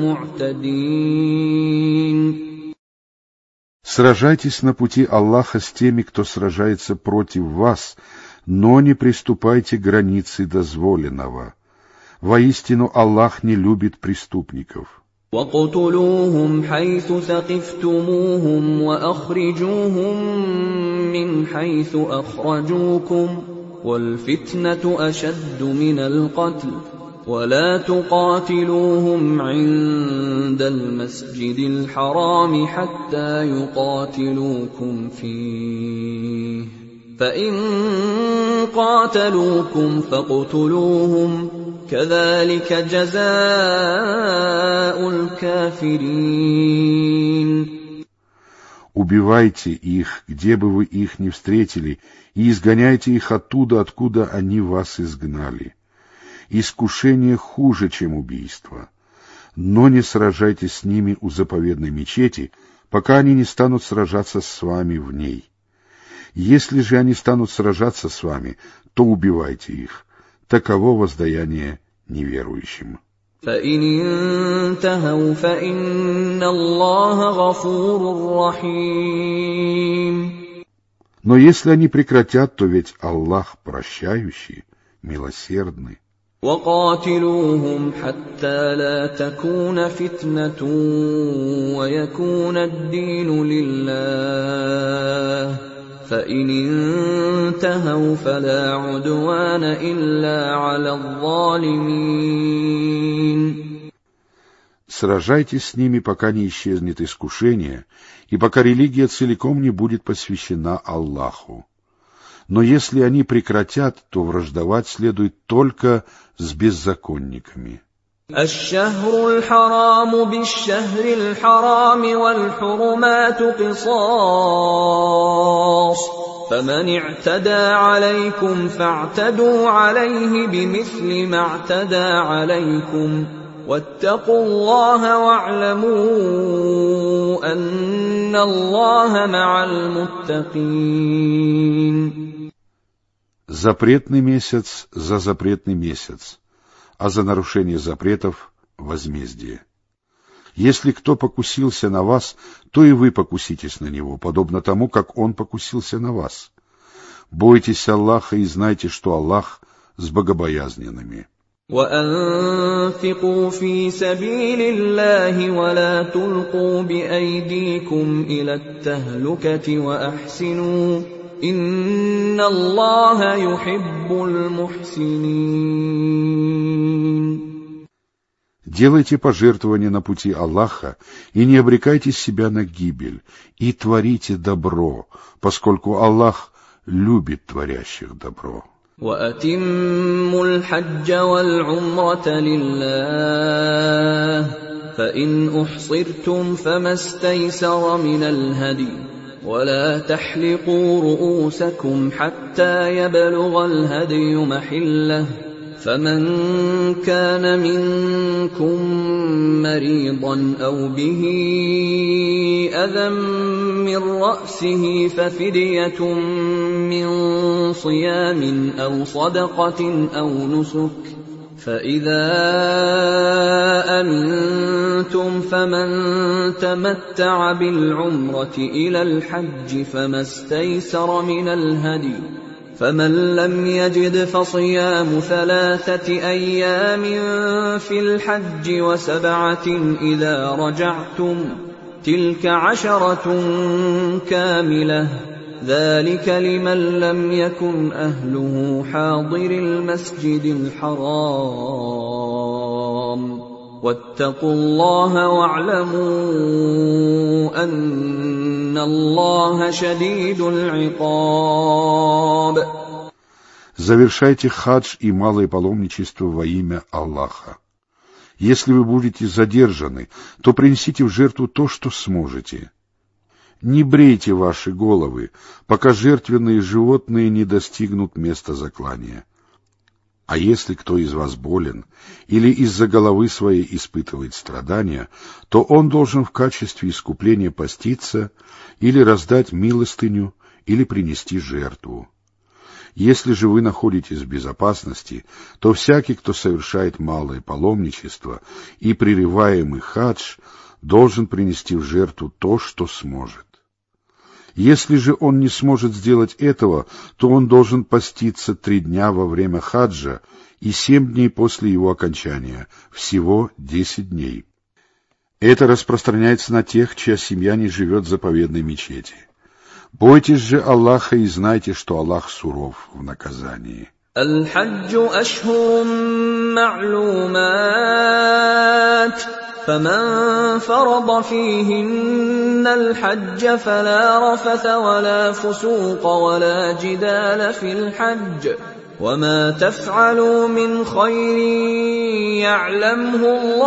المعتدين. Сражайтесь на пути Аллаха с теми, кто сражается против вас, но не приступайте к границе дозволенного. Воистину Аллах не любит преступников. وَاقْتُلُوهُمْ حَيْثُ ثَقِفْتُمُوهُمْ وَأَخْرِجُوهُمْ مِنْ حَيْثُ أَخْرَجُوكُمْ وَالْفِتْنَةُ أَشَدُّ مِنَ الْقَتْلِ وَلَا تُقَاتِلُوهُمْ عِندَ الْمَسْجِدِ الْحَرَامِ حَتَّى يُقَاتِلُوكُمْ فِيهِ فَإِنْ قَاتَلُوكُمْ فَاقْتُلُوهُمْ كذلك جزاء الكافرين. Убивайте их, где бы вы их ни встретили, и изгоняйте их оттуда, откуда они вас изгнали. Искушение хуже, чем убийство. Но не сражайтесь с ними у заповедной мечети, пока они не станут сражаться с вами в ней. Если же они станут сражаться с вами, то убивайте их. Таково воздаяние неверующим. فَإِنِ انْتَهَوْا فَإِنَّ اللَّهَ غَفُورٌ رَّحِيمٌ. Но если они прекратят, то ведь Аллах прощающий, милосердный. وقاتلوهم حتى لا تكون فتنة ويكون الدين لله فإن انتهوا فلا عدوان إلا على الظالمين. Сражайтесь с ними, пока не исчезнет искушение, и пока религия целиком не будет посвящена Аллаху. Но если они прекратят, то враждовать следует только с беззаконниками. الشهر الحرام بالشهر الحرام والحرمات قصاص فمن اعتدى عليكم فاعتدوا عليه بمثل ما اعتدى عليكم واتقوا الله واعلموا أن الله مع المتقين. Запретный месяц за запретный месяц, а за нарушение запретов — возмездие. Если кто покусился на вас, то и вы покуситесь на него, подобно тому, как он покусился на вас. Бойтесь Аллаха и знайте, что Аллах с богобоязненными. وَأَنفِقُوا فِي سَبِيلِ اللَّهِ وَلَا تُلْقُوا بِأَيْدِيكُمْ إِلَى التَّهْلُكَةِ وَأَحْسِنُوا إِنَّ اللَّهَ يُحِبُّ الْمُحْسِنِينَ. Делайте пожертвования на пути Аллаха и не обрекайте себя на гибель, и творите добро, поскольку Аллах любит творящих добро. وَأَتِمُّوا الْحَجَّ وَالْعُمْرَةَ لِلَّهِ فَإِنْ أُحْصِرْتُمْ فَمَا اسْتَيْسَرَ مِنَ الْهَدْيِ وَلَا تَحْلِقُوا رُؤُوسَكُمْ حَتَّى يَبْلُغَ الْهَدْيُ مَحِلَّهُ فَمَنْ كَانَ مِنْكُمْ مَرِيضًا أَوْ بِهِ أَذًى مِّن رَّأْسِهِ فَفِدْيَةٌ مِّن صِيَامٍ أَوْ صَدَقَةٍ أَوْ نُسُكٍ فَإِذَا أَمِنتُمْ فَمَن تَمَتَّعَ بِالْعُمْرَةِ إِلَى الْحَجِّ فَمَا اسْتَيْسَرَ مِنَ الْهَدْيِ فَمَن لَّمْ يَجِدْ فَصِيَامُ ثَلَاثَةِ أَيَّامٍ فِي الْحَجِّ وَسَبْعَةٍ إِذَا رَجَعْتُمْ تِلْكَ عَشَرَةٌ كَامِلَةٌ ذَلِكَ لِمَن لَّمْ يَكُنْ أَهْلُهُ حَاضِرِي الْمَسْجِدِ الْحَرَامِ وَاتَّقُوا اللَّهَ وَاعْلَمُوا أَنَّ اللَّهَ شَدِيدُ الْعِقَابِ. Завершайте хадж и малое паломничество во имя Аллаха. Если вы будете задержаны, то принесите в жертву то, что сможете. Не брейте ваши головы, пока жертвенные животные не достигнут места заклания. А если кто из вас болен или из-за головы своей испытывает страдания, то он должен в качестве искупления поститься или раздать милостыню или принести жертву. Если же вы находитесь в безопасности, то всякий, кто совершает малое паломничество и прерываемый хадж, должен принести в жертву то, что сможет. Если же он не сможет сделать этого, то он должен поститься три дня во время хаджа и семь дней после его окончания, всего десять дней. Это распространяется на тех, чья семья не живет в заповедной мечети. Бойтесь же Аллаха и знайте, что Аллах суров в наказании. الحج أشهر معلومات فمن فرض فيهن الحج فلا رفث ولا فسوق ولا جدال في الحج وما تفعلوا من خير يعلمه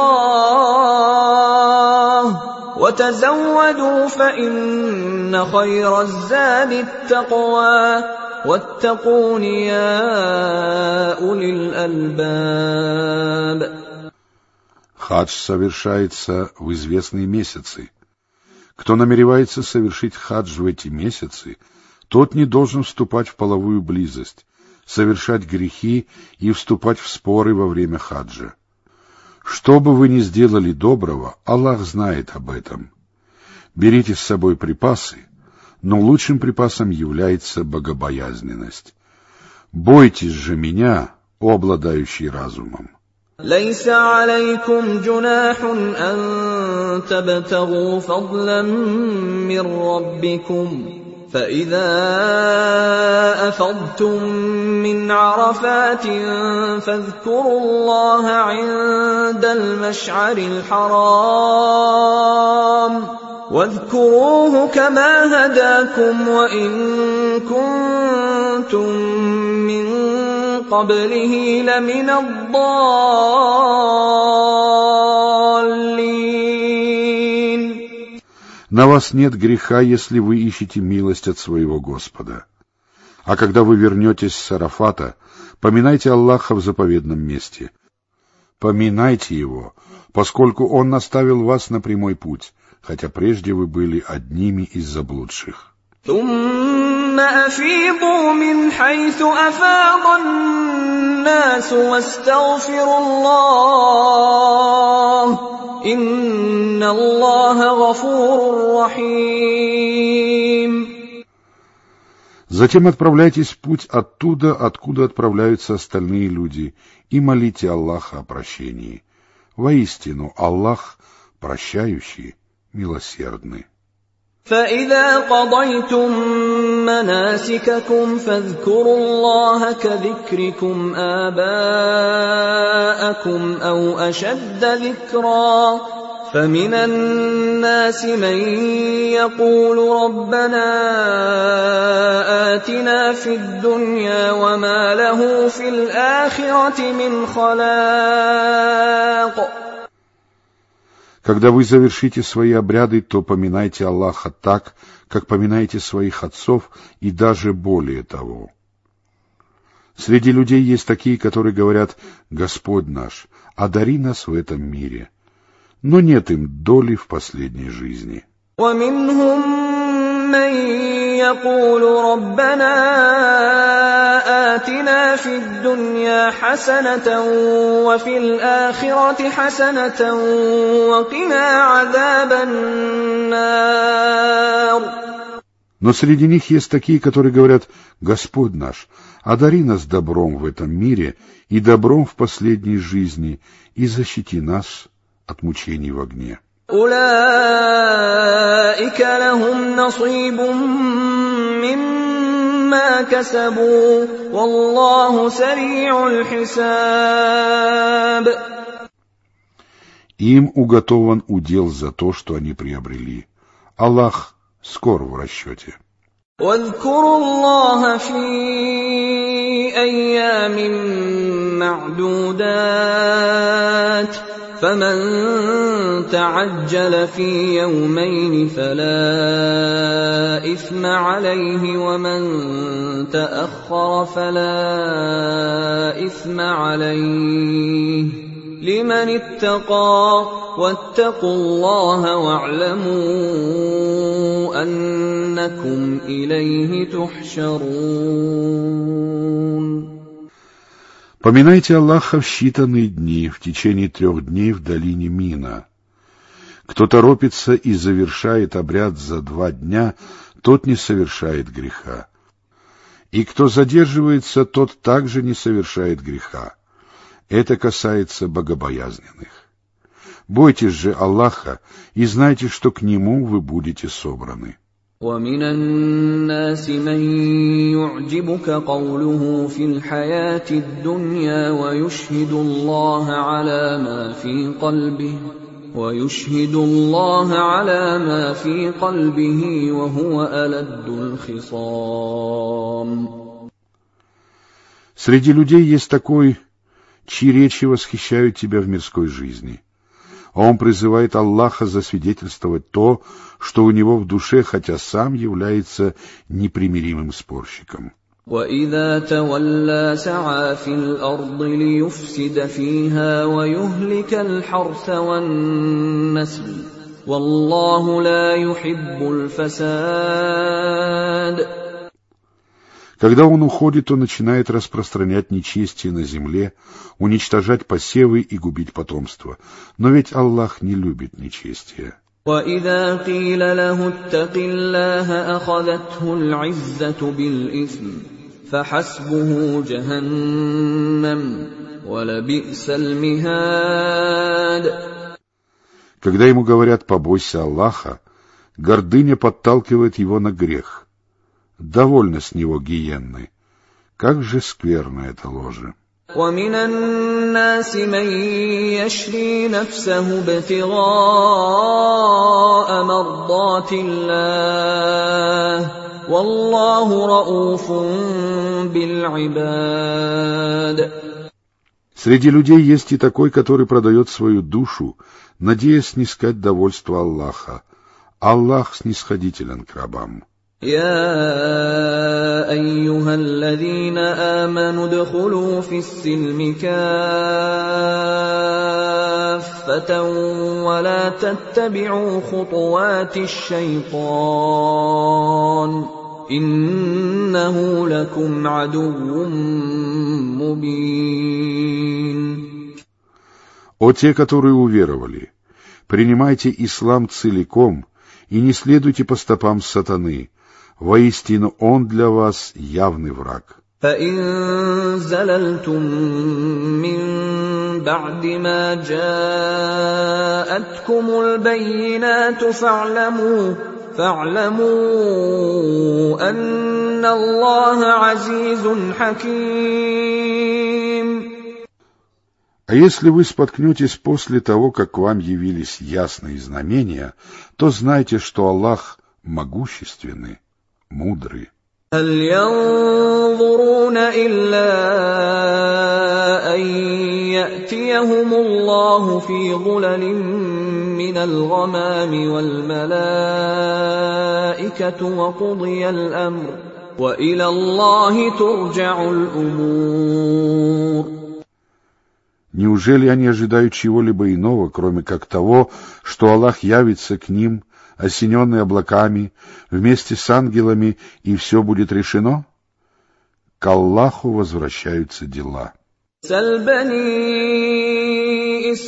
الله وتزودوا فإن خير الزاد التقوى واتقون يا أولي الألباب. Хадж совершается в известные месяцы. Кто намеревается совершить хадж в эти месяцы, тот не должен вступать в половую близость, совершать грехи и вступать в споры во время хаджа. Что бы вы ни сделали доброго, Аллах знает об этом. Берите с собой припасы, но лучшим припасом является богобоязненность. Бойтесь же меня, о обладающий разумом. ليس عليكم جناح أن تبتغوا فضلا من ربكم فإذا أفضتم من عرفات فاذكروا الله عند المشعر الحرام واذكروه كما هداكم وإن كنتم من قبله لمن الضالين. На вас нет греха, если вы ищете милость от своего Господа. А когда вы вернетесь с Арафата, поминайте Аллаха в заповедном месте. Поминайте Его, поскольку Он наставил вас на прямой путь, хотя прежде вы были одними из заблудших. ثم أفيضوا من حيث أفاض الناس واستغفروا الله إن الله غفور رحيم. Затем отправляйтесь в путь оттуда, откуда отправляются остальные люди, и молите Аллаха о прощении. Воистину, Аллах прощающий, милосердный. فإذا قضيتم مناسككم فاذكروا الله كذكركم آباءكم أو أشد ذكرا فمن الناس من يقول ربنا آتنا في الدنيا وما له في الآخرة من خلاق. Когда вы завершите свои обряды, то поминайте Аллаха так, как поминаете своих отцов, и даже более того. Среди людей есть такие, которые говорят: «Господь наш, одари нас в этом мире», но нет им доли в последней жизни. من يقول ربنا آتنا في الدنيا حسنة وفي الآخرة حسنة وقنا عذاب النار. Но среди них есть такие, которые говорят: «Господь наш, одари нас добром в этом мире и добром в последней жизни, и защити нас от мучений в огне». أولئك لهم نصيب مما كسبوا والله سريع الحساب. Им уготован удел за то, что они приобрели. Аллах скор в расчете. واذكروا الله في أيام معدودات فمن تعجل في يومين فلا إثم عليه ومن تأخر فلا إثم عليه لمن اتقى واتقوا الله واعلموا أنكم إليه تحشرون. Поминайте Аллаха в считанные дни, в течение трех дней в долине Мина. Кто торопится и завершает обряд за два дня, тот не совершает греха. И кто задерживается, тот также не совершает греха. Это касается богобоязненных. Бойтесь же Аллаха и знайте, что к Нему вы будете собраны. ومن الناس من يعجبك قوله في الحياة الدنيا ويشهد الله على ما في قلبه ويشهد الله على ما في قلبه وهو ألد الخصام. Среди людей есть такой, чьи речи восхищают тебя в мирской жизни. А он призывает Аллаха засвидетельствовать то, что у него в душе, хотя сам является непримиримым спорщиком. وَإِذَا تَوَلَّى سَعَى فِي الْأَرْضِ لِيُفْسِدَ فِيهَا وَيُهْلِكَ الْحَرْثَ وَالنَّسْلَ وَاللَّهُ لَا يُحِبُّ الْفَسَادَ. Когда он уходит, то начинает распространять нечестие на земле, уничтожать посевы и губить потомство. Но ведь Аллах не любит нечестия. وَإِذَا قِيلَ لَهُ اتَّقِ اللَّهَ أَخَذَتْهُ الْعِزَّةُ بِالْإِثْمِ فحسبه جهنم ولبئس المهاد. Когда ему говорят «побойся Аллаха», гордыня подталкивает его на грех. Довольно с него гиенны. Как же скверно это ложе. ومن الناس من يشري نفسه ابتغاء مرضات الله والله رؤوف بالعباد. Среди людей есть и такой, который продает свою душу, надеясь снискать довольство Аллаха. Аллах снисходителен к рабам. يا أيها الذين آمنوا ادخلوا في السلم كافة ولا تتبعوا خطوات الشيطان إنه لكم عدو مبين. О те, которые уверовали, принимайте ислам целиком и не следуйте по стопам сатаны. Воистину, он для вас явный враг. فَإِن زَلَلْتُم مِّن بَعْدِ مَا جَاءَتْكُمُ الْبَيِّنَاتُ فَاعْلَمُوا فَاعْلَمُوا أَنَّ اللَّهَ عَزِيزٌ حَكِيمٌ. А если вы споткнетесь после того, как вам явились ясные знамения, то знайте, что Аллах могущественный, мудрый. هل ينظرون إلا أن يأتيهم الله في ظلل من الغمام والملائكة وقضي الأمر وإلى الله ترجع الأمور. Неужели они ожидают чего-либо иного, кроме как того, что Аллах явится к ним, осененный облаками, вместе с ангелами, и все будет решено? К Аллаху возвращаются дела. سل بني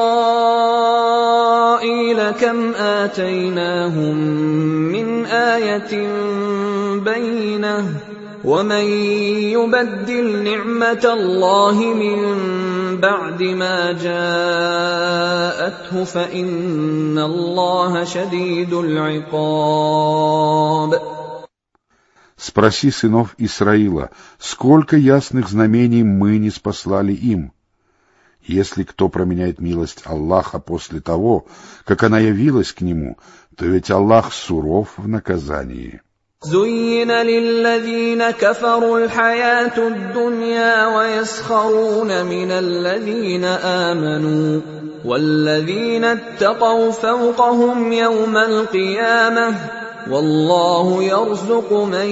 إسرائيل كم آتيناهم من آية بينة ومن يبدل نعمة الله من بعد ما جاءته فإن الله شديد العقاب. Спроси сынов Исраила, сколько ясных знамений мы не спаслали им. Если кто променяет милость Аллаха после того, как она явилась к нему, то ведь Аллах суров в наказании. زين للذين كفروا الحياة الدنيا ويسخرون من الذين آمنوا والذين اتقوا فوقهم يوم القيامة والله يرزق من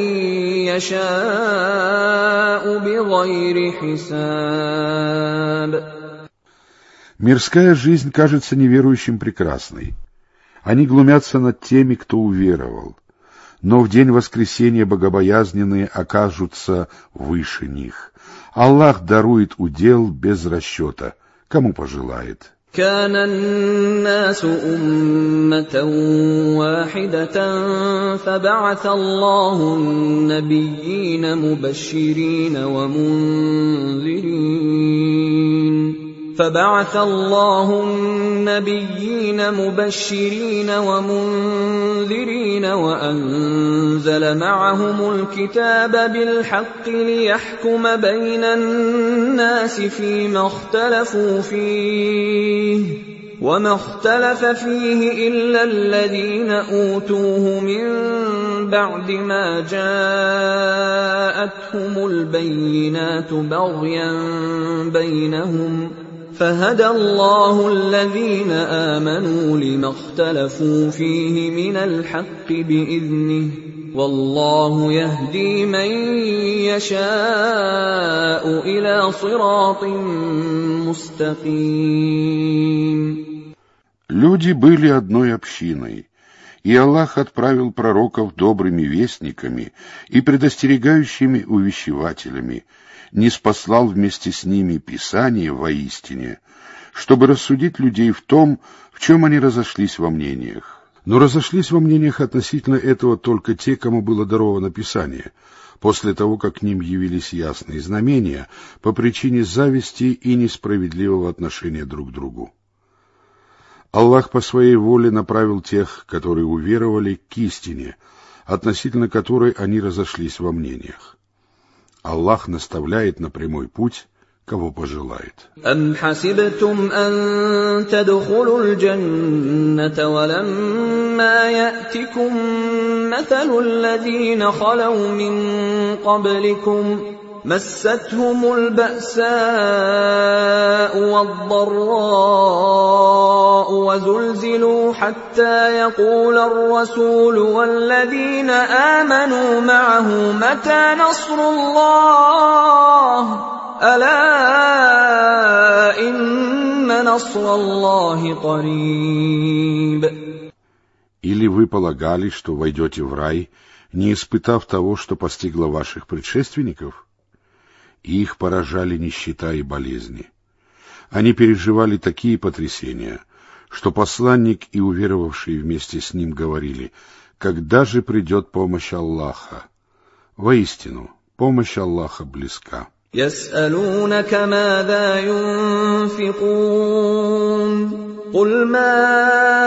يشاء بغير حساب. Мирская жизнь кажется неверующим прекрасной. Они глумятся над теми, кто уверовал. Но в день воскресения богобоязненные окажутся выше них. Аллах дарует удел без расчета, кому пожелает. كان الناس أمة واحدة فبعث الله النبيين مبشرين ومنذرين فبعث الله النبيين مبشرين ومنذرين وأنزل معهم الكتاب بالحق ليحكم بين الناس فيما اختلفوا فيه وما اختلف فيه إلا الذين أوتوه من بعد ما جاءتهم البينات بغيا بينهم فهدى الله الذين آمنوا لما اختلفوا فيه من الحق بإذنه والله يهدي من يشاء إلى صراط مستقيم. Люди были одной общиной, и Аллах отправил пророков добрыми вестниками и предостерегающими увещевателями, ниспослал вместе с ними Писание воистине, чтобы рассудить людей в том, в чем они разошлись во мнениях. Но разошлись во мнениях относительно этого только те, кому было даровано Писание. после того, как к ним явились ясные знамения по причине зависти и несправедливого отношения друг к другу. Аллах по своей воле направил тех, которые уверовали, к истине, относительно которой они разошлись во мнениях. Аллах наставляет на прямой путь, кого пожелает. أَمْ حَسِبْتُمْ أَن تَدْخُلُوا الْجَنَّةَ وَلَمَّا يَأْتِكُم مَّثَلُ الَّذِينَ خَلَوْا مِن قَبْلِكُمْ مَسَّتْهُمُ الْبَأْسَاءُ وَالضَّرَّاءُ وَزُلْزِلُوا حَتَّىٰ يَقُولَ الرَّسُولُ وَالَّذِينَ آمَنُوا مَعَهُ مَتَىٰ نَصْرُ اللَّهِ أَلَا إِنَّ نَصْرَ اللَّهِ قَرِيبٌ. Или вы полагали, что войдете в рай, не испытав того, что постигло ваших предшественников? И их поражали нищета и болезни. Они переживали такие потрясения, что посланник и уверовавшие вместе с ним говорили: «Когда же придет помощь Аллаха?» Воистину, помощь Аллаха близка. يَسْأَلُونَكَ مَاذَا يُنفِقُونَ قُلْ مَا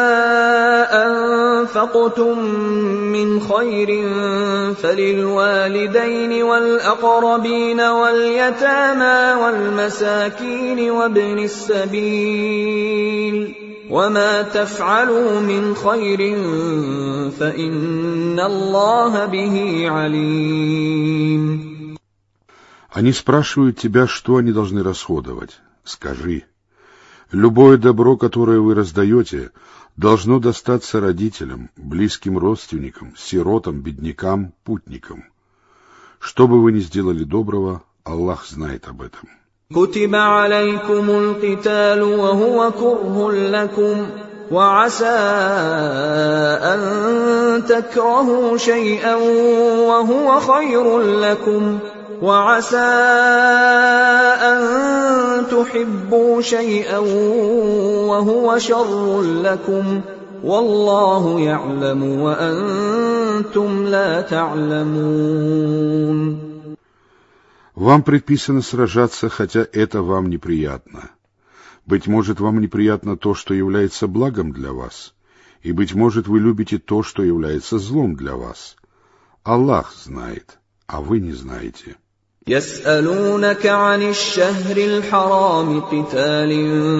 أَنفَقْتُم مِّنْ خَيْرٍ فَلِلْوَالِدَيْنِ وَالْأَقْرَبِينَ وَالْيَتَامَىٰ وَالْمَسَاكِينِ وَابْنِ السَّبِيلِ وَمَا تَفْعَلُوا مِنْ خَيْرٍ فَإِنَّ اللَّهَ بِهِ عَلِيمٌ. Они спрашивают тебя, что они должны расходовать. Скажи: любое добро, которое вы раздаете, должно достаться родителям, близким родственникам, сиротам, беднякам, путникам. Что бы вы ни сделали доброго, Аллах знает об этом. كُتِبَ عَلَيْكُمُ الْقِتَالُ وَهُوَ كُرْهٌ لَّكُمْ وَعَسَىٰ أَن تَكْرَهُوا شَيْئًا وَهُوَ خَيْرٌ لَّكُمْ وَعَسَىٰ أَن تُحِبُّوا شَيْئًا وَهُوَ شَرٌّ لَّكُمْ وَاللَّهُ يَعْلَمُ وَأَنتُمْ لَا تَعْلَمُونَ. Вам предписано сражаться, хотя это вам неприятно. Быть может, вам неприятно то, что является благом для вас, и, быть может, вы любите то, что является злом для вас. Аллах знает, а вы не знаете. يَسْأَلُونَكَ عَنِ الشَّهْرِ الْحَرَامِ قِتَالٍ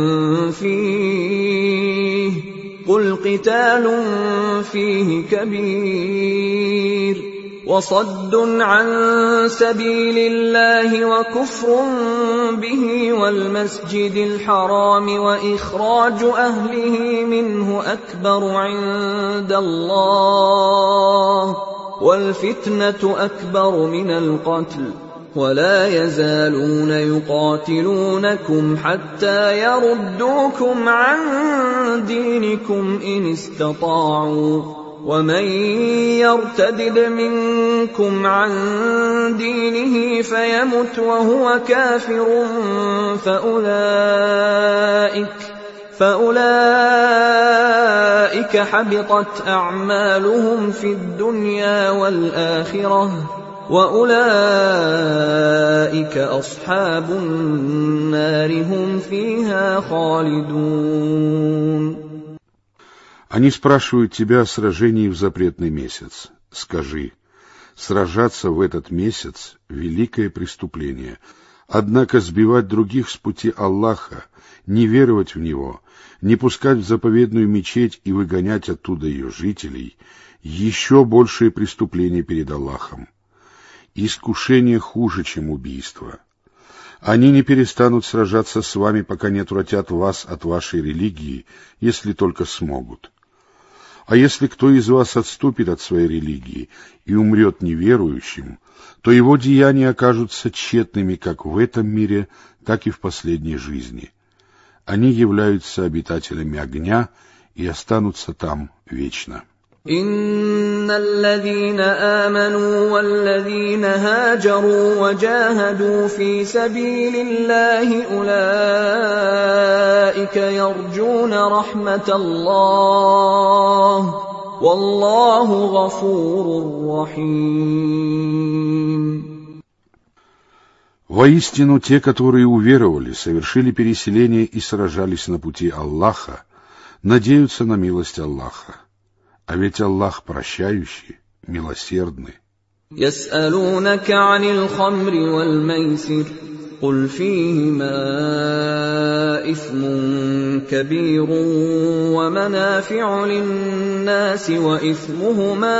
فِيهِ قُلْ قِتَالٌ فِيهِ كَبِيرٌ وَصَدٌّ عَن سَبِيلِ اللَّهِ وَكُفْرٌ بِهِ وَالْمَسْجِدِ الْحَرَامِ وَإِخْرَاجُ أَهْلِهِ مِنْهُ أَكْبَرُ عِندَ اللَّهِ وَالْفِتْنَةُ أَكْبَرُ مِنَ الْقَتْلِ وَلَا يَزَالُونَ يُقَاتِلُونَكُمْ حَتَّىٰ يَرُدُّوكُمْ عَن دِينِكُمْ إِنِ اسْتَطَاعُوا وَمَن يَرْتَدِدْ مِنكُمْ عَن دِينِهِ فَيَمُتْ وَهُوَ كَافِرٌ فَأُولَٰئِكَ فَأُولَٰئِكَ حَبِطَتْ أَعْمَالُهُمْ فِي الدُّنْيَا وَالْآخِرَةِ وَأُولَٰئِكَ أَصْحَابُ النَّارِ هُمْ فِيهَا خَالِدُونَ. Они спрашивают тебя о сражении в запретный месяц. Скажи: сражаться в этот месяц — великое преступление, однако сбивать других с пути Аллаха, не веровать в Него, не пускать в заповедную мечеть и выгонять оттуда ее жителей — еще большее преступление перед Аллахом. Искушение хуже, чем убийство. Они не перестанут сражаться с вами, пока не отвратят вас от вашей религии, если только смогут. А если кто из вас отступит от своей религии и умрет неверующим, то его деяния окажутся тщетными как в этом мире, так и в последней жизни. Они являются обитателями огня и останутся там вечно. إِنَّ الَّذِينَ آمَنُوا وَالَّذِينَ هَاجَرُوا وَجَاهَدُوا فِي سَبِيلِ اللَّهِ أُولَٰئِكَ يَرْجُونَ رَحْمَةَ اللَّهِ والله غفور رحيم. Воистину, те, которые уверовали, совершили переселение и сражались на пути Аллаха, надеются на милость Аллаха. А ведь Аллах прощающий, милосердный. يسألونك عن الخمر والميسر قل فيهما إثم كبير ومنافع للناس وإثمهما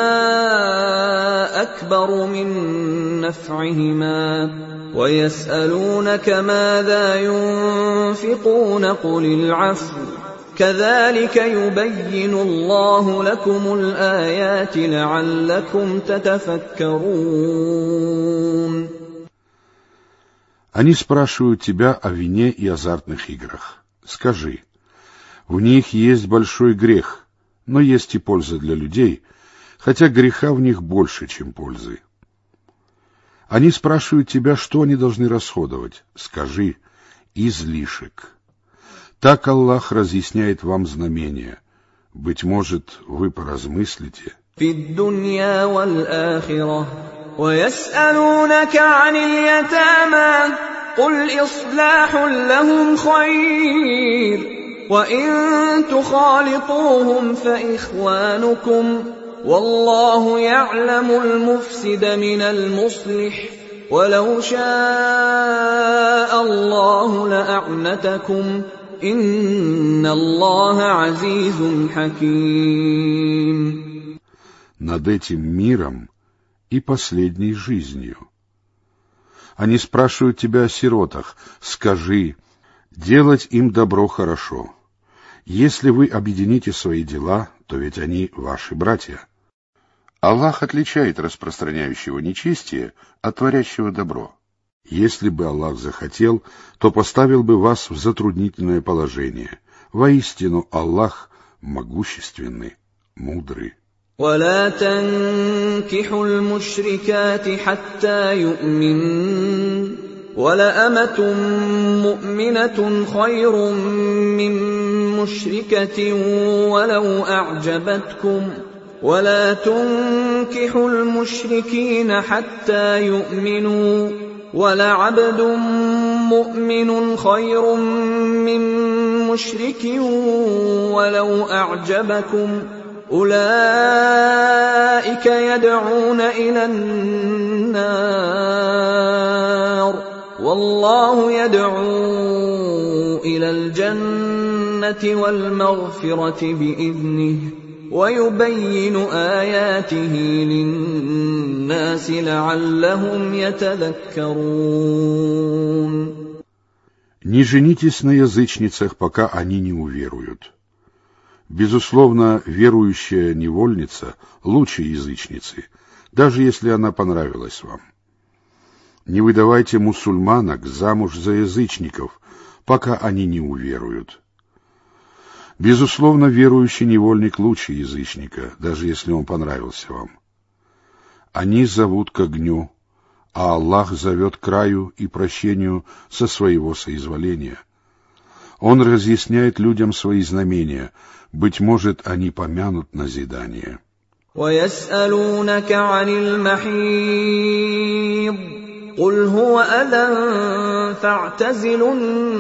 أكبر من نفعهما ويسألونك ماذا ينفقون قل العفو كذلك يبين الله لكم الآيات لعلكم تتفكرون. Они спрашивают тебя о вине и азартных играх. Скажи, в них есть большой грех, но есть и польза для людей, хотя греха в них больше, чем пользы. Они спрашивают тебя, что они должны расходовать. Скажи, излишек. Так Аллах разъясняет вам знамения. Быть может, вы поразмыслите. ويسألونك عن اليتامى قل إصلاح لهم خير وإن تخالطوهم فإخوانكم والله يعلم المفسد من المصلح ولو شاء الله لأعنتكم إن الله عزيز حكيم. Над этим миром и последней жизнью. Они спрашивают тебя о сиротах. Скажи, делать им добро хорошо. Если вы объедините свои дела, то ведь они ваши братья. Аллах отличает распространяющего нечестие от творящего добро. Если бы Аллах захотел, то поставил бы вас в затруднительное положение. Воистину Аллах могущественный, мудрый. ولا تنكحوا المشركات حتى يؤمنن ولأمة مؤمنة خير من مشركة ولو أعجبتكم ولا تنكحوا المشركين حتى يؤمنوا ولعبد مؤمن خير من مشرك ولو أعجبكم أولئك يدعون إلى النار والله يدعو إلى الجنة والمغفرة بإذنه ويبين آياته للناس لعلهم يتذكرون. Не женитесь на язычницах, пока они не уверуют. Безусловно, верующая невольница лучше язычницы, даже если она понравилась вам. Не выдавайте мусульманок замуж за язычников, пока они не уверуют. Безусловно, верующий невольник лучше язычника, даже если он понравился вам. Они зовут к огню, а Аллах зовет к раю и прощению со своего соизволения. Он разъясняет людям свои знамения, быть может, они помянут назидание. وَيَسْأَلُونَكَ عَنِ الْمَحِيضِ قُلْ هُوَ أَذًى فَاعْتَزِلُوا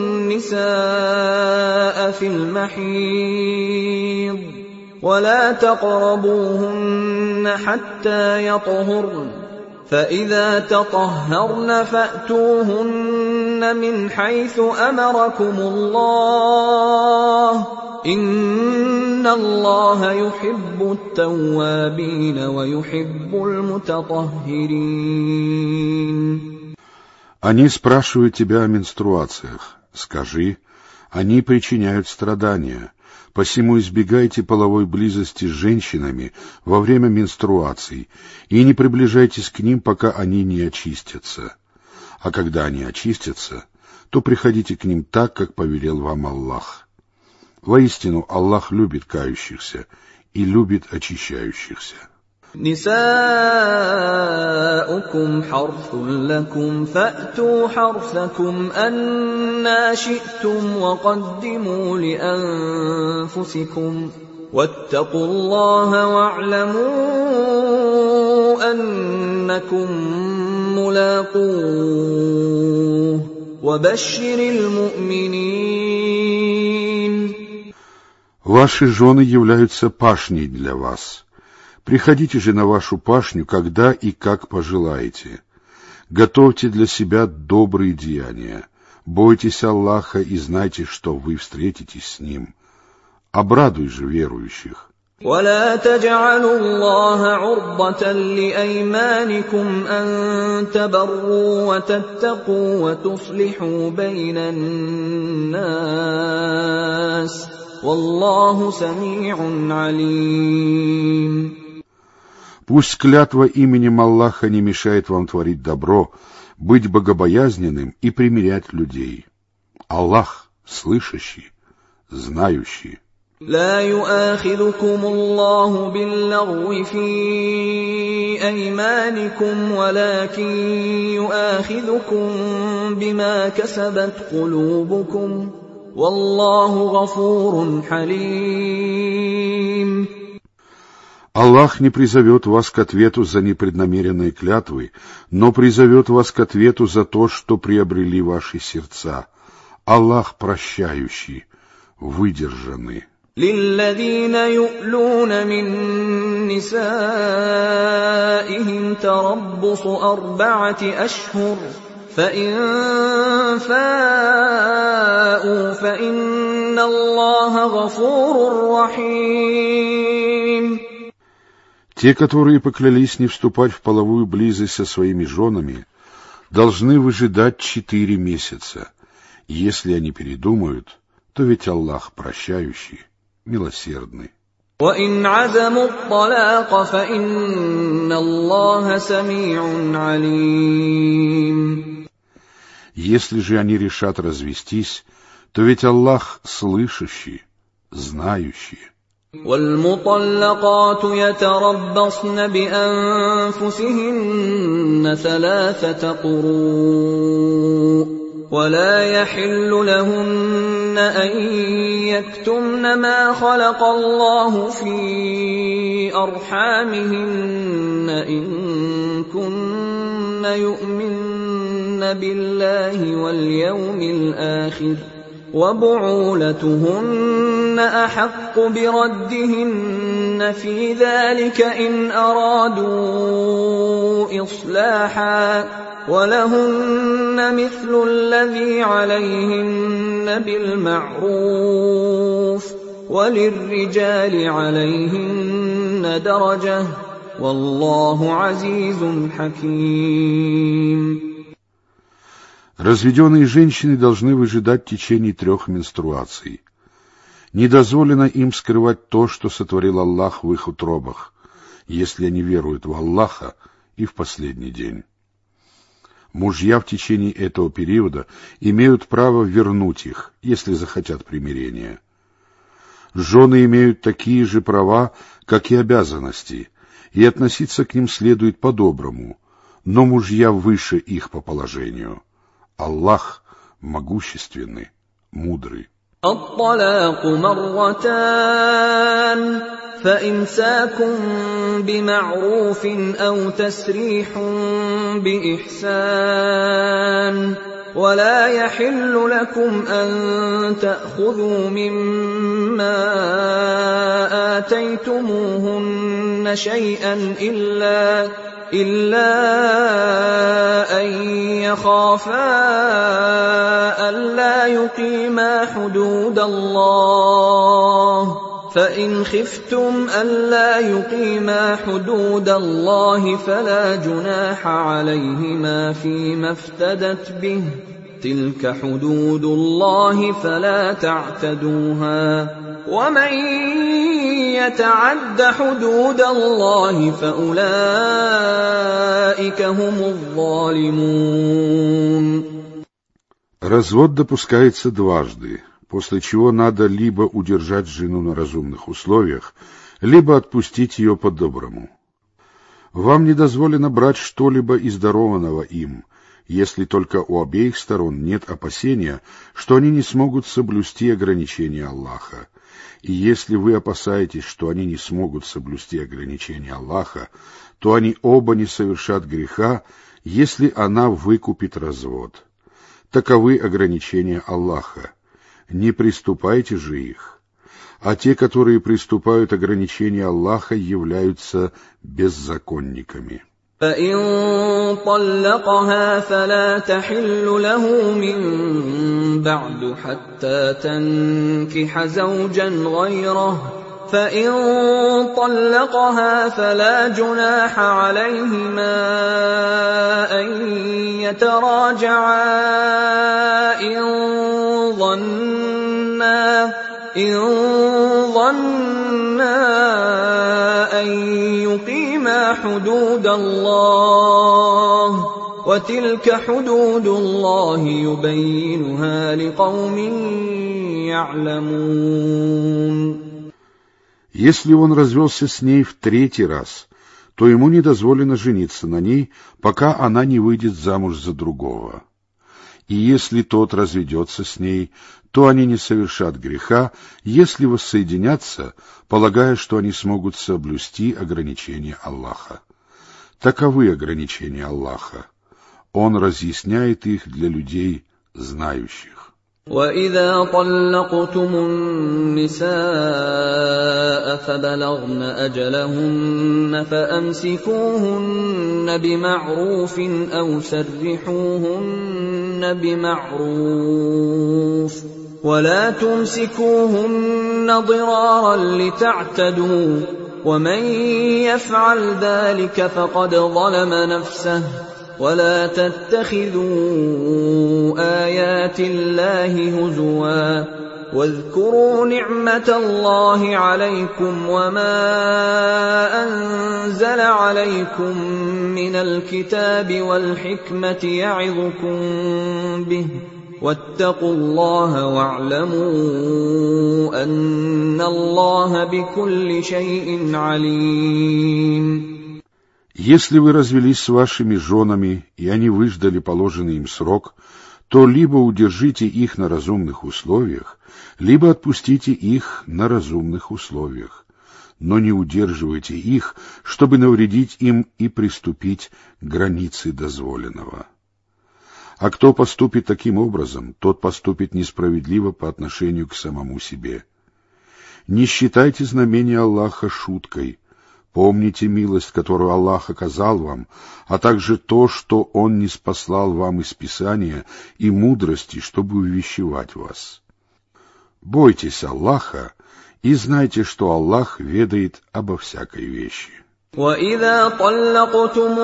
النِّسَاءَ فِي الْمَحِيضِ وَلَا تَقْرَبُوهُنَّ حَتَّى يَطْهُرْنَ فَإِذَا تَطَهَّرْنَ فَأْتُوهُنَّ مِنْ حَيْثُ أَمَرَكُمُ اللَّهُ إِنَّ اللَّهَ يُحِبُّ التَّوَّابِينَ وَيُحِبُّ الْمُتَطَهِّرِينَ. Они спрашивают тебя о менструациях. Скажи, они причиняют страдания, посему избегайте половой близости с женщинами во время менструаций и не приближайтесь к ним, пока они не очистятся. А когда они очистятся, то приходите к ним так, как повелел вам Аллах. Воистину, Аллах любит кающихся и любит очищающихся. نساؤكم حرث لكم فأتوا حرثكم أنى شئتم وقدموا لأنفسكم واتقوا الله واعلموا أنكم ملاقوه وبشر المؤمنين. Ваши жены являются пашней для вас. Приходите же на вашу пашню, когда и как пожелаете. Готовьте для себя добрые деяния. Бойтесь Аллаха и знайте, что вы встретитесь с Ним. Обрадуй же верующих. ولا تجعلوا الله عرضة لأيمانكم أن تبروا وتتقوا وتصلحوا بين الناس والله سميع عليم. Пусть клятва именем Аллаха не мешает вам творить добро, быть богобоязненным и примирять людей. Аллах слышащий, знающий. لا يؤاخذكم الله باللغو في أيمانكم ولكن يؤاخذكم بما كسبت قلوبكم والله غفور حليم. Аллах не призовет вас к ответу за непреднамеренные клятвы, но призовет вас к ответу за то, что приобрели ваши сердца. Аллах прощающий, выдержанный. للذين يؤلون من نسائهم تربص أربعة أشهر فإن فاءوا فإن الله غفور رحيم. Те, которые поклялись не вступать в половую близость со своими женами, должны выжидать четыре месяца. Если они передумают, то ведь Аллах прощающий, милосердный. وَإِنْ عَزَمُوا الطَّلَاقَ فَإِنَّ اللَّهَ سَمِيعٌ عَلِيمٌ. Если же они решат развестись, то ведь Аллах слышащий, знающий. وَالْمُطَلَّقَاتُ يَتَرَبَّصْنَ بِأَنفُسِهِنَّ ثَلَاثَةَ قُرُوءٍ ولا يحل لهن أن يكتمن ما خلق الله في أرحامهن إن كن يؤمن بالله واليوم الآخر وبعولتهن أحق بردهن في ذلك إن أرادوا إصلاحا ولهن مثل الذي عليهن بالمعروف وللرجال عليهن درجة والله عزيز حكيم. Разведенные женщины должны выжидать в течение трех менструаций. Не дозволено им скрывать то, что сотворил Аллах в их утробах, если они веруют в Аллаха и в последний день. Мужья в течение этого периода имеют право вернуть их, если захотят примирения. Жены имеют такие же права, как и обязанности, и относиться к ним следует по-доброму, но мужья выше их по положению. Аллах могущественный, мудрый. الطلاق مرتان فإمساك بمعروف أو تسريح بإحسان ولا يحل لكم أن تأخذوا مما آتيتموهن شيئا إلا إلا أن يخافا ألا يقيما حدود الله فإن خفتم ألا يقيما حدود الله فلا جناح عليهما فيما افتدت به تلك حدود الله فلا تعتدوها ومن يتعد حدود الله فأولئك هم الظالمون. Развод допускается дважды, после чего надо либо удержать жену на разумных условиях, либо отпустить ее по-доброму. Вам не дозволено брать что-либо из дарованного им, если только у обеих сторон нет опасения, что они не смогут соблюсти ограничения Аллаха. И если вы опасаетесь, что они не смогут соблюсти ограничения Аллаха, то они оба не совершат греха, если она выкупит развод. Таковы ограничения Аллаха. Не приступайте же их. А те, которые приступают ограничения Аллаха, являются беззаконниками. فإن طلقها فلا تحل له من بعد حتى تنكح زوجا غيره فإن طلقها فلا جناح عليهما أن يتراجعا إن ظنا إن ظنا أن يقيما حدود الله وتلك حدود الله يبينها لقوم يعلمون. Если он развелся с ней в третий раз, то ему не дозволено жениться на ней, пока она не выйдет замуж за другого. И если тот разведется с ней, то они не совершат греха, если воссоединятся, полагая, что они смогут соблюсти ограничения Аллаха. Таковы ограничения Аллаха. Он разъясняет их для людей, знающих. وَإِذَا طَلَّقْتُمُ النِّسَاءَ فَبَلَغْنَ أَجَلَهُنَّ فَأَمْسِكُوهُنَّ بِمَعْرُوفٍ أَوْ سَرِّحُوهُنَّ بِمَعْرُوفٍ وَلَا تُمْسِكُوهُنَّ ضِرَارًا لِتَعْتَدُوا وَمَن يَفْعَلْ ذَلِكَ فَقَدْ ظَلَمَ نَفْسَهُ ولا تتخذوا آيات الله هزوا واذكروا نعمة الله عليكم وما أنزل عليكم من الكتاب والحكمة يعظكم به واتقوا الله واعلموا أن الله بكل شيء عليم. Если вы развелись с вашими женами, и они выждали положенный им срок, то либо удержите их на разумных условиях, либо отпустите их на разумных условиях, но не удерживайте их, чтобы навредить им и приступить к границе дозволенного. А кто поступит таким образом, тот поступит несправедливо по отношению к самому себе. Не считайте знамения Аллаха шуткой. Помните милость, которую Аллах оказал вам, а также то, что Он ниспослал вам из Писания и мудрости, чтобы увещевать вас. Бойтесь Аллаха и знайте, что Аллах ведает обо всякой вещи. وَإِذَا طَلَّقْتُمُ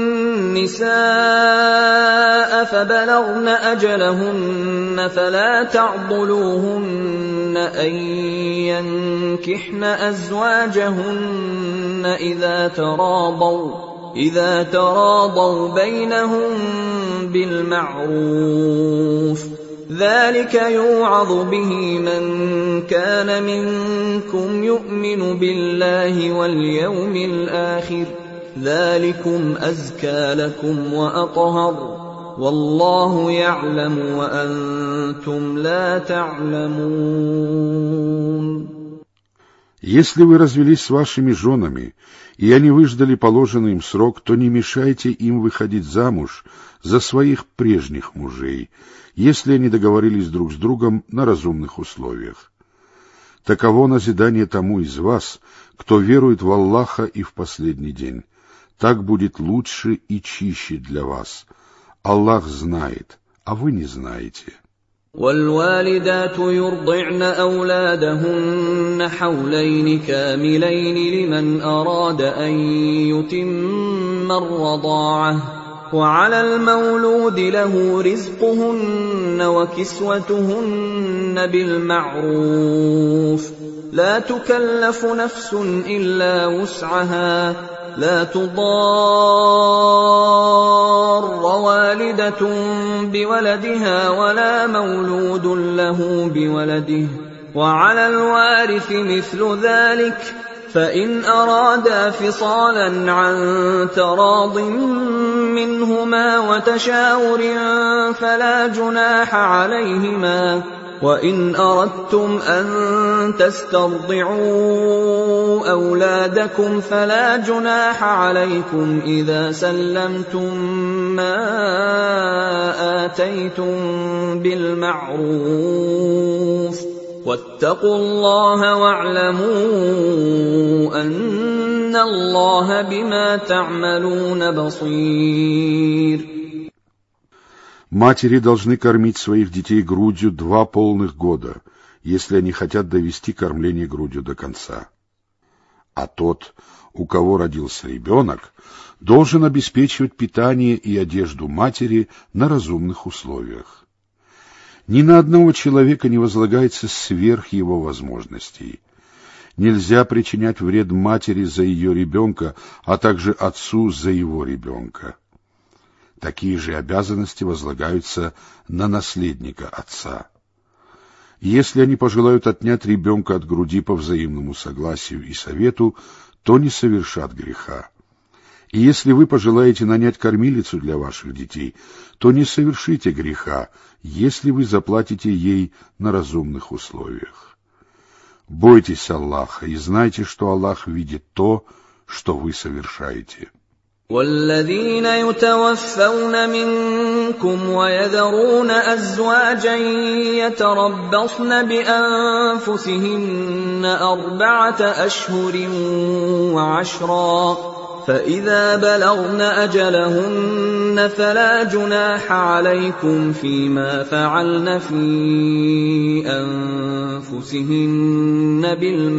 النِّسَاءَ فَبَلَغْنَ أَجَلَهُنَّ فَلَا تَعْضُلُوهُنَّ أَن يَنكِحْنَ أَزْوَاجَهُنَّ إِذَا تَرَاضَوْا إِذَا تَرَاضَوْا بَيْنَهُم بِالْمَعْرُوفِ ذلك يوعظ به من كان منكم يؤمن بالله واليوم الآخر ذلكم أزكى لكم وأطهر والله يعلم وأنتم لا تعلمون. Если вы развелись с вашими женами, и они выждали положенный им срок, то не мешайте им выходить замуж за своих прежних мужей, если они договорились друг с другом на разумных условиях. Таково назидание тому из вас, кто верует в Аллаха и в последний день. Так будет лучше и чище для вас. Аллах знает, а вы не знаете. والوالدات يرضعن أولادهن حولين كاملين لمن أراد أن يتم الرضاعة وعلى المولود له رزقهن وكسوتهن بالمعروف لا تكلف نفس إلا وسعها لا تضار والدة بولدها ولا مولود له بولده وعلى الوارث مثل ذلك فإن أرادا فصالا عن تراض منهما وتشاور فلا جناح عليهما وإن أردتم أن تسترضعوا أولادكم فلا جناح عليكم إذا سلمتم ما آتيتم بالمعروف واتقوا الله واعلموا أن الله بما تعملون بصير. Матери должны кормить своих детей грудью два полных года, если они хотят довести кормление грудью до конца. А тот, у кого родился ребенок, должен обеспечивать питание и одежду матери на разумных условиях. Ни на одного человека не возлагается сверх его возможностей. Нельзя причинять вред матери за ее ребенка, а также отцу за его ребенка. Такие же обязанности возлагаются на наследника отца. Если они пожелают отнять ребенка от груди по взаимному согласию и совету, то не совершат греха. И если вы пожелаете нанять кормилицу для ваших детей, то не совершите греха, если вы заплатите ей на разумных условиях. Бойтесь Аллаха и знайте, что Аллах видит то, что вы совершаете. والذين يتوفون منكم ويذرون أزواجا يتربصن بأنفسهن أربعة أشهر وعشرا فإذا بلغن أجلهن فلا جناح عليكم فيما فعلن في أنفسهن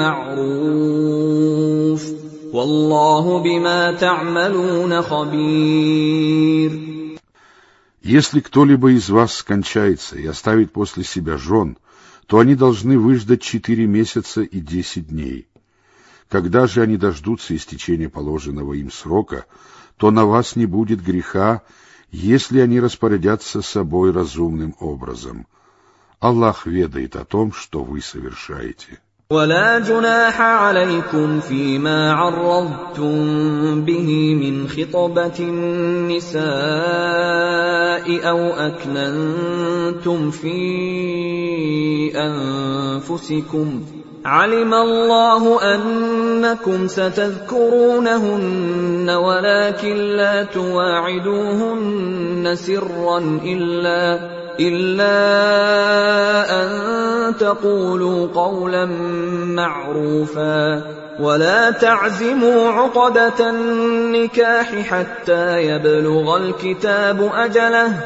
بالمعروف والله بما تعملون خبير. Если кто-либо из вас скончается и оставит после себя жен, то они должны выждать четыре месяца и десять дней. Когда же они дождутся истечения положенного им срока, то на вас не будет греха, если они распорядятся собой разумным образом. Аллах ведает о том, что вы совершаете. ولا جناح عليكم فيما عرضتم به من خطبة النساء أو أكننتم في أنفسكم علم الله أنكم ستذكرونهن ولكن لا تواعدوهن سرا إلا إلا أن تقولوا قولا معروفا ولا تعزموا عقدة النكاح حتى يبلغ الكتاب أجله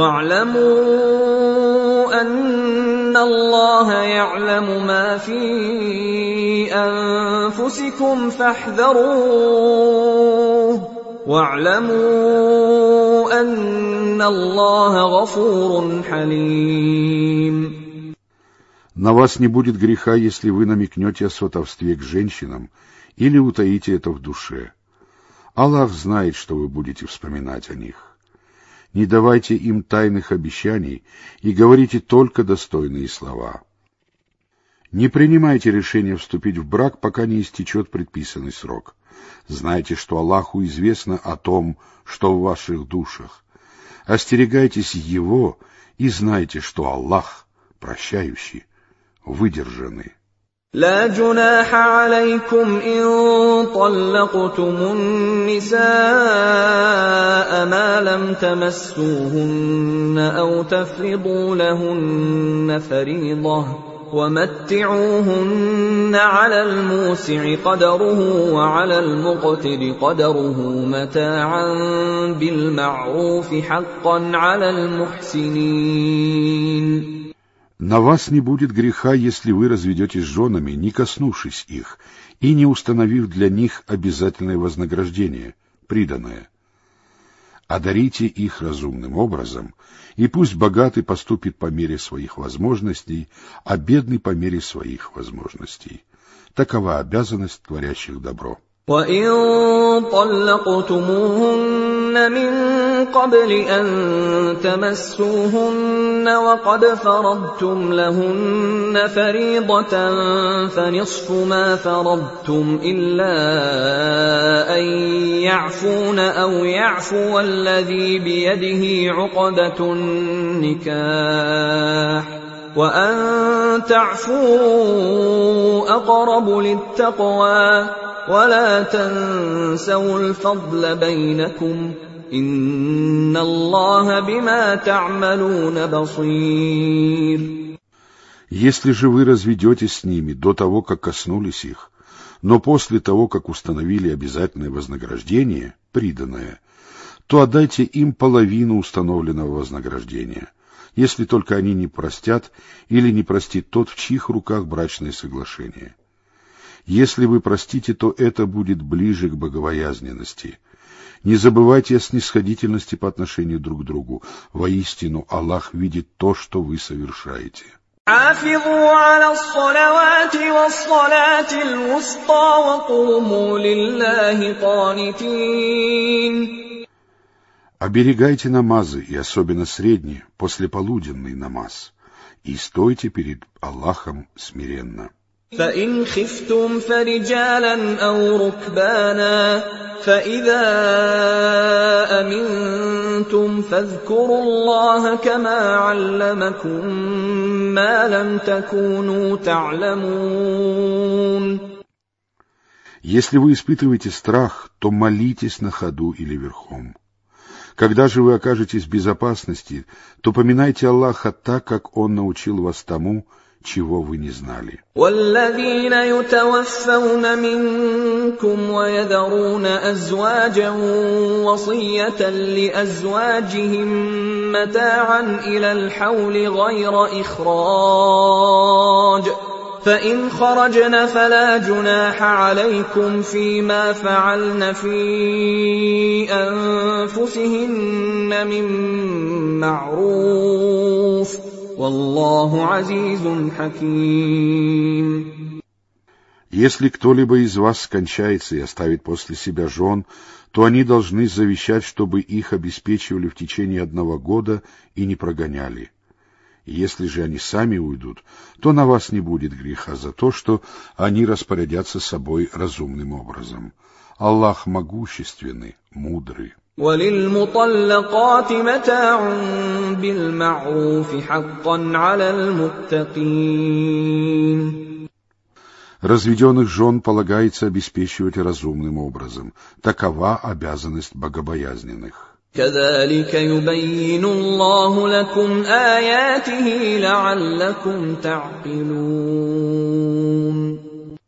واعلموا أن الله يعلم ما في أنفسكم فاحذروه واعلموا أن الله غفور حليم. На вас не будет греха, если вы намекнете о сватовстве к женщинам или утаите это в душе. Аллах знает, что вы будете вспоминать о них. Не давайте им тайных обещаний и говорите только достойные слова. Не принимайте решение вступить в брак, пока не истечет предписанный срок. Знайте, что Аллаху известно о том, что в ваших душах. Остерегайтесь Его и знайте, что Аллах прощающий, выдержанный. لا جناح عليكم إن طلقتم النساء ما لم تمسوهن أو تفرضوا لهن فريضة ومتعوهن على الموسع قدره وعلى المقتر قدره متاعا بالمعروف حقا على المحسنين. На вас не будет греха, если вы разведетесь с женами, не коснувшись их, и не установив для них обязательное вознаграждение, приданое. Одарите их разумным образом, и пусть богатый поступит по мере своих возможностей, а бедный по мере своих возможностей. Такова обязанность творящих добро. وَإِن طَلَّقْتُمُوهُنَّ مِن قبل أن تمسوهن وقد فرضتم لهن فريضة فنصف ما فرضتم إلا أن يعفون أو يعفو الذي بيده عقدة النكاح وأن تعفوا أقرب للتقوى ولا تنسوا الفضل بينكم إن الله بما تعملون بصير. Если же вы разведетесь с ними до того, как коснулись их, но после того, как установили обязательное вознаграждение, приданое, то отдайте им половину установленного вознаграждения, если только они не простят или не простит тот, в чьих руках брачное соглашение. Если вы простите, то это будет ближе к богобоязненности. Не забывайте о снисходительности по отношению друг к другу. Воистину, Аллах видит то, что вы совершаете. حافظوا على الصلوات والصلاة الوسطى وقوموا لله قانتين. Оберегайте намазы, и особенно средний, послеполуденный намаз, и стойте перед Аллахом смиренно. فإن خفتم فرجالا أو ركبانا فإذا أمنتم فاذكروا الله كما علمكم ما لم تكونوا تعلمون. Если вы испытываете страх, то молитесь на ходу или верхом. Когда же вы окажетесь в безопасности, то поминайте Аллаха так, как Он научил вас тому, чего вы не знали. والذين يتوفون منكم ويذرون أزواجا وصية لأزواجهم متاعا إلى الحول غير إخراج فإن خرجن فلا جناح عليكم فيما فعلن في أنفسهن من معروف والله عزيز حكيم. Если кто-либо из вас скончается и оставит после себя жен, то они должны завещать, чтобы их обеспечивали в течение одного года и не прогоняли. Если же они сами уйдут, то на вас не будет греха за то, что они распорядятся собой разумным образом. Аллах могущественный, мудрый. وَلِلْمُطَلَّقَاتِ مَتَاعٌ بِالْمَعْرُوفِ حَقًّا عَلَى الْمُتَّقِينَ. Разведенных жен полагается обеспечивать разумным образом. Такова обязанность богобоязненных. كَذَلِكَ يُبَيِّنُ اللَّهُ لَكُمْ آيَاتِهِ لَعَلَّكُمْ تَعْقِلُونَ.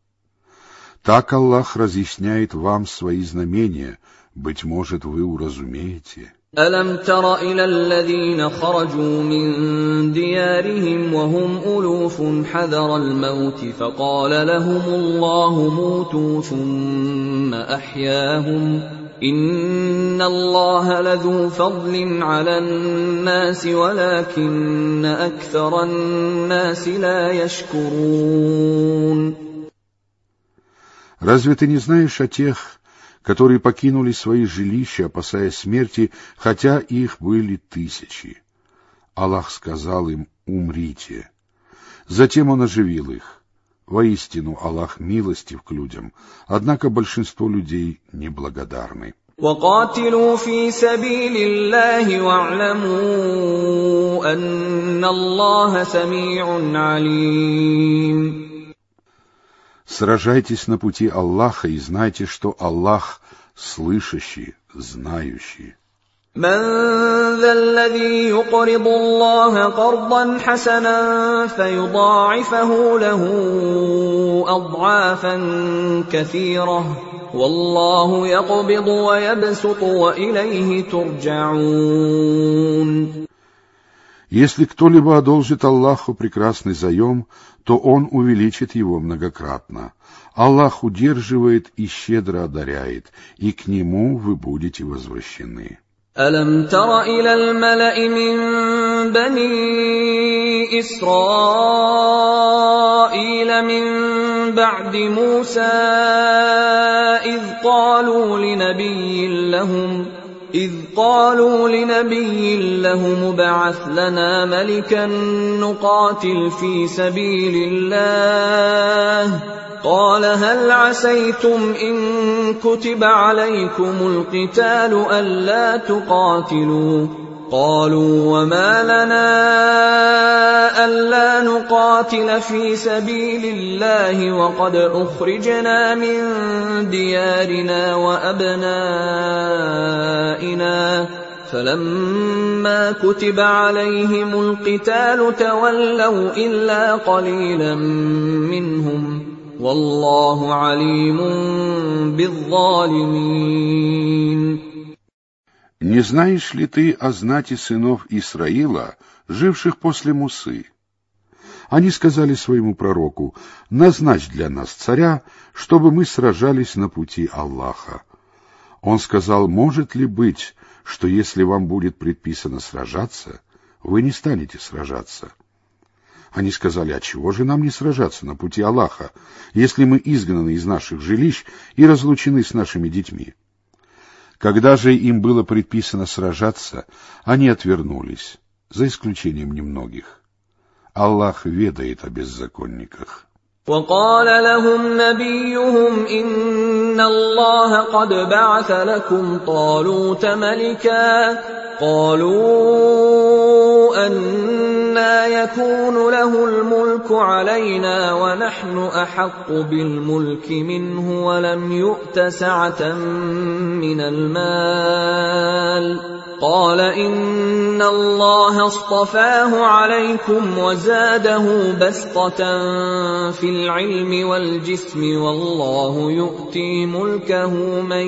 Так Аллах разъясняет вам свои знамения, быть может, вы уразумеете. أَلَمْ تَرَ إِلَى الَّذِينَ خَرَجُوا مِنْ دِيَارِهِمْ وَهُمْ أُلُوفٌ حَذَرَ الْمَوْتِ فَقَالَ لَهُمُ اللَّهُ مُوتُوا ثُمَّ أَحْيَاهُمْ إِنَّ اللَّهَ لَذُو فَضْلٍ عَلَى النَّاسِ وَلَكِنَّ أَكْثَرَ النَّاسِ لَا يَشْكُرُونَ. Разве ты не знаешь о тех, которые покинули свои жилища, опасаясь смерти, хотя их были тысячи? Аллах сказал им: умрите. Затем Он оживил их. Воистину, Аллах милостив к людям, однако большинство людей неблагодарны. وَقَاتِلُوا فِي سَبِيلِ اللَّهِ وَاعْلَمُوا أَنَّ اللَّهَ سَمِيعٌ عَلِيمٌ. Сражайтесь на пути Аллаха и знайте, что Аллах слышащий, знающий. مَنْ ذَا الَّذِي يُقْرِضُ اللَّهَ قَرْضًا حَسَنًا فَيُضَاعِفَهُ لَهُ أَضْعَافًا كَثِيرَةً وَاللَّهُ يَقْبِضُ وَيَبْسُطُ وَإِلَيْهِ تُرْجَعُونَ. Если кто-либо одолжит Аллаху прекрасный заем, то Он увеличит его многократно. Аллах удерживает и щедро одаряет, и к Нему вы будете возвращены. أَلَمْ تَرَ إِلَى الْمَلَإِ مِنْ بَنِي إِسْرَائِيلَ مِنْ بَعْدِ مُوسَى إِذْ قَالُوا لِنَبِيٍّ لَهُمْ إذ قالوا لنبي له مبعث لنا ملكا نقاتل في سبيل الله قال هل عسيتم إن كتب عليكم القتال ألا تقاتلوا قالوا وما لنا ألا نقاتل في سبيل الله وقد أخرجنا من ديارنا وأبنائنا فلما كتب عليهم القتال تولوا إلا قليلا منهم والله عليم بالظالمين. Не знаешь ли ты о знати сынов Исраила, живших после Мусы? Они сказали своему пророку: «Назначь для нас царя, чтобы мы сражались на пути Аллаха». Он сказал: «Может ли быть, что если вам будет предписано сражаться, вы не станете сражаться?» Они сказали: «А чего же нам не сражаться на пути Аллаха, если мы изгнаны из наших жилищ и разлучены с нашими детьми?» Когда же им было предписано сражаться, они отвернулись, за исключением немногих. Аллах ведает о беззаконниках. وقال لهم نبيهم إن الله قد بعث لكم طالوت ملكا قالوا أنى يكون له الملك علينا ونحن أحق بالملك منه ولم يؤت سعة من المال قال إن الله اصطفاه عليكم وزاده بسطة في العلم والجسم والله يؤتي ملكه من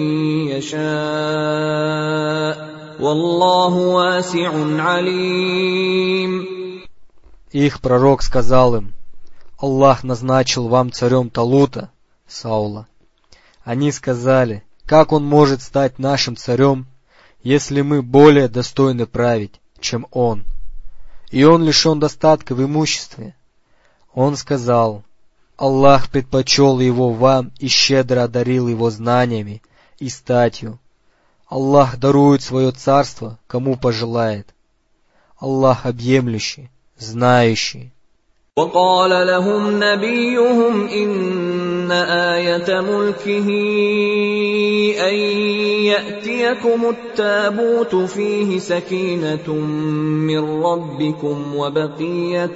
يشاء والله واسع عليم. Их пророк сказал им: Аллах назначил вам царем Талута, Саула. Они сказали: как он может стать нашим царем, если мы более достойны править, чем он, и он лишен достатка в имуществе? Он сказал: Аллах предпочел его вам и щедро одарил его знаниями и статью. Аллах дарует свое царство, кому пожелает. Аллах объемлющий, знающий. وقال لهم نبيهم إن آية ملكه أن يأتيكم التابوت فيه سكينة من ربكم وبقية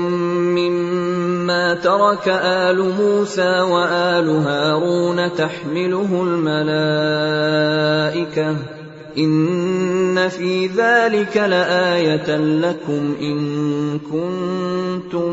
مما ترك آل موسى وآل هارون تحمله الملائكة إن في ذلك لآية لكم إن كنتم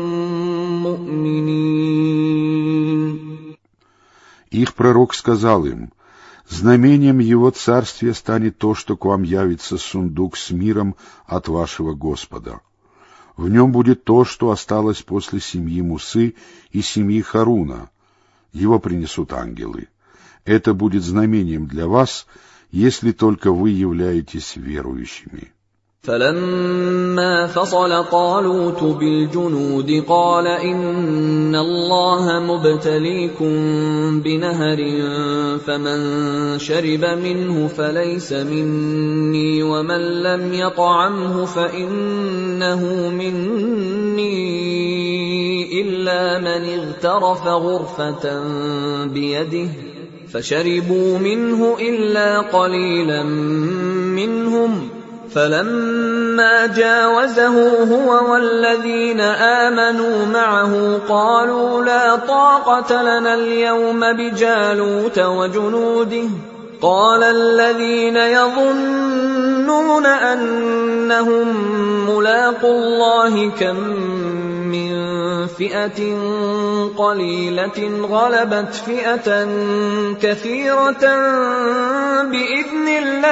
مؤمنين. Их пророк сказал им: знамением его царствия станет то, что к вам явится сундук с миром от вашего Господа. В нем будет то, что осталось после семьи Мусы и семьи Харуна. Его принесут ангелы. Это будет знамением для вас, если только вы являетесь верующими. فلما فصل طالوت بالجنود قال إن الله مبتليكم بنهر فمن شرب منه فليس مني ومن لم يطعمه فإنه مني إلا من اغترف غرفة بيده فشربوا منه إلا قليلا منهم فلما جاوزه هو والذين آمنوا معه قالوا لا طاقة لنا اليوم بجالوت وجنوده قال الذين يظنون أنهم ملاقو الله كم من فئة قليلة غلبت فئة كثيرة بإذن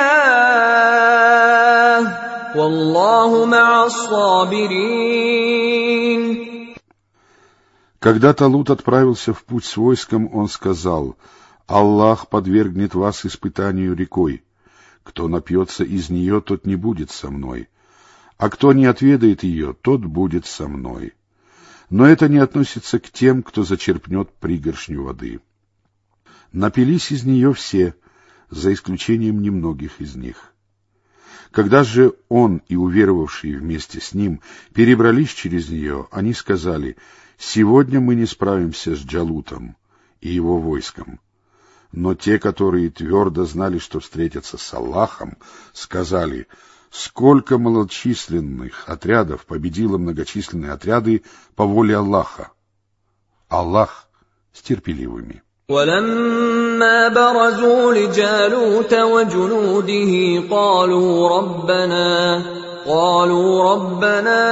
الله والله مع الصابرين. Когда Талут отправился в путь с войском, он сказал: «Аллах подвергнет вас испытанию рекой. Кто напьется из нее, тот не будет со мной, а кто не отведает ее, тот будет со мной. Но это не относится к тем, кто зачерпнет пригоршню воды». Напились из нее все, за исключением немногих из них. Когда же он и уверовавшие вместе с ним перебрались через нее, они сказали: «Сегодня мы не справимся с Джалутом и его войском». Но те, которые твердо знали, что встретятся с Аллахом, сказали: «Сколько малочисленных отрядов победило многочисленные отряды по воле Аллаха! Аллах с терпеливыми». ولما برزوا لجالوت وجنوده قالوا ربنا قالوا ربنا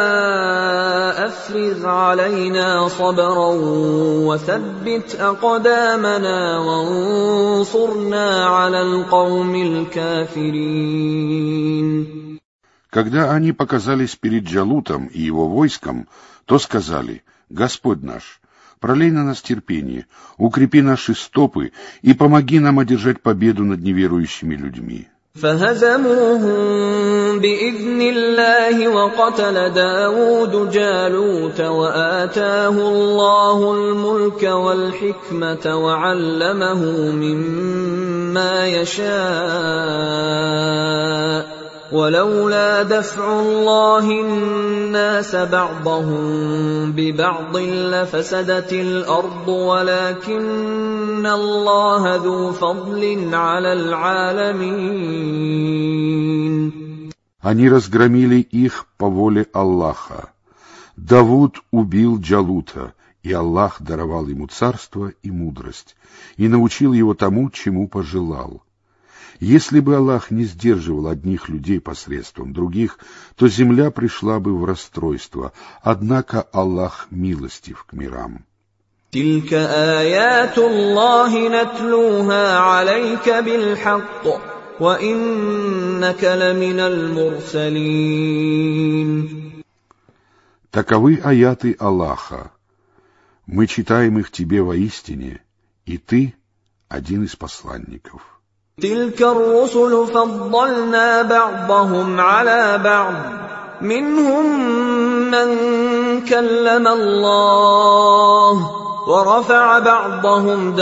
أفرغ علينا صبرا وثبت أقدامنا وانصرنا على القوم الكافرين. Когда они показались перед Джалутом и его войском, то сказали: «Господь наш, пролей на нас терпение, укрепи наши стопы и помоги нам одержать победу над неверующими людьми». فهزموهم بإذن الله وقتل داود جالوت وآتاه الله الملك والحكمة وعلمه مما يشاء ولولا دفع الله الناس بعضهم ببعض لفسدت الأرض ولكن الله ذو فضل على العالمين. Они разгромили их по воле Аллаха. Давуд убил Джалута, и Аллах даровал ему царство и мудрость, и научил его тому, чему пожелал. Если бы Аллах не сдерживал одних людей посредством других, то земля пришла бы в расстройство, однако Аллах милостив к мирам. تلك آيات الله نتلوها عليك بالحق وإنك لمن المرسلين. Таковы аяты Аллаха. Мы читаем их тебе воистине, и ты один из посланников. تلك الرسل فضلنا بعضهم على بعض منهم من كلم الله ورفع بعضهم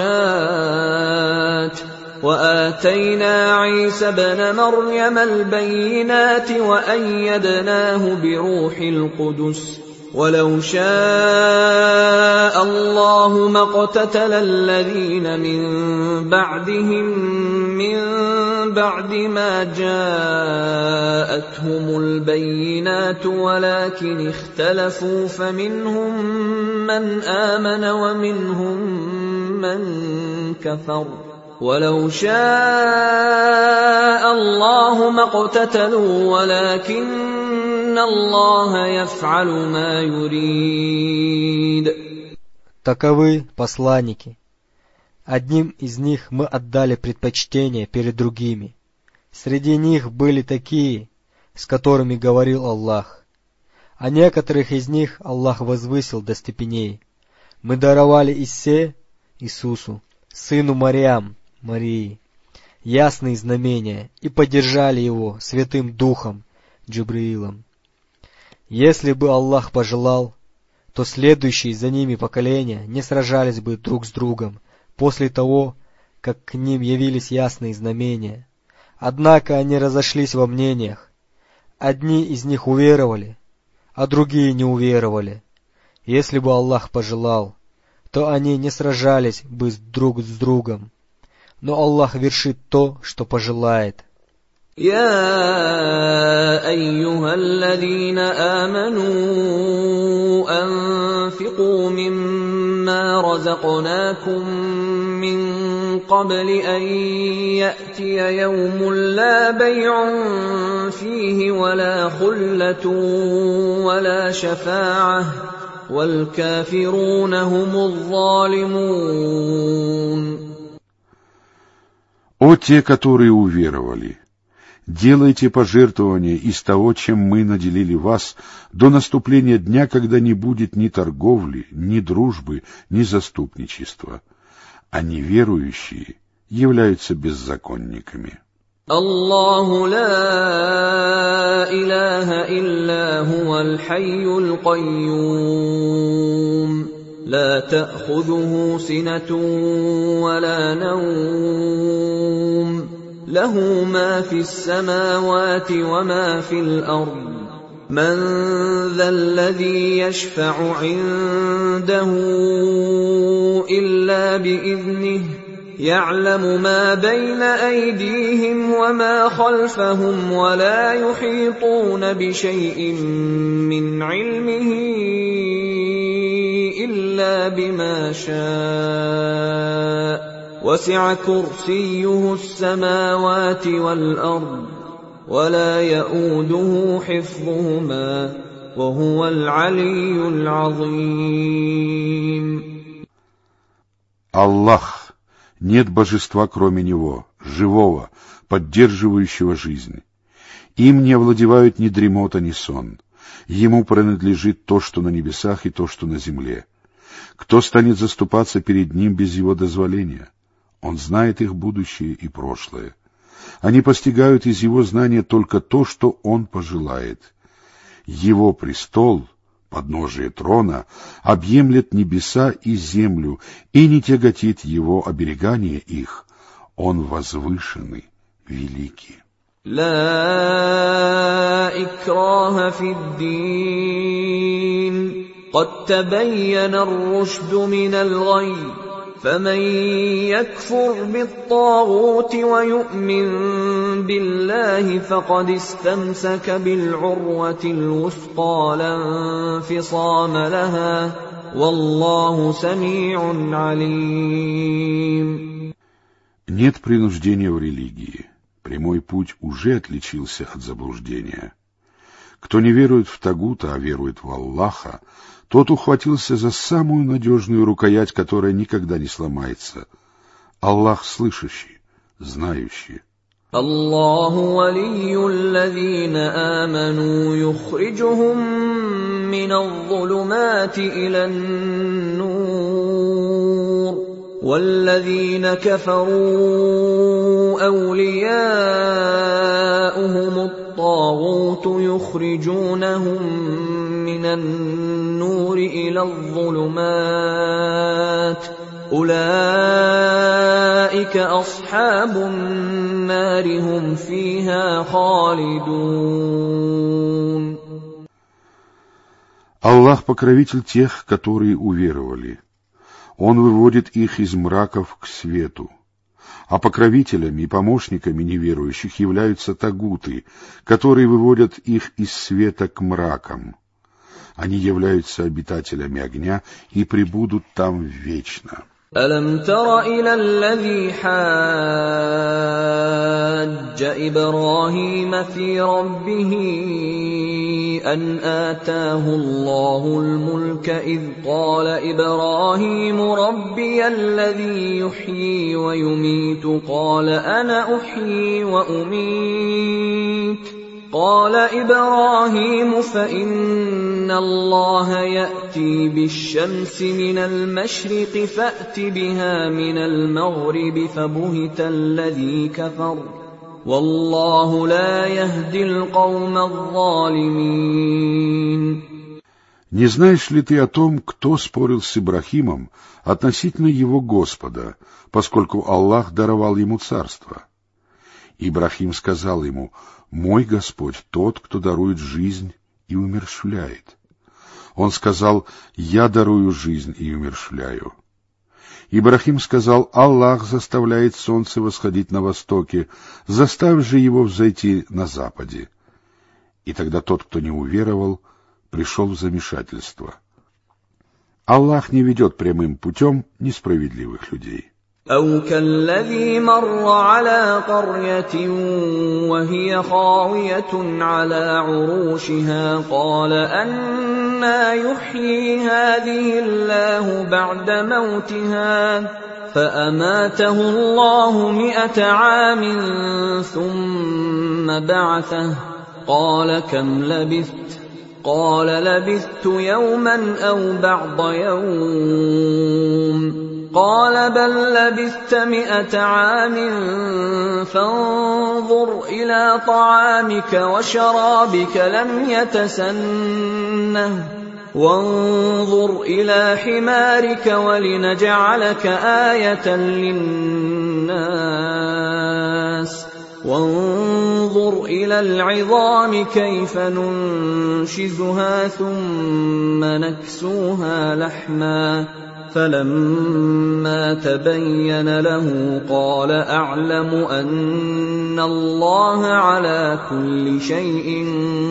درجات وآتينا عيسى ابن مريم البينات وأيدناه بروح القدس ولو شاء الله ما اقتتل الذين من بعدهم من بعد ما جاءتهم البينات ولكن اختلفوا فمنهم من آمن ومنهم من كفر ولو شاء الله ما اقتتلوا ولكن الله يفعل ما يريد. Таковы посланники. Одним из них мы отдали предпочтение перед другими. Среди них были такие, с которыми говорил Аллах. А некоторых из них Аллах возвысил до степеней. Мы даровали Иссе, Иисусу, сыну Марьям, Марии, ясные знамения и поддержали его Святым Духом, Джибраилом. Если бы Аллах пожелал, то следующие за ними поколения не сражались бы друг с другом после того, как к ним явились ясные знамения. Однако они разошлись во мнениях. Одни из них уверовали, а другие не уверовали. Если бы Аллах пожелал, то они не сражались бы друг с другом. Но Аллах вершит то, что пожелает. يا أيها الذين آمنوا أنفقوا مما رزقناكم من قبل أن يأتي يوم لا بيع فيه ولا خلة ولا شفاعة والكافرون هم الظالمون. О те, которые уверовали! Делайте пожертвования из того, чем мы наделили вас, до наступления дня, когда не будет ни торговли, ни дружбы, ни заступничества. А неверующие являются беззаконниками. Аллаху ла илляха илля хуваль хайюл кайюм. لا تأخذه سنة ولا نوم له ما في السماوات وما في الأرض من ذا الذي يشفع عنده إلا بإذنه يعلم ما بين أيديهم وما خلفهم ولا يحيطون بشيء من علمه إلا بما شاء وسع كرسيه السماوات والأرض ولا يئوده حفظهما وهو العلي العظيم. Аллах, нет божества кроме Него, живого, поддерживающего жизнь. Им не овладевают ни дремота, ни сон. Ему принадлежит то, что на небесах, и то, что на земле. Кто станет заступаться перед Ним без Его дозволения? Он знает их будущее и прошлое. Они постигают из Его знания только то, что Он пожелает. Его престол, подножие трона, объемлет небеса и землю, и не тяготит Его оберегание их. Он возвышенный, великий. لا إكراه في الدين قد تبين الرشد من الغي فمن يكفر بالطاغوت ويؤمن بالله فقد استمسك بالعروة الوثقى لا انفصام لها والله سميع عليم. Нет принуждения в религии. Прямой путь уже отличился от заблуждения. Кто не верует в Тагута, а верует в Аллаха, тот ухватился за самую надежную рукоять, которая никогда не сломается. Аллах слышащий, знающий. Аллаху валию аллазина аману юхриджухум минадh-dhulumati ила-н-нур والذين كفروا أولياؤهم الطاغوت يخرجونهم من النور إلى الظلمات أولئك أصحاب النار هم فيها خالدون. Аллах покровитель тех, которые уверовали. Он выводит их из мраков к свету. А покровителями и помощниками неверующих являются тагуты, которые выводят их из света к мракам. Они являются обитателями огня и пребудут там вечно. ألم تر إلى الذي حاج إبراهيم في ربه أن آتاه الله الملك إذ قال إبراهيم ربي الذي يحيي ويميت قال أنا أحيي وأميت قال إبراهيم فإن الله يأتي بالشمس من المشرق فأت بها من المغرب فبهت الذي كفر والله لا يهدي القوم الظالمين. Не знаешь ли ты о том, кто спорил с Ибрахимом относительно его Господа, поскольку Аллах даровал ему царство? Ибрахим сказал ему: «Мой Господь тот, кто дарует жизнь и умерщвляет». Он сказал: «Я дарую жизнь и умерщвляю». Ибрахим сказал: «Аллах заставляет солнце восходить на востоке, заставь же его взойти на западе». И тогда тот, кто не уверовал, пришел в замешательство. Аллах не ведет прямым путем несправедливых людей. أو كالذي مر على قرية وهي خاوية على عروشها قال أنى يحيي هذه الله بعد موتها فأماته الله مئة عام ثم بعثه قال كم لبثت قال لبثت يوما أو بعض يوم قال بل لبثت مئة عام فانظر إلى طعامك وشرابك لم يتسنه وانظر إلى حمارك ولنجعلك آية للناس وانظر إلى العظام كيف ننشزها ثم نكسوها لحما فلما تبين له قال أعلم أن الله على كل شيء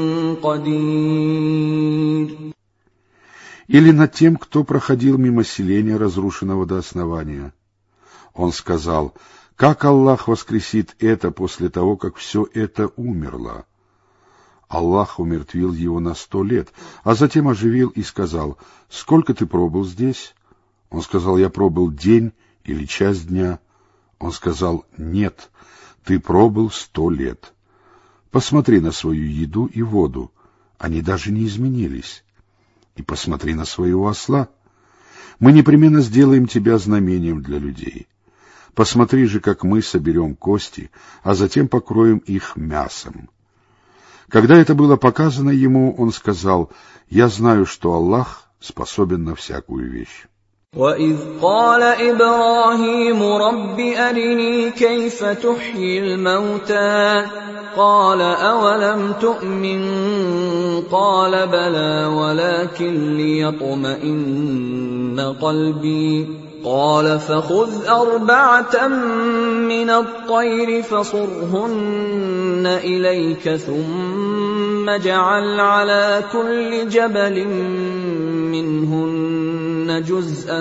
قدير. Или над тем, кто проходил мимо селения, разрушенного до основания. Он сказал: как Аллах воскресит это после того, как все это умерло? Аллах умертвил его на сто лет, а затем оживил и сказал: сколько ты пробыл здесь? Он сказал: я пробыл день или часть дня. Он сказал: нет, ты пробыл сто лет. Посмотри на свою еду и воду, они даже не изменились. И посмотри на своего осла. Мы непременно сделаем тебя знамением для людей. Посмотри же, как мы соберем кости, а затем покроем их мясом. Когда это было показано ему, он сказал: я знаю, что Аллах способен на всякую вещь. وَإِذْ قَالَ إِبْرَاهِيمُ رَبِّ أَرِنِي كَيْفَ تُحْيِي الْمَوْتَى قَالَ أَوَلَمْ تُؤْمِنْ قَالَ بَلَى وَلَكِنْ لِيَطْمَئِنَّ قَلْبِي قَالَ فَخُذْ أَرْبَعَةً مِنَ الطَّيْرِ فَصُرْهُنَّ إِلَيْكَ ثُمَّ اجْعَلْ عَلَى كُلِّ جَبَلٍ مِّنْهُنَّ جُزْءًا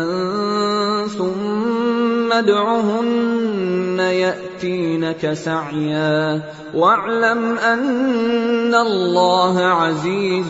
ثُمَّ ادْعُهُنَّ يَأْتِينَكَ سَعْيًا وَاعْلَمْ أَنَّ اللَّهَ عَزِيزٌ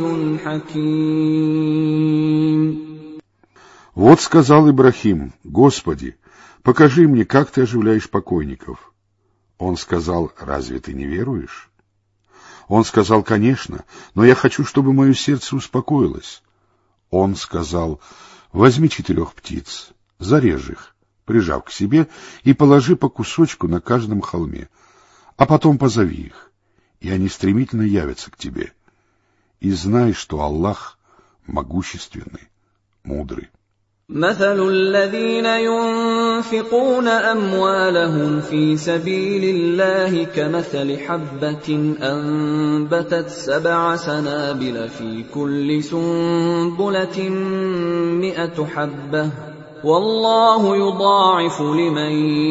حَكِيمٌ. Вот сказал Ибрахим: Господи, покажи мне, как ты оживляешь покойников. Он сказал: разве ты не веруешь? Он сказал: конечно, но я хочу, чтобы мое сердце успокоилось. Он сказал: возьми четырех птиц, зарежь их, прижав к себе, и положи по кусочку на каждом холме, а потом позови их, и они стремительно явятся к тебе. И знай, что Аллах могущественный, мудрый. مثل الذين ينفقون أموالهم في سبيل الله كمثل حبة أنبتت سبع سنابل في كل سنبلة مئة حبة والله يضاعف لمن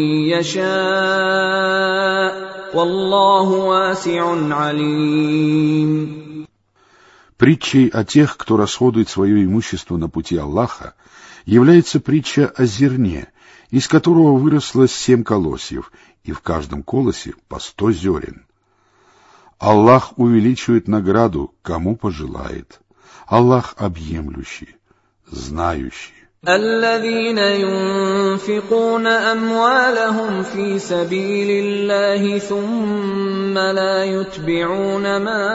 يشاء والله واسع عليم. Притчей о тех, кто расходует свое имущество на пути Аллаха, является притча о зерне, из которого выросло семь колосьев, и в каждом колосе по сто зерен. Аллах увеличивает награду, кому пожелает. Аллах объемлющий, знающий. الذين ينفقون أموالهم في سبيل الله ثم لا يتبعون ما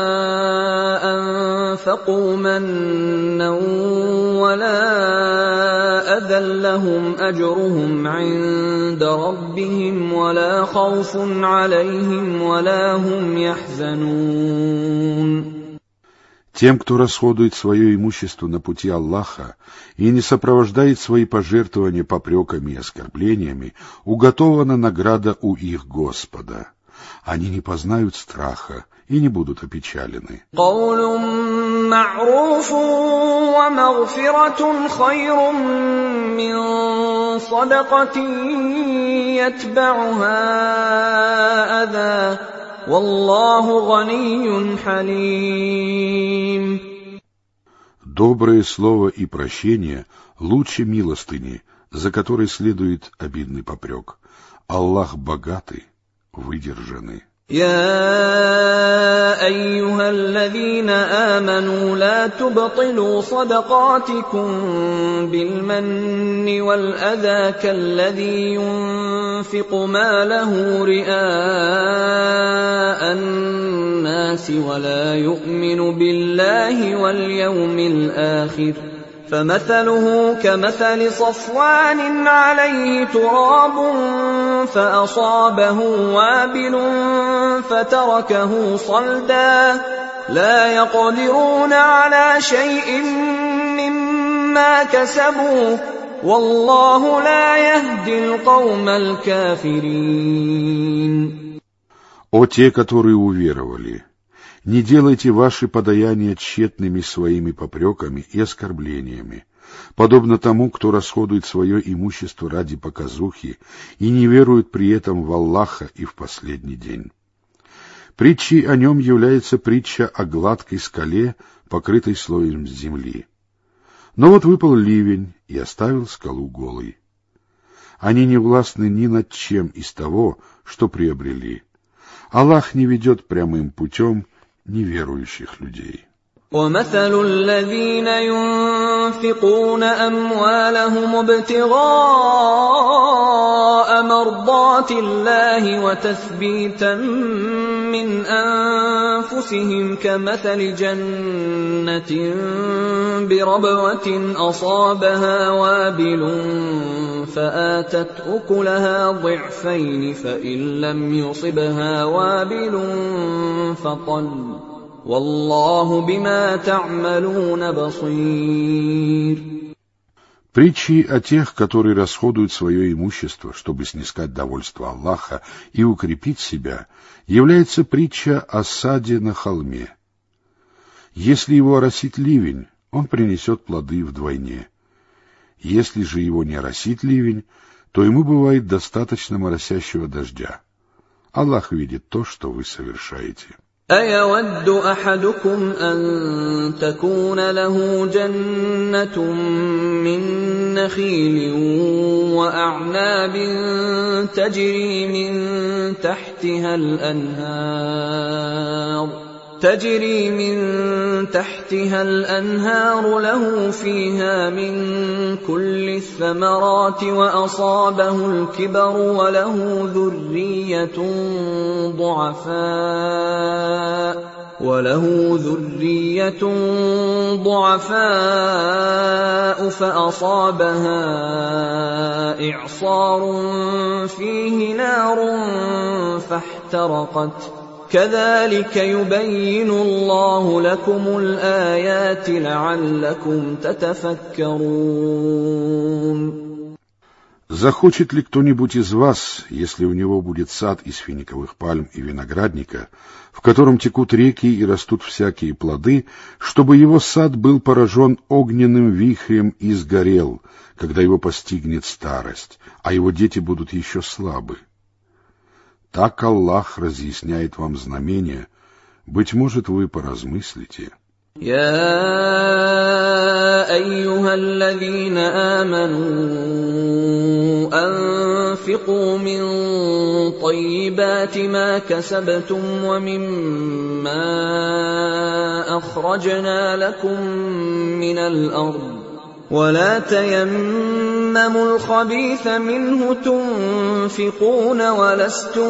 أنفقوا منا ولا أذى لهم أجرهم عند ربهم ولا خوف عليهم ولا هم يحزنون. Тем, кто расходует свое имущество на пути Аллаха и не сопровождает свои пожертвования попреками и оскорблениями, уготована награда у их Господа. Они не познают страха и не будут опечалены. قول معروف ومغفرة خير من صدقة يتبعها أذى والله غني حليم. Доброе слово и прощение лучше милостыни, за которой следует обидный попрек. Аллах богатый, выдержанный. يا أيها الذين آمنوا لا تبطلوا صدقاتكم بالمن والأذى كالذي ينفق ماله رئاء الناس ولا يؤمن بالله واليوم الآخر فمثله كمثل صفوان عليه تراب فأصابه وابل فتركه صلدا لا يقدرون على شيء مما كسبوا والله لا يهدي القوم الكافرين. О те, которые уверовали, не делайте ваши подаяния тщетными своими попреками и оскорблениями, подобно тому, кто расходует свое имущество ради показухи и не верует при этом в Аллаха и в последний день. Притчей о нем является притча о гладкой скале, покрытой слоем земли. Но вот выпал ливень и оставил скалу голой. Они не властны ни над чем из того, что приобрели. Аллах не ведет прямым путем неверующих людей. ومثل الذين ينفقون أموالهم ابتغاء مرضات الله وتثبيتا من أنفسهم كمثل جنة بربوة أصابها وابل فآتت أكلها ضعفين فإن لم يصبها وابل فطل والله بما تعملون بصير. Притчи о тех, которые расходуют свое имущество, чтобы снискать довольство Аллаха и укрепить себя, является притча о саде на холме. Если его оросит ливень, он принесет плоды вдвойне. Если же его не оросит ливень, то ему бывает достаточно моросящего дождя. Аллах видит то, что вы совершаете. أَيَوَدُّ أَحَدُكُمْ أَن تَكُونَ لَهُ جَنَّةٌ مِّن نَّخِيلٍ وَأَعْنَابٍ تَجْرِي مِن تَحْتِهَا الْأَنْهَارُ تجري من تحتها الأنهار له فيها من كل الثمرات وأصابه الكبر وله ذرية ضعفاء وله ذرية ضعفاء فأصابها إعصار فيه نار فاحترقت كذلك يبين الله لكم الآيات لعلكم تتفكرون. Захочет ли кто-нибудь из вас, если у него будет сад из финиковых пальм и виноградника, в котором текут реки и растут всякие плоды, чтобы его сад был поражен огненным вихрем и сгорел, когда его постигнет старость, а его дети будут еще слабы? Так Аллах разъясняет вам знамения, быть может, вы поразмыслите. يا أيها الذين آمنوا أنفقوا من طيبات ما كسبتم ومما أخرجنا لكم من الأرض ولا تيمموا الخبيث منه تنفقون ولستم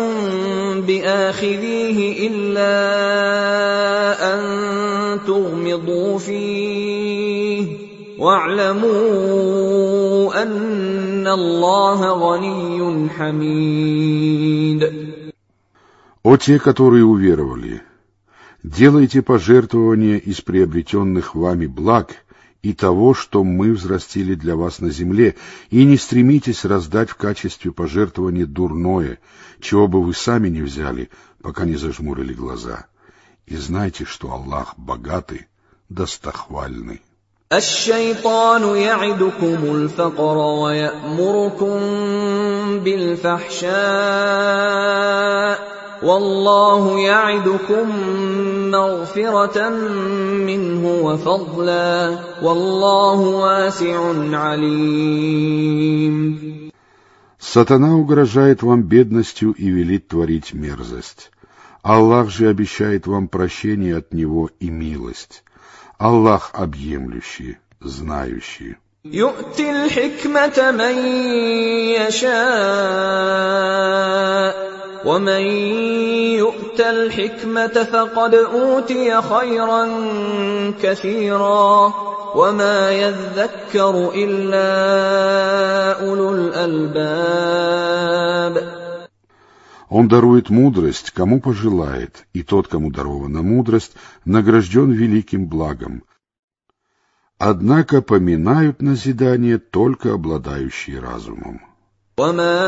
بآخذيه إلا أن تغمضوا فيه واعلموا أن الله غني حميد. О те, которые уверовали, делайте пожертвования из приобретенных вами благ и того, что мы взрастили для вас на земле, и не стремитесь раздать в качестве пожертвования дурное, чего бы вы сами не взяли, пока не зажмурили глаза. И знайте, что Аллах богатый, достохвальный. الشيطان يعدكم الفقر ويأمركم بالفحشاء والله يعدكم مغفرة منه وفضلا والله واسع عليم. Сатана угрожает вам бедностью и велит творить мерзость. Аллах же обещает вам прощение от него и милость. Аллах объемлющий, знающий. يؤتي الحكمة من يشاء ومن يؤت الحكمة فقد أوتي خيرا كثيرا وما يذكر إلا أولو الألباب. Он дарует мудрость, кому пожелает, и тот, кому дарована мудрость, награжден великим благом. Однако поминают назидание только обладающие разумом. وَمَا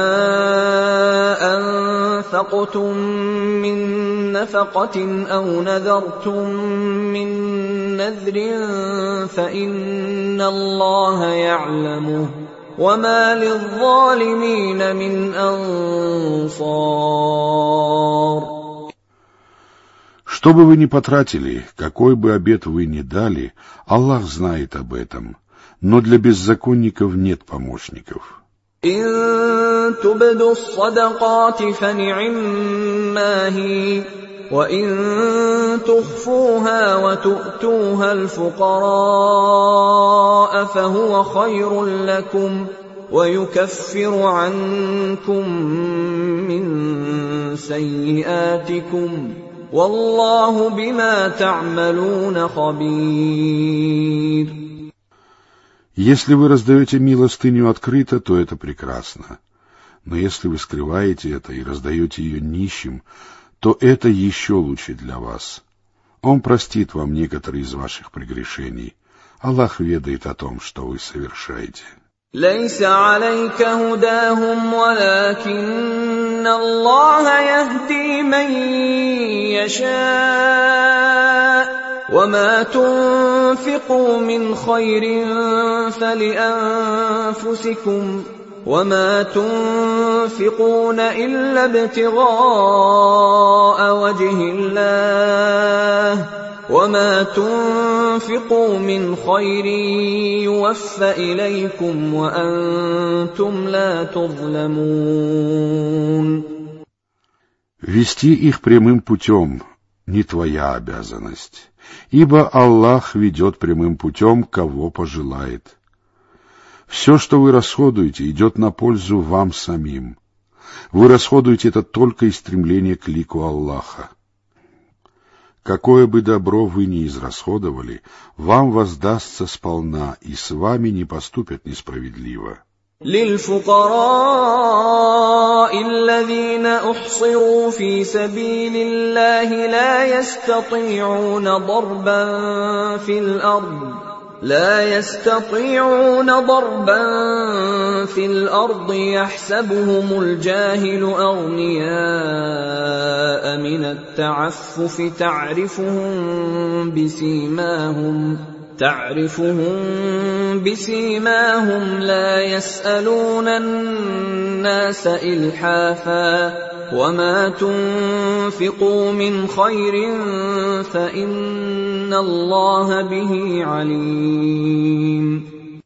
أَنفَقْتُم مِّن نَّفَقَةٍ أَوْ نَذَرْتُم مِّن نَّذْرٍ فَإِنَّ اللَّهَ يَعْلَمُهُ وَمَا لِلظَّالِمِينَ مِنْ أَنصَارٍ. Что бы вы ни потратили, какой бы обет вы ни дали, Аллах знает об этом, но для беззаконников нет помощников. إِن تُبْدُوا الصَّدَقَاتِ فَنِعِمَّا هِيَ وَإِن تُخْفُوهَا وَتُؤْتُوهَا الْفُقَرَاءَ فَهُوَ خَيْرٌ لَّكُمْ وَيُكَفِّرُ عَنكُم مِّن سَيِّئَاتِكُمْ وَاللَّهُ بِمَا تَعْمَلُونَ خَبِيرٌ. Если вы раздаете милостыню открыто, то это прекрасно. Но если вы скрываете это и раздаете ее нищим, то это еще лучше для вас. Он простит вам некоторые из ваших прегрешений. Аллах ведает о том, что вы совершаете. لَيْسَ عَلَيْكَ هُدَاهُمْ وَلَكِنَّ اللَّهَ يَهْدِي مَن يَشَاءُ وَمَا تُنفِقُوا مِنْ خَيْرٍ فَلِأَنفُسِكُمْ وَمَا تُنفِقُونَ إِلَّا ابْتِغَاءَ وَجْهِ اللَّهِ وَمَا تُنفِقُوا مِنْ خَيْرٍ يُوَفَّ إِلَيْكُمْ وَأَنْتُمْ لَا تُظْلَمُونَ. Вести их прямым путем не твоя обязанность, ибо Аллах ведет прямым путем, кого пожелает. Все, что вы расходуете, идет на пользу вам самим. Вы расходуете это только из стремления к лику Аллаха. Какое бы добро вы ни израсходовали, вам воздастся сполна, и с вами не поступят несправедливо. لِلْفُقَرَاءِ الَّذِينَ أُحْصِرُوا فِي سَبِيلِ اللَّهِ لَا يَسْتَطِيعُونَ ضَرْبًا فِي الْأَرْضِ لا يستطيعون ضربا في الأرض يحسبهم الجاهل أغنياء من التعفف تعرفهم بسيماهم تعرفهم بسيماهم لا يسألون الناس إلحافا وما تنفقوا من خير فإن الله به عليم.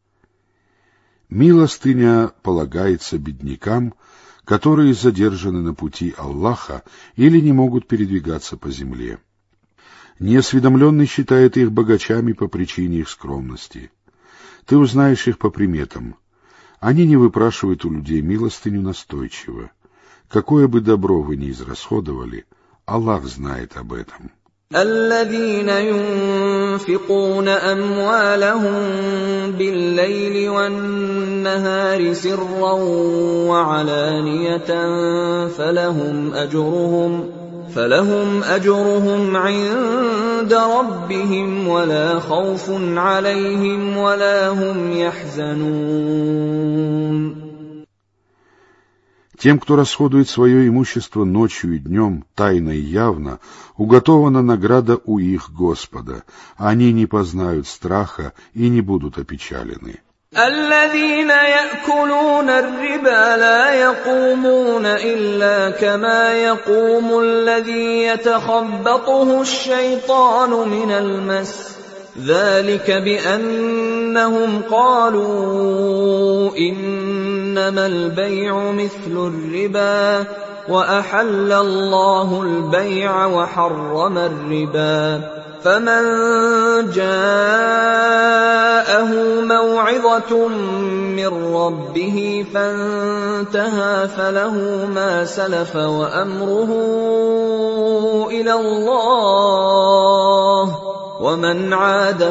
Милостыня полагается беднякам, которые задержаны на пути Аллаха или не могут передвигаться по земле. Неосведомленный считает их богачами по причине их скромности. Ты узнаешь их по приметам. Они не выпрашивают у людей милостыню настойчиво. Какое бы добро вы ни израсходовали, Аллах знает об этом. الذين ينفقون أموالهم بالليل والنهار سرا وعلانية فلهم أجرهم فلهم أجرهم عند ربهم ولا خوف عليهم ولا هم يحزنون. Тем, кто расходует свое имущество ночью и днем, тайно и явно, уготована награда у их Господа. Они не познают страха и не будут опечалены. الذين يأكلون الربا لا يقومون إلا كما يقوم الذي يتخبطه الشيطان من المس ذلك بأنهم قالوا إنما البيع مثل الربا وأحل الله البيع وحرم الربا فمن جاءه موعظة من ربه فانتهى فله ما سلف وأمره إلى الله ومن عاد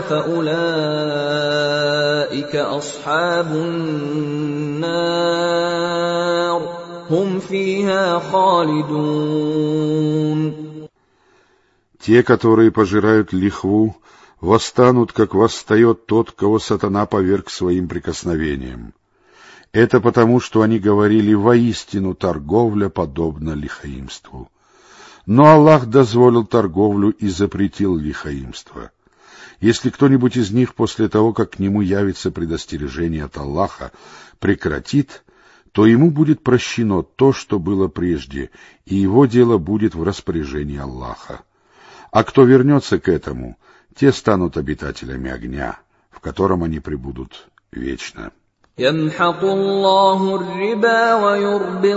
فأولئك أصحاب النار هم فيها خالدون. Те, которые пожирают лихву, восстанут, как восстает тот, кого сатана поверг своим прикосновением. Это потому, что они говорили: воистину торговля подобна лихаимству. Но Аллах дозволил торговлю и запретил лихаимство. Если кто-нибудь из них после того, как к нему явится предостережение от Аллаха, прекратит, то ему будет прощено то, что было прежде, и его дело будет в распоряжении Аллаха. А кто вернется к этому, те станут обитателями огня, в котором они пребудут вечно. يمحق الله الربا ويربي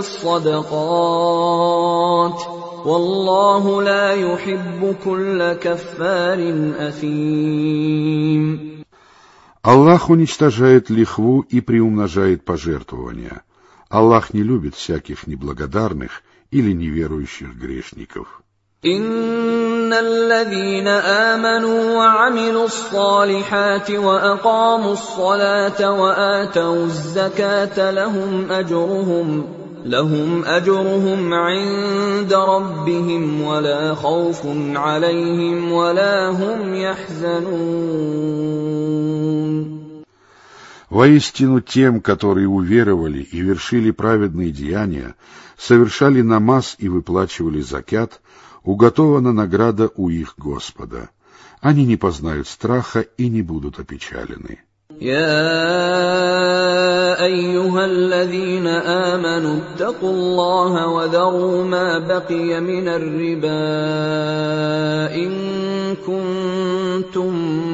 الصدقات والله لا يحب كل كفار أثيم. Аллах уничтожает лихву и приумножает пожертвования. Аллах не любит всяких неблагодарных или неверующих грешников. إن الذين آمنوا وعملوا الصالحات وأقاموا الصلاة وآتوا الزكاة لهم أجرهم لهم أجرهم عند ربهم ولا خوف عليهم ولا هم يحزنون. Воистину тем, которые уверовали и вершили праведные деяния, совершали намаз и выплачивали закят, уготована награда у их Господа. Они не познают страха и не будут опечалены. يا أيها الذين آمنوا اتقوا الله وذروا ما بقي من الربا إن كنتم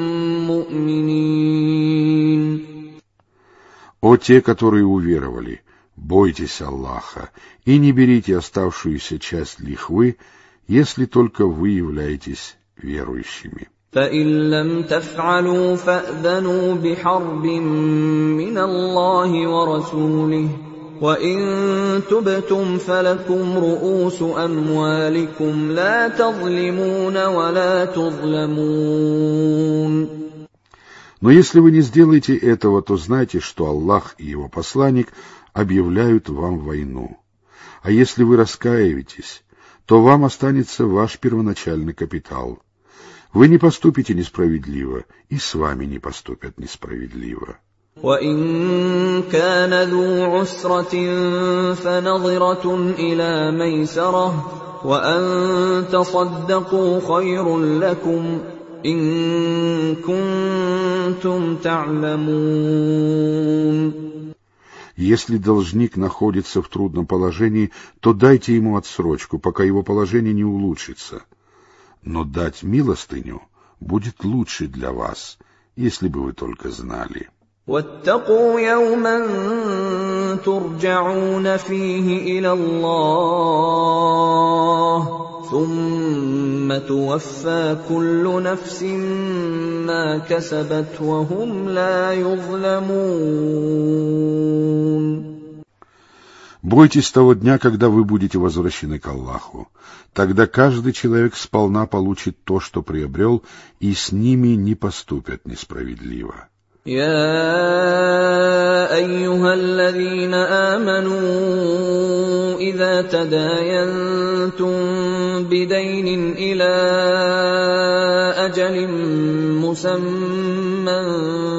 مؤمنين. О те, которые уверовали, бойтесь Аллаха и не берите оставшуюся часть лихвы, если только вы являетесь верующими. فإن لم تفعلوا فأذنوا بحرب من الله ورسوله وإن تبتم فلكم رؤوس أموالكم لا تظلمون ولا تظلمون. Но если вы не сделаете этого, то знайте, что Аллах и Его посланник объявляют вам войну. А если вы раскаиваетесь, то вам останется ваш первоначальный капитал. Вы не поступите несправедливо, и с вами не поступят несправедливо. وَإِن كَانَ ذُو عُسْرَةٍ فَنَظِرَةٌ إِلَى مَيْسَرَةٍ وَأَن تَصَدَّقُوا خَيْرٌ لَّكُمْ إِن كُنتُمْ تَعْلَمُونَ. Если должник находится в трудном положении, то дайте ему отсрочку, пока его положение не улучшится. Но дать милостыню будет лучше для вас, если бы вы только знали. وَاتَّقُوا يَوْمًا تُرْجَعُونَ فِيهِ إِلَى اللَّهِ ثُمَّ تُوَفَّى كُلُّ نَفْسٍ مَا كَسَبَتْ وَهُمْ لَا يُظْلَمُونَ. Бойтесь того дня, когда вы будете возвращены к Аллаху. Тогда каждый человек сполна получит то, что приобрел, и с ними не поступят несправедливо. يا أيها الذين آمنوا إذا تداينتم بدين إلى أجل مسمى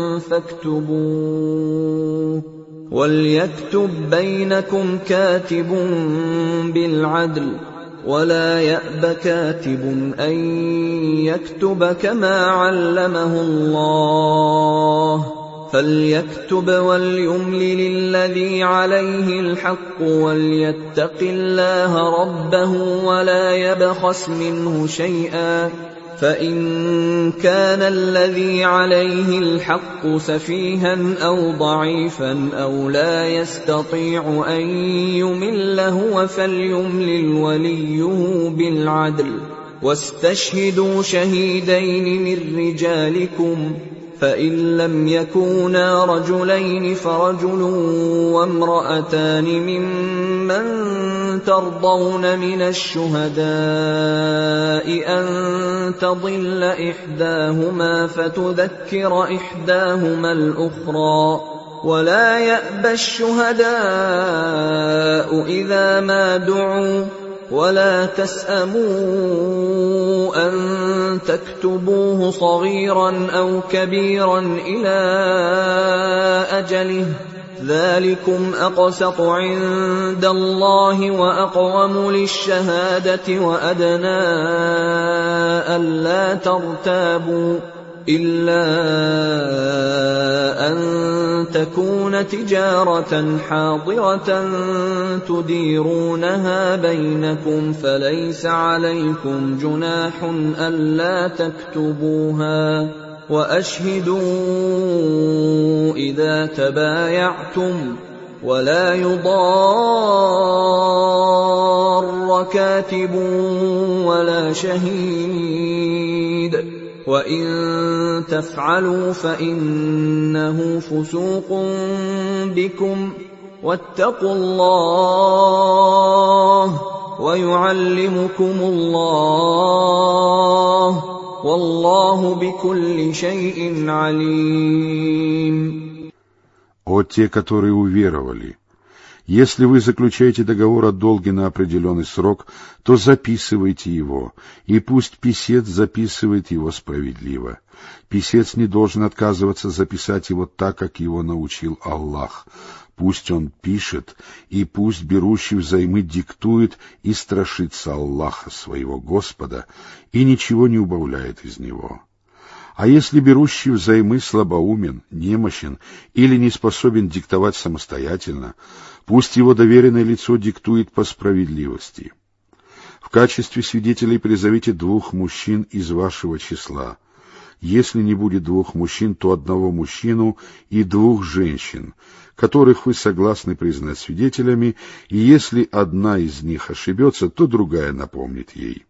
فاكتبوه وليكتب بينكم كاتب بالعدل ولا يأب كاتب أن يكتب كما علمه الله فليكتب وليملل الذي عليه الحق وليتق الله ربه ولا يبخس منه شيئا فإن كان الذي عليه الحق سفيها أو ضعيفا أو لا يستطيع أن يمل هو فليملل وليه بالعدل واستشهدوا شهيدين من رجالكم فإن لم يكونا رجلين فرجل وامرأتان ممن ترضون من الشهداء أن تضل إحداهما فتذكر إحداهما الأخرى ولا يأبى الشهداء إذا ما دعوا ولا تسأموا أن تكتبوه صغيرا أو كبيرا إلى أجله ذلكم أقسط عند الله وأقوم للشهادة وأدنى ألا ترتابوا إلا أن تكون تجارة حاضرة تديرونها بينكم فليس عليكم جناح ألا تكتبوها وأشهدوا إذا تبايعتم ولا يضار كاتب ولا شهيد وإن تفعلوا فإنه فسوق بكم واتقوا الله ويعلمكم الله والله بكل شيء عليم. О те, которые уверовали! Если вы заключаете договор о долге на определенный срок, то записывайте его, и пусть писец записывает его справедливо. Писец не должен отказываться записать его так, как его научил Аллах. Пусть он пишет, и пусть берущий взаймы диктует и страшится Аллаха, своего Господа, и ничего не убавляет из него. А если берущий взаймы слабоумен, немощен или не способен диктовать самостоятельно, пусть его доверенное лицо диктует по справедливости. В качестве свидетелей призовите двух мужчин из вашего числа. Если не будет двух мужчин, то одного мужчину и двух женщин, которых вы согласны признать свидетелями, и если одна из них ошибется, то другая напомнит ей.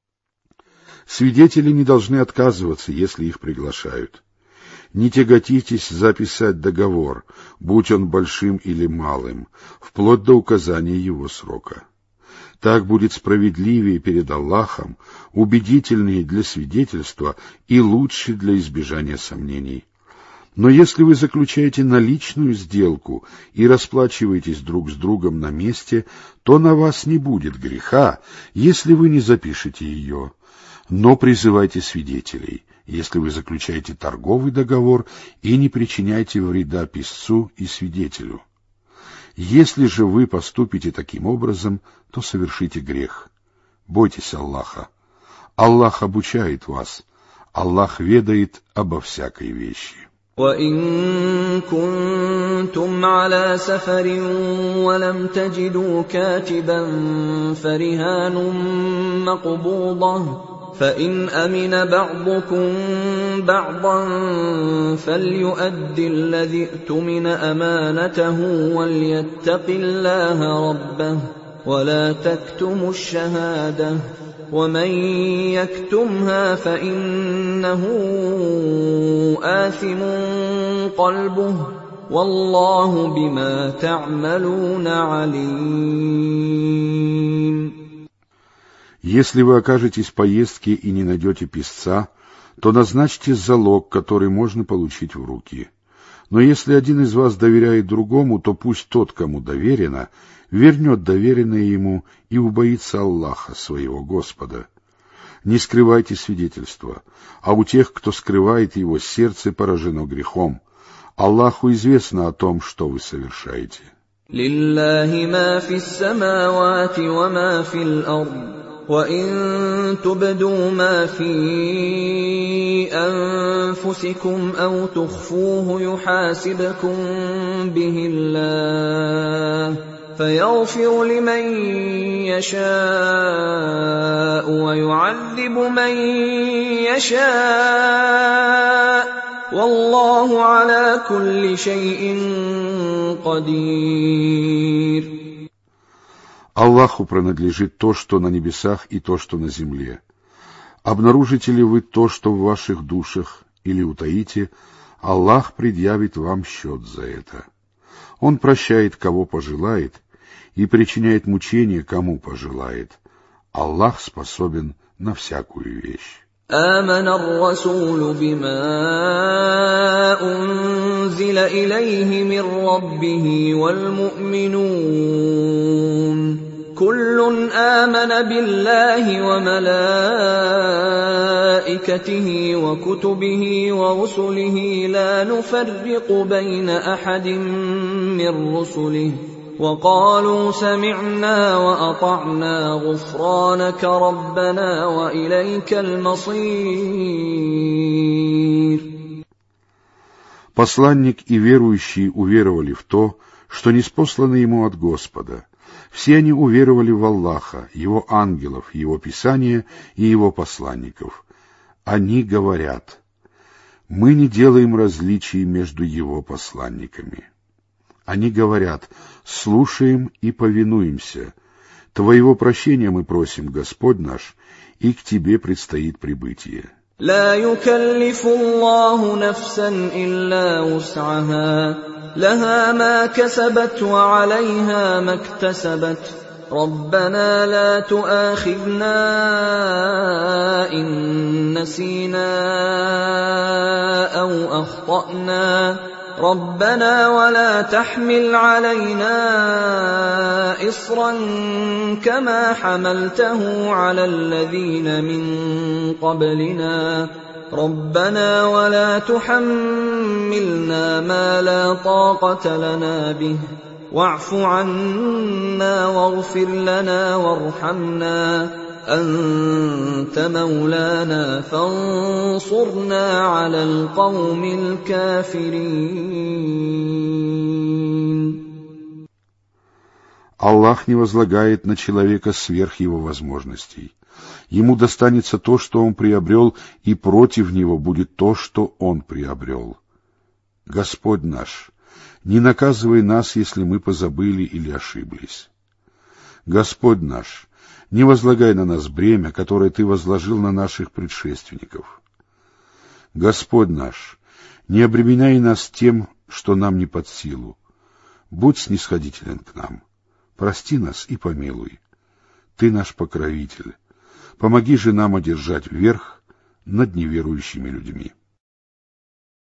Свидетели не должны отказываться, если их приглашают. Не тяготитесь записать договор, будь он большим или малым, вплоть до указания его срока. Так будет справедливее перед Аллахом, убедительнее для свидетельства и лучше для избежания сомнений. Но если вы заключаете наличную сделку и расплачиваетесь друг с другом на месте, то на вас не будет греха, если вы не запишете ее. Но призывайте свидетелей, если вы заключаете торговый договор, и не причиняйте вреда писцу и свидетелю. Если же вы поступите таким образом, то совершите грех. Бойтесь Аллаха. Аллах обучает вас. Аллах ведает обо всякой вещи. وَإِن كُنتُمْ عَلَى سَفَرٍ وَلَمْ تَجِدُوا كَاتِبًا فَرِهَانٌ مَّقْبُوضَةٌ فَإِنْ أَمِنَ بَعْضُكُمْ بَعْضًا فَلْيُؤَدِّ الَّذِي اؤْتُمِنَ أَمَانَتَهُ وَلْيَتَّقِ اللَّهَ رَبَّهُ وَلَا تَكْتُمُوا الشَّهَادَةَ وَمَن يَكْتُمْهَا فَإِنَّهُ آثِمٌ قَلْبُهُ وَاللَّهُ بِمَا تَعْمَلُونَ عَلِيمٌ. Если вы окажетесь в поездке и не найдете писца, то назначьте залог, который можно получить в руки. Но если один из вас доверяет другому, то пусть тот, кому доверено, вернет доверенное ему и убоится Аллаха, своего Господа. Не скрывайте свидетельства, а у тех, кто скрывает его, сердце поражено грехом. Аллаху известно о том, что вы совершаете. لله ما في السماوات وما في الأرض وَإِن تُبْدُوا مَا فِي أَنفُسِكُمْ أَوْ تُخْفُوهُ يُحَاسِبْكُم بِهِ اللَّهُ فَيَغْفِرُ لِمَن يَشَاءُ وَيُعَذِّبُ مَن يَشَاءُ وَاللَّهُ عَلَى كُلِّ شَيْءٍ قَدِيرٌ. Аллаху принадлежит то, что на небесах, и то, что на земле. Обнаружите ли вы то, что в ваших душах, или утаите, Аллах предъявит вам счет за это. Он прощает, кого пожелает, и причиняет мучения, кому пожелает. Аллах способен на всякую вещь. آمن الرسول بما أنزل إليه من ربه والمؤمنون كل آمن بالله وملائكته وكتبه ورسله لا نفرق بين أحد من رسله وقالوا سمعنا وأطعنا غفرانك ربنا وإليك المصير. Посланник и верующие уверовали в то, что ниспослано ему от Господа. Все они уверовали в Аллаха, Его ангелов, Его Писания и Его посланников. Они говорят: мы не делаем различий между Его посланниками. Они говорят: слушаем и повинуемся. Твоего прощения мы просим, Господь наш, и к Тебе предстоит прибытие. لا يكلف الله نفسا إلا وسعها لها ما كسبت وعليها ما اكتسبت ربنا لا تؤاخذنا إن نسينا أو أخطأنا ربنا ولا تحمل علينا إصرا كما حملته على الذين من قبلنا ربنا ولا تحملنا ما لا طاقة لنا به واعف عنا واغفر لنا وارحمنا أنت مولانا فانصرنا على القوم الكافرين. Аллах не возлагает на человека сверх его возможностей. Ему достанется то, что он приобрел, и против него будет то, что он приобрел. Господь наш, не наказывай нас, если мы позабыли или ошиблись. Господь наш, не возлагай на нас бремя, которое Ты возложил на наших предшественников. Господь наш, не обременяй нас тем, что нам не под силу. Будь снисходителен к нам. Прости нас и помилуй. Ты наш покровитель. Помоги же нам одержать верх над неверующими людьми.